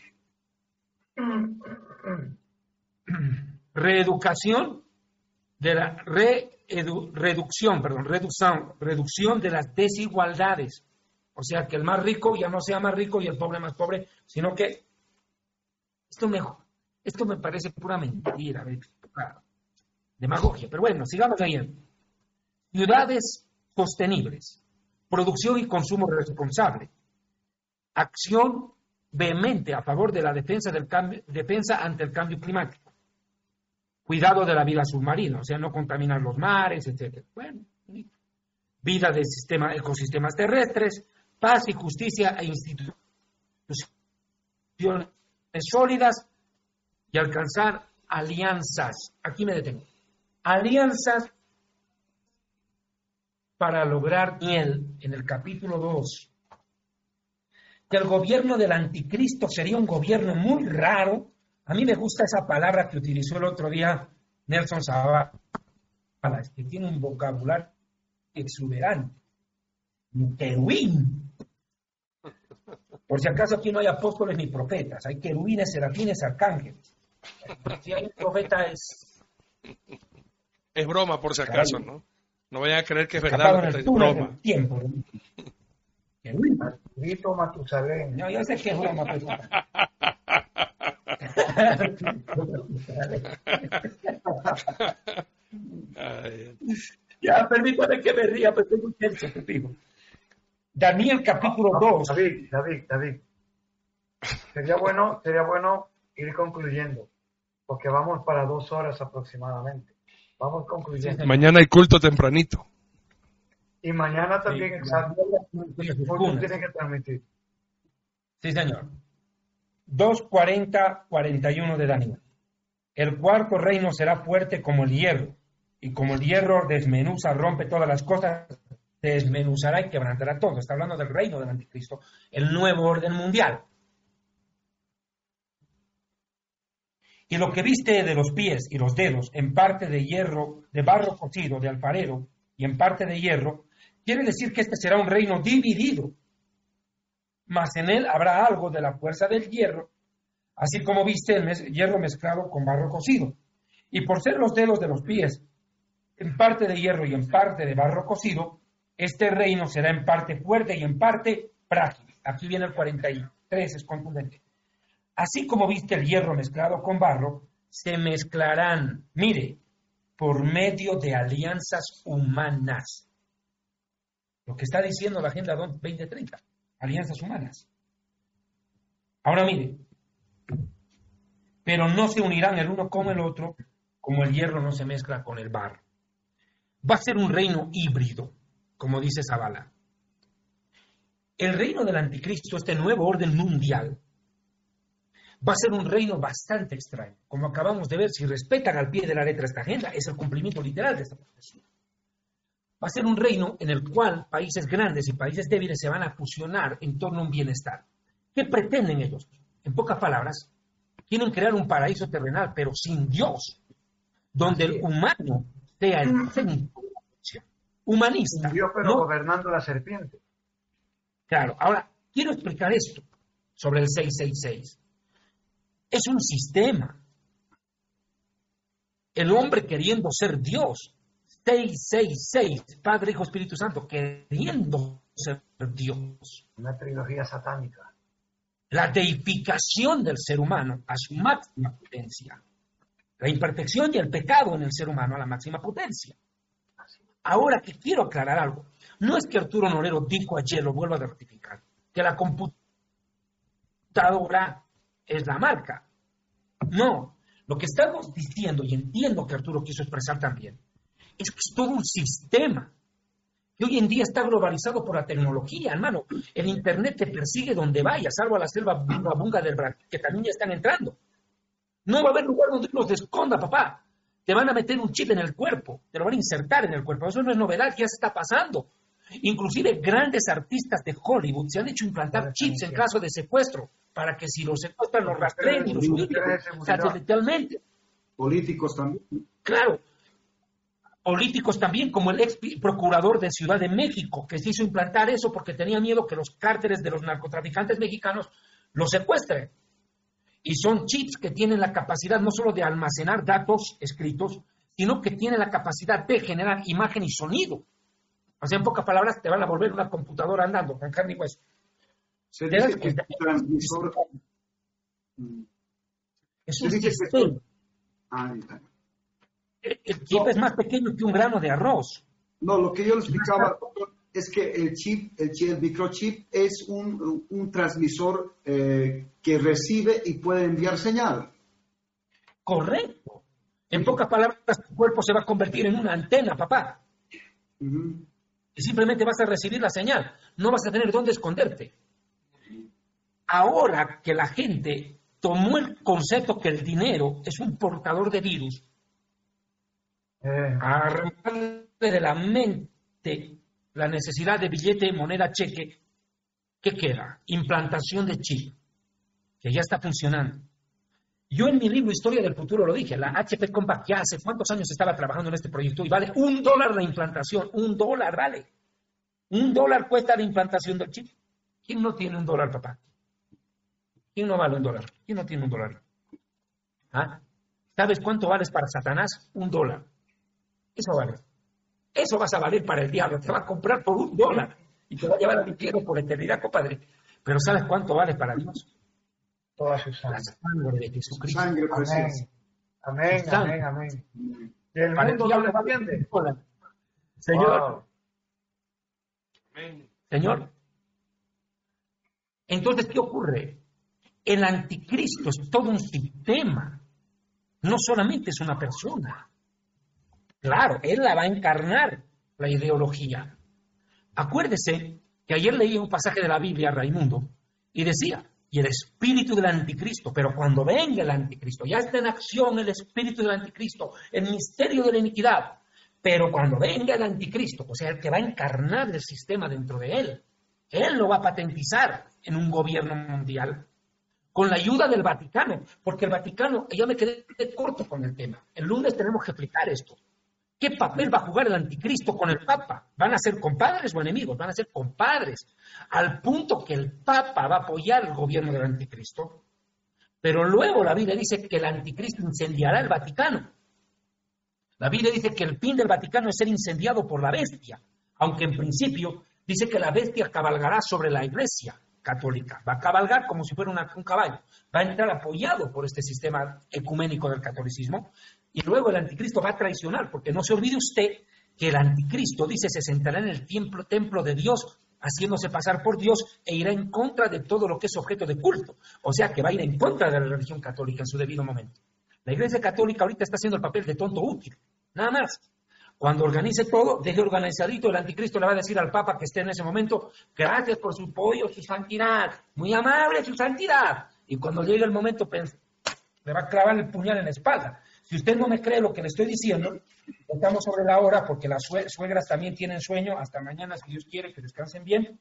Reeducación de la reedu, reducción, perdón, reducción, reducción de las desigualdades. O sea, que el más rico ya no sea más rico y el pobre más pobre, sino que esto me, esto me parece pura mentira, demagogia. Pero bueno, sigamos leyendo. Ciudades sostenibles, producción y consumo responsable, acción vehemente a favor de la defensa del cambio, defensa ante el cambio climático, cuidado de la vida submarina, o sea, no contaminar los mares, etcétera. Bueno, vida de sistema, ecosistemas terrestres, paz y justicia e instituciones sólidas y alcanzar alianzas. Aquí me detengo. Alianzas para lograr miel en el capítulo dos. Que el gobierno del anticristo sería un gobierno muy raro. A mí me gusta esa palabra que utilizó el otro día Nelson Zavala, que tiene un vocabulario exuberante, un querubín. Por si acaso aquí no hay apóstoles ni profetas, hay querubines, serafines, arcángeles. Si hay un profeta es... Es broma, por si acaso, ¿no? No vayan a creer que es verdad. Lo que es broma. Tiempo. Querubín. Arturito Matusalén. No, yo sé que es broma, pero... Ya, permítame que me ría, pero tengo un tenso, te digo. Daniel capítulo no, no, dos. David, David, David. Sería bueno, sería bueno ir concluyendo, porque vamos para dos horas aproximadamente. Vamos concluyendo. Mañana hay culto tempranito. Y mañana también, Sí, exacto. Porque tiene que transmitir. Sí, señor. dos cuarenta, cuarenta y uno de Daniel. El cuarto reino será fuerte como el hierro, y como el hierro desmenuza, rompe todas las cosas, desmenuzará y quebrantará todo. Está hablando del reino del anticristo, el nuevo orden mundial. Y lo que viste de los pies y los dedos, en parte de hierro, de barro cocido, de alfarero, y en parte de hierro, quiere decir que este será un reino dividido, mas en él habrá algo de la fuerza del hierro, así como viste el mez- hierro mezclado con barro cocido. Y por ser los dedos de los pies, en parte de hierro y en parte de barro cocido, este reino será en parte fuerte y en parte frágil. Aquí viene el cuarenta y tres, es contundente. Así como viste el hierro mezclado con barro, se mezclarán, mire, por medio de alianzas humanas. Lo que está diciendo la Agenda veinte treinta, alianzas humanas. Ahora mire, pero no se unirán el uno con el otro, como el hierro no se mezcla con el barro. Va a ser un reino híbrido, como dice Zavala. El reino del anticristo, este nuevo orden mundial, va a ser un reino bastante extraño. Como acabamos de ver, si respetan al pie de la letra esta agenda, es el cumplimiento literal de esta profecía. Va a ser un reino en el cual países grandes y países débiles se van a fusionar en torno a un bienestar. ¿Qué pretenden ellos? En pocas palabras, quieren crear un paraíso terrenal, pero sin Dios, donde el humano sea el centro de la acción. Humanista. Dios, pero ¿no? gobernando la serpiente. Claro, ahora, quiero explicar esto sobre el seiscientos sesenta y seis. Es un sistema. El hombre queriendo ser Dios. seiscientos sesenta y seis, Padre, Hijo, Espíritu Santo, queriendo ser Dios. Una trilogía satánica. La deificación del ser humano a su máxima potencia. La imperfección y el pecado en el ser humano a la máxima potencia. Ahora que quiero aclarar algo. No es que Arturo Norero dijo ayer, lo vuelvo a rectificar, que la computadora es la marca. No. Lo que estamos diciendo, y entiendo que Arturo quiso expresar también, es que es todo un sistema que hoy en día está globalizado por la tecnología, hermano. El Internet te persigue donde vayas, salvo a la selva bunga del Brasil, que también ya están entrando. No va a haber lugar donde los esconda, papá. Te van a meter un chip en el cuerpo, te lo van a insertar en el cuerpo. Eso no es novedad, ya se está pasando. Inclusive grandes artistas de Hollywood se han hecho implantar chips en caso de secuestro, para que si los secuestran los rastreen y los ubiquen satelitamente. Políticos también. Claro. Políticos también, como el ex procurador de Ciudad de México, que se hizo implantar eso porque tenía miedo que los cárteles de los narcotraficantes mexicanos los secuestren. Y son chips que tienen la capacidad no solo de almacenar datos escritos, sino que tienen la capacidad de generar imagen y sonido. O sea, en pocas palabras, te van a volver una computadora andando con carne y hueso. Se dice que es un transmisor. Es un Se dice sistema. que... Ah, está. El, el chip no. Es más pequeño que un grano de arroz. No, lo que yo le explicaba es que el chip, el, chip, el microchip es un, un transmisor eh, que recibe y puede enviar señal. Correcto. En pocas palabras, tu cuerpo se va a convertir en una antena, papá. Uh-huh. Y simplemente vas a recibir la señal. No vas a tener dónde esconderte. Ahora que la gente tomó el concepto que el dinero es un portador de virus, Eh. a arrancarle de la mente la necesidad de billete, moneda, cheque, ¿qué queda? Implantación de chip, que ya está funcionando. Yo en mi libro Historia del Futuro lo dije, la H P Compaq ya hace cuántos años estaba trabajando en este proyecto y vale un dólar la implantación, un dólar vale. Un dólar cuesta la implantación del chip. ¿Quién no tiene un dólar, papá? ¿Quién no vale un dólar? ¿Quién no tiene un dólar? ¿Ah? ¿Sabes cuánto vales para Satanás? Un dólar. Eso vale. Eso vas a valer para el diablo. Te va a comprar por un dólar y te va a llevar al infierno por la eternidad, compadre. Pero ¿sabes cuánto vale para Dios? Toda su sangre. La sangre de Jesucristo. Sangre preciosa. Amén, amén, amén. Y el Para mundo el no diablo lo vale entiende. un dólar. Señor. Wow. Señor. Entonces, ¿qué ocurre? El anticristo es todo un sistema. No solamente es una persona. Claro, él la va a encarnar, la ideología. Acuérdese que ayer leí un pasaje de la Biblia, Raimundo, y decía, y el espíritu del anticristo, pero cuando venga el anticristo, ya está en acción el espíritu del anticristo, el misterio de la iniquidad, pero cuando venga el anticristo, o sea, el que va a encarnar el sistema dentro de él, él lo va a patentizar en un gobierno mundial, con la ayuda del Vaticano, porque el Vaticano, ya me quedé corto con el tema, el lunes tenemos que explicar esto. ¿Qué papel va a jugar el anticristo con el Papa? ¿Van a ser compadres o enemigos? Van a ser compadres, al punto que el Papa va a apoyar el gobierno del anticristo, pero luego la Biblia dice que el anticristo incendiará el Vaticano. La Biblia dice que el fin del Vaticano es ser incendiado por la bestia, aunque en principio dice que la bestia cabalgará sobre la iglesia católica, va a cabalgar como si fuera una, un caballo, va a entrar apoyado por este sistema ecuménico del catolicismo, y luego el anticristo va a traicionar, porque no se olvide usted que el anticristo, dice, se sentará en el templo, templo de Dios, haciéndose pasar por Dios, e irá en contra de todo lo que es objeto de culto, o sea que va a ir en contra de la religión católica en su debido momento. La Iglesia Católica ahorita está haciendo el papel de tonto útil, nada más. Cuando organice todo, deje organizadito, el anticristo le va a decir al Papa que esté en ese momento, gracias por su apoyo, su santidad, muy amable su santidad. Y cuando llegue el momento, le va a clavar el puñal en la espalda. Si usted no me cree lo que le estoy diciendo, estamos sobre la hora, porque las suegras también tienen sueño, hasta mañana, si Dios quiere, que descansen bien.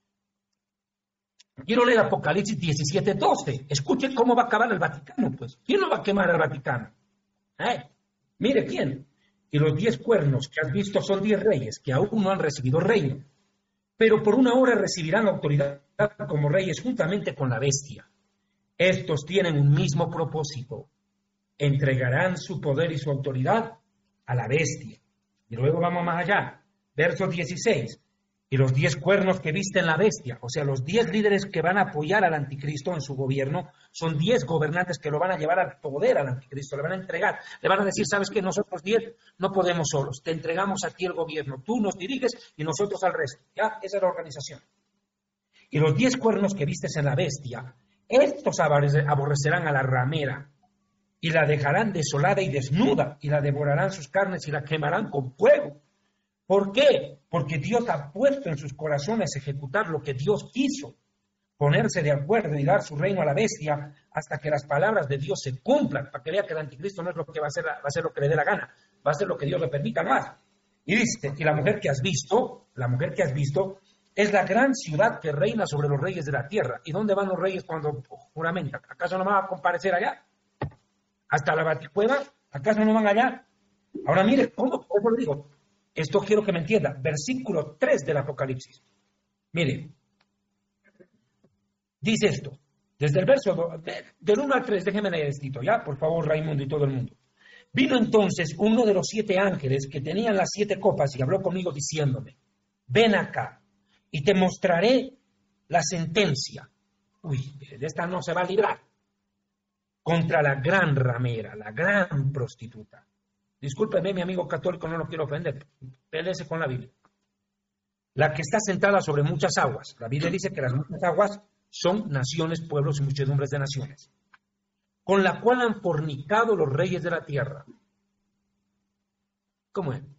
Quiero leer Apocalipsis diecisiete doce. Escuchen cómo va a acabar el Vaticano, pues. ¿Quién no va a quemar el Vaticano? ¿Eh? Mire, ¿quién? Y los diez cuernos que has visto son diez reyes que aún no han recibido reino, pero por una hora recibirán autoridad como reyes juntamente con la bestia. Estos tienen un mismo propósito, entregarán su poder y su autoridad a la bestia. Y luego vamos más allá, verso dieciséis, y los diez cuernos que visten la bestia, o sea, los diez líderes que van a apoyar al anticristo en su gobierno, son diez gobernantes que lo van a llevar al poder al anticristo, le van a entregar, le van a decir, ¿sabes qué? Nosotros diez no podemos solos, te entregamos a ti el gobierno, tú nos diriges y nosotros al resto, ¿ya? Esa es la organización. Y los diez cuernos que vistes en la bestia, estos aborrecerán a la ramera y la dejarán desolada y desnuda, y la devorarán sus carnes y la quemarán con fuego. ¿Por qué? Porque Dios ha puesto en sus corazones ejecutar lo que Dios quiso, ponerse de acuerdo y dar su reino a la bestia hasta que las palabras de Dios se cumplan, para que vea que el anticristo no es lo que va a hacer, va a ser lo que le dé la gana, va a ser lo que Dios le permita, no más. Y dice, y la mujer que has visto, la mujer que has visto, es la gran ciudad que reina sobre los reyes de la tierra. ¿Y dónde van los reyes cuando juramentan? ¿Acaso no van a comparecer allá? ¿Hasta la baticueva? ¿Acaso no van allá? Ahora mire, ¿cómo? Por eso le digo, esto quiero que me entienda. Versículo tres del Apocalipsis. Mire, dice esto, desde el verso dos, de, del uno al tres, déjeme leer esto, ya, por favor, Raimundo y todo el mundo. Vino entonces uno de los siete ángeles que tenían las siete copas y habló conmigo diciéndome, ven acá y te mostraré la sentencia. Uy, de esta no se va a librar. Contra la gran ramera, la gran prostituta. Discúlpeme, mi amigo católico, no lo quiero ofender. Péleese con la Biblia. La que está sentada sobre muchas aguas. La Biblia dice que las muchas aguas son naciones, pueblos y muchedumbres de naciones. Con la cual han fornicado los reyes de la tierra. ¿Cómo es?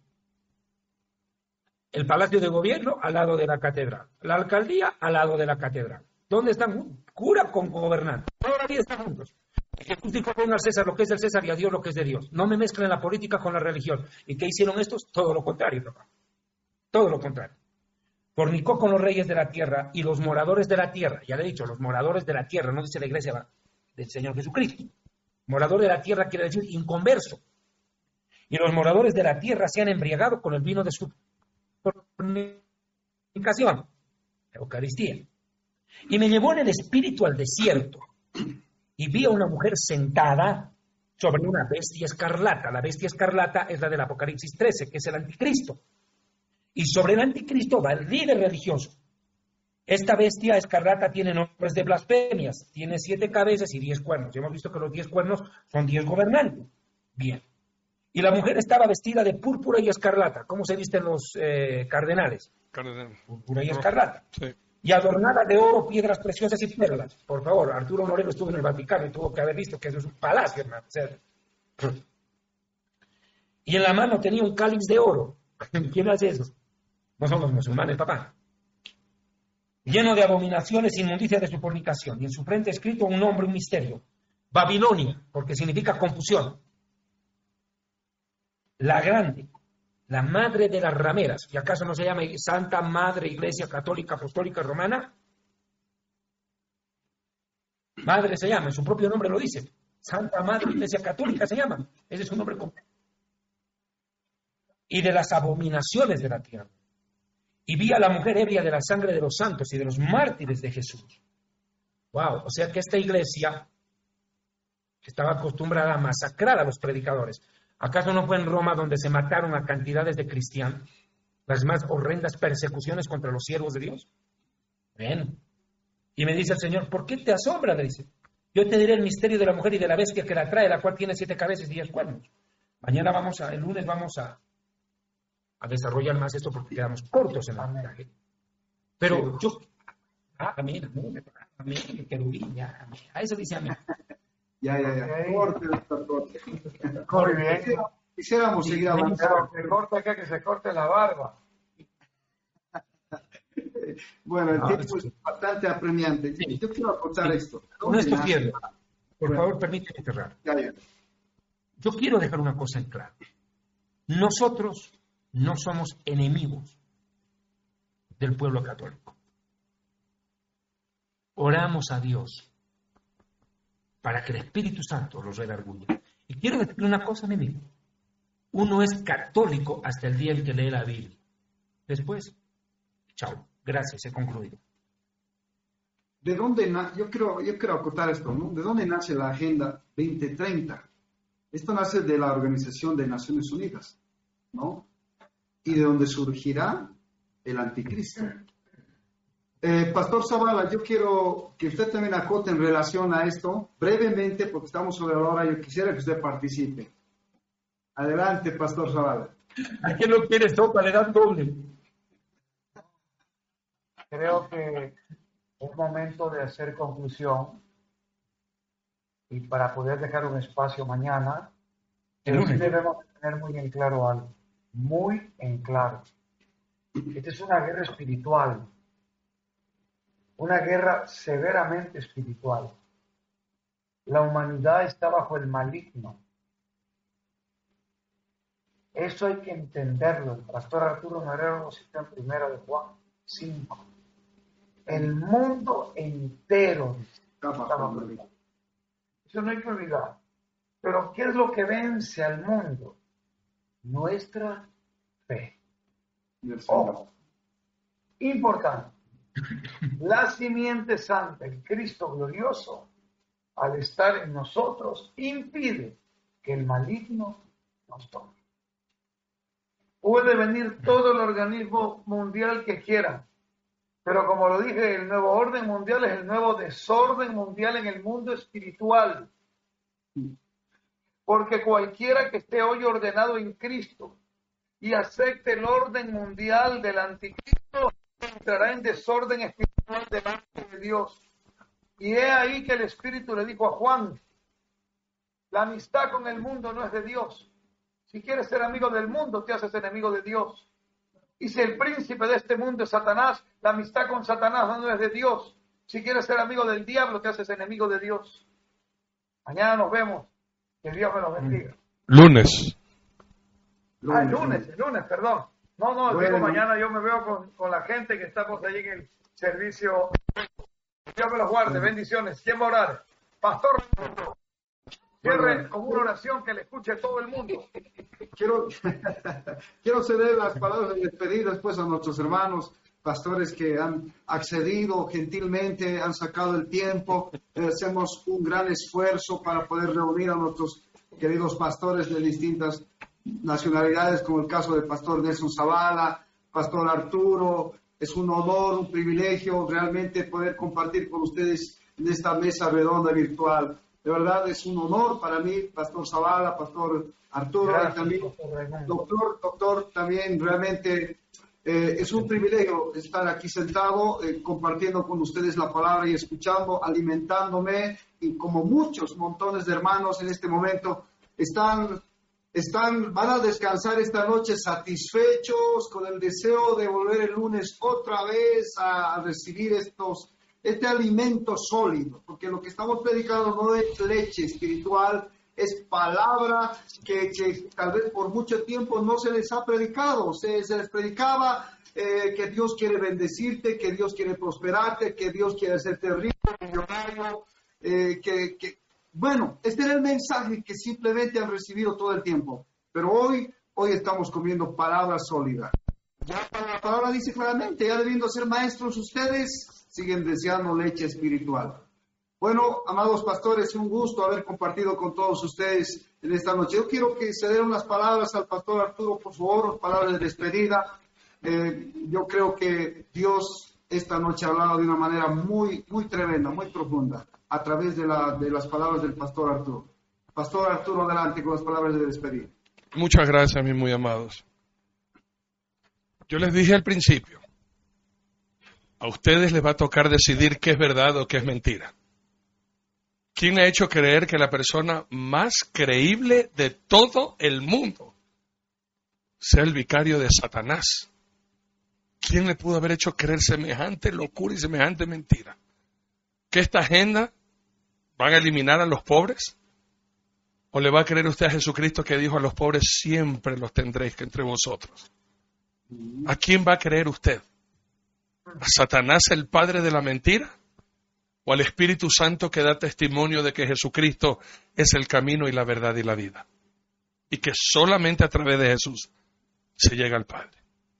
El palacio de gobierno al lado de la catedral. La alcaldía al lado de la catedral. ¿Dónde están? Cura con gobernante. Todavía están juntos. Jesús dijo, ponga al César lo que es del César y a Dios lo que es de Dios. No me mezclen la política con la religión. ¿Y qué hicieron estos? Todo lo contrario, papá. Todo lo contrario. Fornicó con los reyes de la tierra y los moradores de la tierra. Ya le he dicho, los moradores de la tierra, no dice la iglesia del Señor Jesucristo. Morador de la tierra quiere decir inconverso. Y los moradores de la tierra se han embriagado con el vino de su fornicación, Eucaristía. Y me llevó en el espíritu al desierto, y vi a una mujer sentada sobre una bestia escarlata. La bestia escarlata es la del Apocalipsis trece, que es el anticristo. Y sobre el anticristo va el líder religioso. Esta bestia escarlata tiene nombres de blasfemias, tiene siete cabezas y diez cuernos. Ya hemos visto que los diez cuernos son diez gobernantes. Bien. Y la mujer estaba vestida de púrpura y escarlata. ¿Cómo se visten los eh, cardenales? Cardenal. Púrpura y escarlata. Sí. Y adornada de oro, piedras preciosas y perlas. Por favor, Arturo Moreno estuvo en el Vaticano y tuvo que haber visto que eso es un palacio, hermano. O sea, y en la mano tenía un cáliz de oro. ¿Quién hace eso? No son los musulmanes, papá. Lleno de abominaciones e inmundicia de su fornicación. Y en su frente escrito un nombre, un misterio. Babilonia, porque significa confusión. La grande, la madre de las rameras. ¿Y acaso no se llama Santa Madre Iglesia Católica Apostólica Romana? Madre se llama, en su propio nombre lo dice. Santa Madre Iglesia Católica se llama. Ese es su nombre completo. Y de las abominaciones de la tierra. Y vi a la mujer ebria de la sangre de los santos y de los mártires de Jesús. Wow, o sea que esta iglesia estaba acostumbrada a masacrar a los predicadores. ¿Acaso no fue en Roma donde se mataron a cantidades de cristianos? Las más horrendas persecuciones contra los siervos de Dios. Ven. Y me dice el Señor, ¿por qué te asombra? Le dice, yo te diré el misterio de la mujer y de la bestia que la trae, la cual tiene siete cabezas y diez cuernos. Mañana vamos a, el lunes vamos a, a desarrollar más esto porque quedamos cortos en la mensaje. Pero yo, ah, amén, amén, amén, querubín, ya, amén. A eso dice amén. Ya, ya, ya. Corte, corte. Muy bien. Quisiéramos seguir avanzando. Pero que corte acá, que se corte la barba. Bueno, el No, tiempo es- es bastante apremiante. Sí. Yo quiero aportar Sí. esto. Con esto ¿Dónde cierro. nace? Por Bueno. favor, permíteme cerrar. Ya, ya. Yo quiero dejar una cosa en claro. Nosotros no somos enemigos del pueblo católico. Oramos a Dios para que el Espíritu Santo los redarguya. Y quiero decirle una cosa, mi amigo. Uno es católico hasta el día en que lee la Biblia. Después, chao. Gracias, he concluido. ¿De dónde na- yo quiero yo quiero acotar esto, ¿no? ¿De dónde nace la Agenda veinte treinta? Esto nace de la Organización de Naciones Unidas, ¿no? Y de donde surgirá el anticristo. Eh, Pastor Zavala, yo quiero que usted también acote en relación a esto, brevemente, porque estamos sobre la hora, yo quisiera que usted participe. Adelante, Pastor Zavala. ¿A quién lo quiere sopa? Le dan doble. Creo que es momento de hacer conclusión y para poder dejar un espacio mañana, El pero lunes. sí debemos tener muy en claro algo, muy en claro. Esta es una guerra espiritual, una guerra severamente espiritual. La humanidad está bajo el maligno. Eso hay que entenderlo. El pastor Arturo Norero lo cita en primera de Juan cinco. El mundo entero está bajo el maligno. Eso no hay que olvidar. Pero ¿qué es lo que vence al mundo? Nuestra fe. Ojo. Importante. La simiente santa, el Cristo glorioso, al estar en nosotros, impide que el maligno nos tome. Puede venir todo el organismo mundial que quiera, pero como lo dije, el nuevo orden mundial es el nuevo desorden mundial en el mundo espiritual. Porque cualquiera que esté hoy ordenado en Cristo y acepte el orden mundial del anticristo, entrará en desorden espiritual delante de Dios. Y he ahí que el Espíritu le dijo a Juan, la amistad con el mundo no es de Dios. Si quieres ser amigo del mundo, te haces enemigo de Dios. Y si el príncipe de este mundo es Satanás, la amistad con Satanás no es de Dios. Si quieres ser amigo del diablo, te haces enemigo de Dios. Mañana nos vemos. Que Dios me los bendiga. Lunes. Ah, el lunes, el lunes, perdón. No, no, Bueno. digo mañana yo me veo con, con la gente que estamos ahí en el servicio. Dios me los guarde, bendiciones. ¿Quién va a orar? Pastor. Cierre con una oración que le escuche todo el mundo. Quiero, quiero ceder las palabras de despedida después a nuestros hermanos pastores que han accedido gentilmente, han sacado el tiempo. Eh, hacemos un gran esfuerzo para poder reunir a nuestros queridos pastores de distintas nacionalidades, como el caso del pastor Nelson Zavala, pastor Arturo. Es un honor, un privilegio realmente poder compartir con ustedes en esta mesa redonda virtual. De verdad es un honor para mí, pastor Zavala, pastor Arturo, Gracias, y también doctor, doctor, también realmente eh, es un privilegio estar aquí sentado, eh, compartiendo con ustedes la palabra y escuchando, alimentándome, y como muchos montones de hermanos en este momento están, están, van a descansar esta noche satisfechos, con el deseo de volver el lunes otra vez a, a recibir estos este alimento sólido, porque lo que estamos predicando no es leche espiritual, es palabra que, que tal vez por mucho tiempo no se les ha predicado. Se, se les predicaba eh, que Dios quiere bendecirte, que Dios quiere prosperarte, que Dios quiere hacerte rico, millonario, eh, que, que, bueno, este era el mensaje que simplemente han recibido todo el tiempo, pero hoy, hoy estamos comiendo palabra sólida. Ya la palabra dice claramente, ya debiendo ser maestros ustedes, siguen deseando leche espiritual. Bueno, amados pastores, es un gusto haber compartido con todos ustedes en esta noche. Yo quiero que se den unas palabras al pastor Arturo, por favor, palabras de despedida. Eh, yo creo que Dios esta noche ha hablado de una manera muy, muy tremenda, muy profunda, a través de, la, de las palabras del pastor Arturo. Pastor Arturo, adelante con las palabras de despedida. Muchas gracias, mis muy amados. Yo les dije al principio, a ustedes les va a tocar decidir qué es verdad o qué es mentira. ¿Quién ha hecho creer que la persona más creíble de todo el mundo sea el vicario de Satanás? ¿Quién le pudo haber hecho creer semejante locura y semejante mentira? ¿Que esta agenda van a eliminar a los pobres? ¿O le va a creer usted a Jesucristo que dijo a los pobres siempre los tendréis que entre vosotros? ¿A quién va a creer usted? ¿A Satanás, el padre de la mentira? ¿O al Espíritu Santo que da testimonio de que Jesucristo es el camino y la verdad y la vida? Y que solamente a través de Jesús se llega al Padre.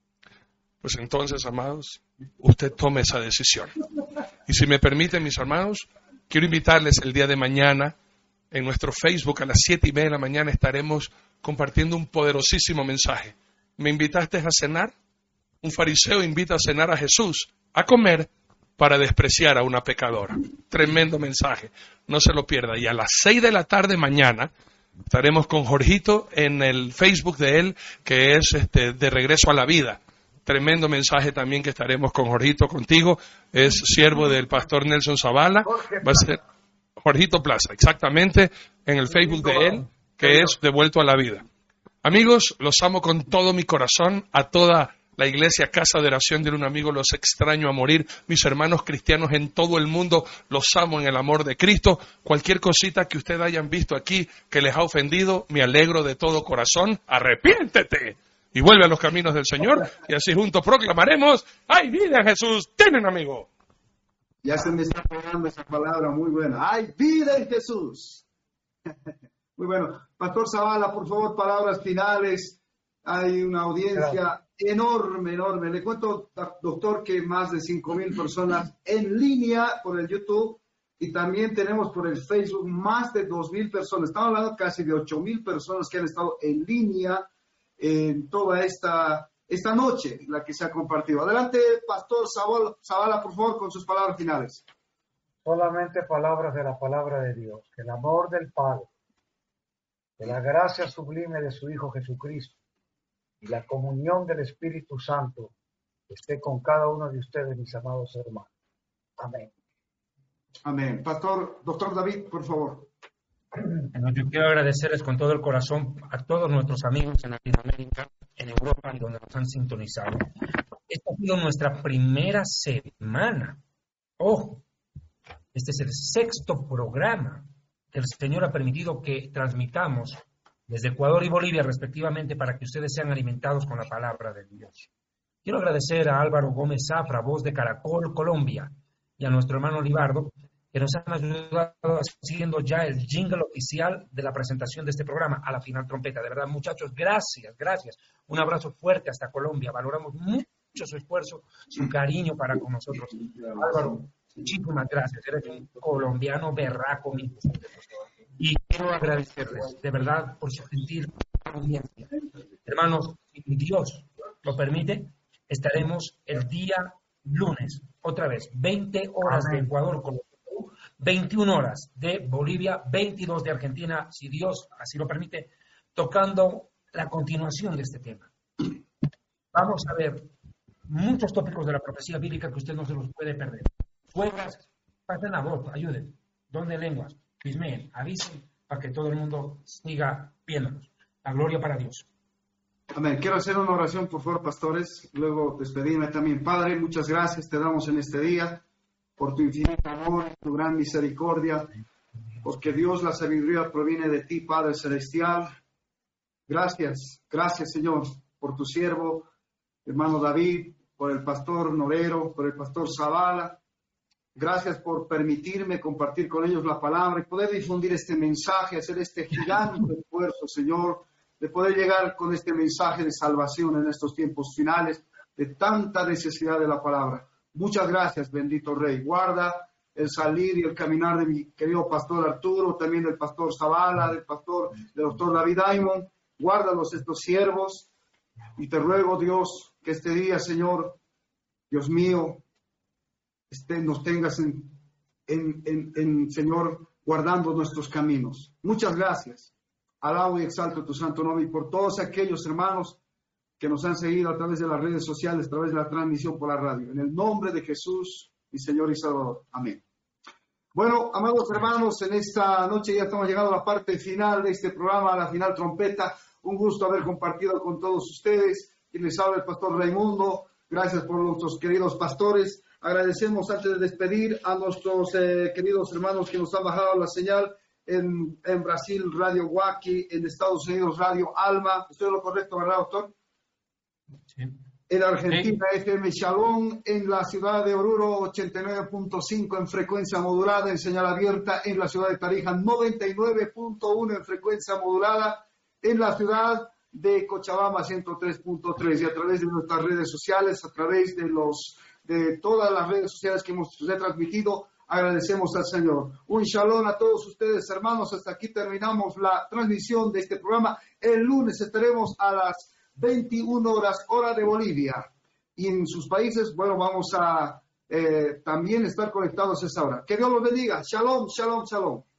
Pues entonces, amados, usted tome esa decisión. Y si me permiten, mis hermanos, quiero invitarles el día de mañana, en nuestro Facebook a las siete y media de la mañana estaremos compartiendo un poderosísimo mensaje. ¿Me invitaste a cenar? Un fariseo invita a cenar a Jesús, a comer, para despreciar a una pecadora. Tremendo mensaje, no se lo pierda. Y a las seis de la tarde mañana estaremos con Jorgito en el Facebook de él, que es este, de regreso a la vida. Tremendo mensaje también que estaremos con Jorgito, contigo. Es siervo del pastor Nelson Zavala. Va a ser Jorgito Plaza, exactamente, en el Facebook de él, que es Devuelto a la Vida. Amigos, los amo con todo mi corazón, a toda la iglesia Casa de Oración de un amigo, los extraño a morir. Mis hermanos cristianos en todo el mundo, los amo en el amor de Cristo. Cualquier cosita que ustedes hayan visto aquí que les ha ofendido, me alegro de todo corazón. Arrepiéntete y vuelve a los caminos del Señor, y así juntos proclamaremos: ¡hay vida en Jesús! ¡Tienen, amigo! Ya se me está pegando esa palabra muy buena. ¡Hay vida en Jesús! Muy bueno. Pastor Zavala, por favor, palabras finales. Hay una audiencia Gracias. enorme, enorme. Le cuento, doctor, que más de cinco mil personas en línea por el YouTube, y también tenemos por el Facebook más de dos mil personas. Estamos hablando casi de ocho mil personas que han estado en línea en toda esta, esta noche, la que se ha compartido. Adelante, Pastor Zavala, Zavala, por favor, con sus palabras finales. Solamente palabras de la palabra de Dios. Que el amor del Padre, que la gracia sublime de su Hijo Jesucristo y la comunión del Espíritu Santo esté con cada uno de ustedes, mis amados hermanos. Amén. Amén. Pastor, doctor David, por favor. Bueno, yo quiero agradecerles con todo el corazón a todos nuestros amigos en Latinoamérica, en Europa y donde nos han sintonizado. Esta ha sido nuestra primera semana. Ojo, este es el sexto programa que el Señor ha permitido que transmitamos desde Ecuador y Bolivia respectivamente, para que ustedes sean alimentados con la palabra de Dios. Quiero agradecer a Álvaro Gómez Zafra, voz de Caracol, Colombia, y a nuestro hermano Libardo, que nos han ayudado haciendo ya el jingle oficial de la presentación de este programa, A la Final Trompeta. De verdad, muchachos, gracias, gracias. Un abrazo fuerte hasta Colombia. Valoramos mucho su esfuerzo, su cariño para con nosotros. Álvaro, muchísimas gracias. Eres un colombiano berraco, mi. Y quiero agradecerles, de verdad, por su gentil audiencia. Hermanos, si Dios lo permite, estaremos el día lunes, otra vez, veinte horas de Ecuador con veintiuna horas de Bolivia, veintidós de Argentina, si Dios así lo permite, tocando la continuación de este tema. Vamos a ver muchos tópicos de la profecía bíblica que usted no se los puede perder. Juegas, pasen la voz, ayuden, don de lenguas, pismeen, avisen para que todo el mundo siga viéndonos. La gloria para Dios. Amén. Quiero hacer una oración, por favor, pastores, luego despedirme también. Padre, muchas gracias te damos en este día por tu infinito amor, tu gran misericordia, porque Dios, la sabiduría proviene de ti, Padre Celestial. Gracias, gracias, Señor, por tu siervo, hermano David, por el pastor Norero, por el pastor Zavala. Gracias por permitirme compartir con ellos la palabra y poder difundir este mensaje, hacer este gigante esfuerzo, Señor, de poder llegar con este mensaje de salvación en estos tiempos finales, de tanta necesidad de la palabra. Muchas gracias, bendito Rey. Guarda el salir y el caminar de mi querido pastor Arturo, también del pastor Zavala, del pastor, del doctor David Diamond. Guárdalos estos siervos y te ruego, Dios, que este día, Señor, Dios mío, este, nos tengas en, en, en, en, Señor, guardando nuestros caminos. Muchas gracias. Alabo y exalto tu santo nombre y por todos aquellos hermanos que nos han seguido a través de las redes sociales, a través de la transmisión por la radio. En el nombre de Jesús, mi Señor y Salvador. Amén. Bueno, amados hermanos, en esta noche ya estamos llegando a la parte final de este programa, a la final trompeta. Un gusto haber compartido con todos ustedes. Y les habla el pastor Raimundo. Gracias por nuestros queridos pastores. Agradecemos antes de despedir a nuestros eh, queridos hermanos que nos han bajado la señal en, en Brasil, Radio Waki, en Estados Unidos, Radio Alma. ¿Estoy en lo correcto, verdad, doctor? Sí. En Argentina, sí. F M Shalom, en la ciudad de Oruro, ochenta y nueve punto cinco en frecuencia modulada, en señal abierta, en la ciudad de Tarija, noventa y nueve punto uno en frecuencia modulada, en la ciudad de Cochabamba, ciento tres punto tres, y a través de nuestras redes sociales, a través de los de todas las redes sociales que hemos transmitido, agradecemos al Señor. Un shalom a todos ustedes, hermanos. Hasta aquí terminamos la transmisión de este programa. El lunes estaremos a las veintiuna horas, hora de Bolivia. Y en sus países, bueno, vamos a eh, también estar conectados a esa hora. Que Dios los bendiga. Shalom, shalom, shalom.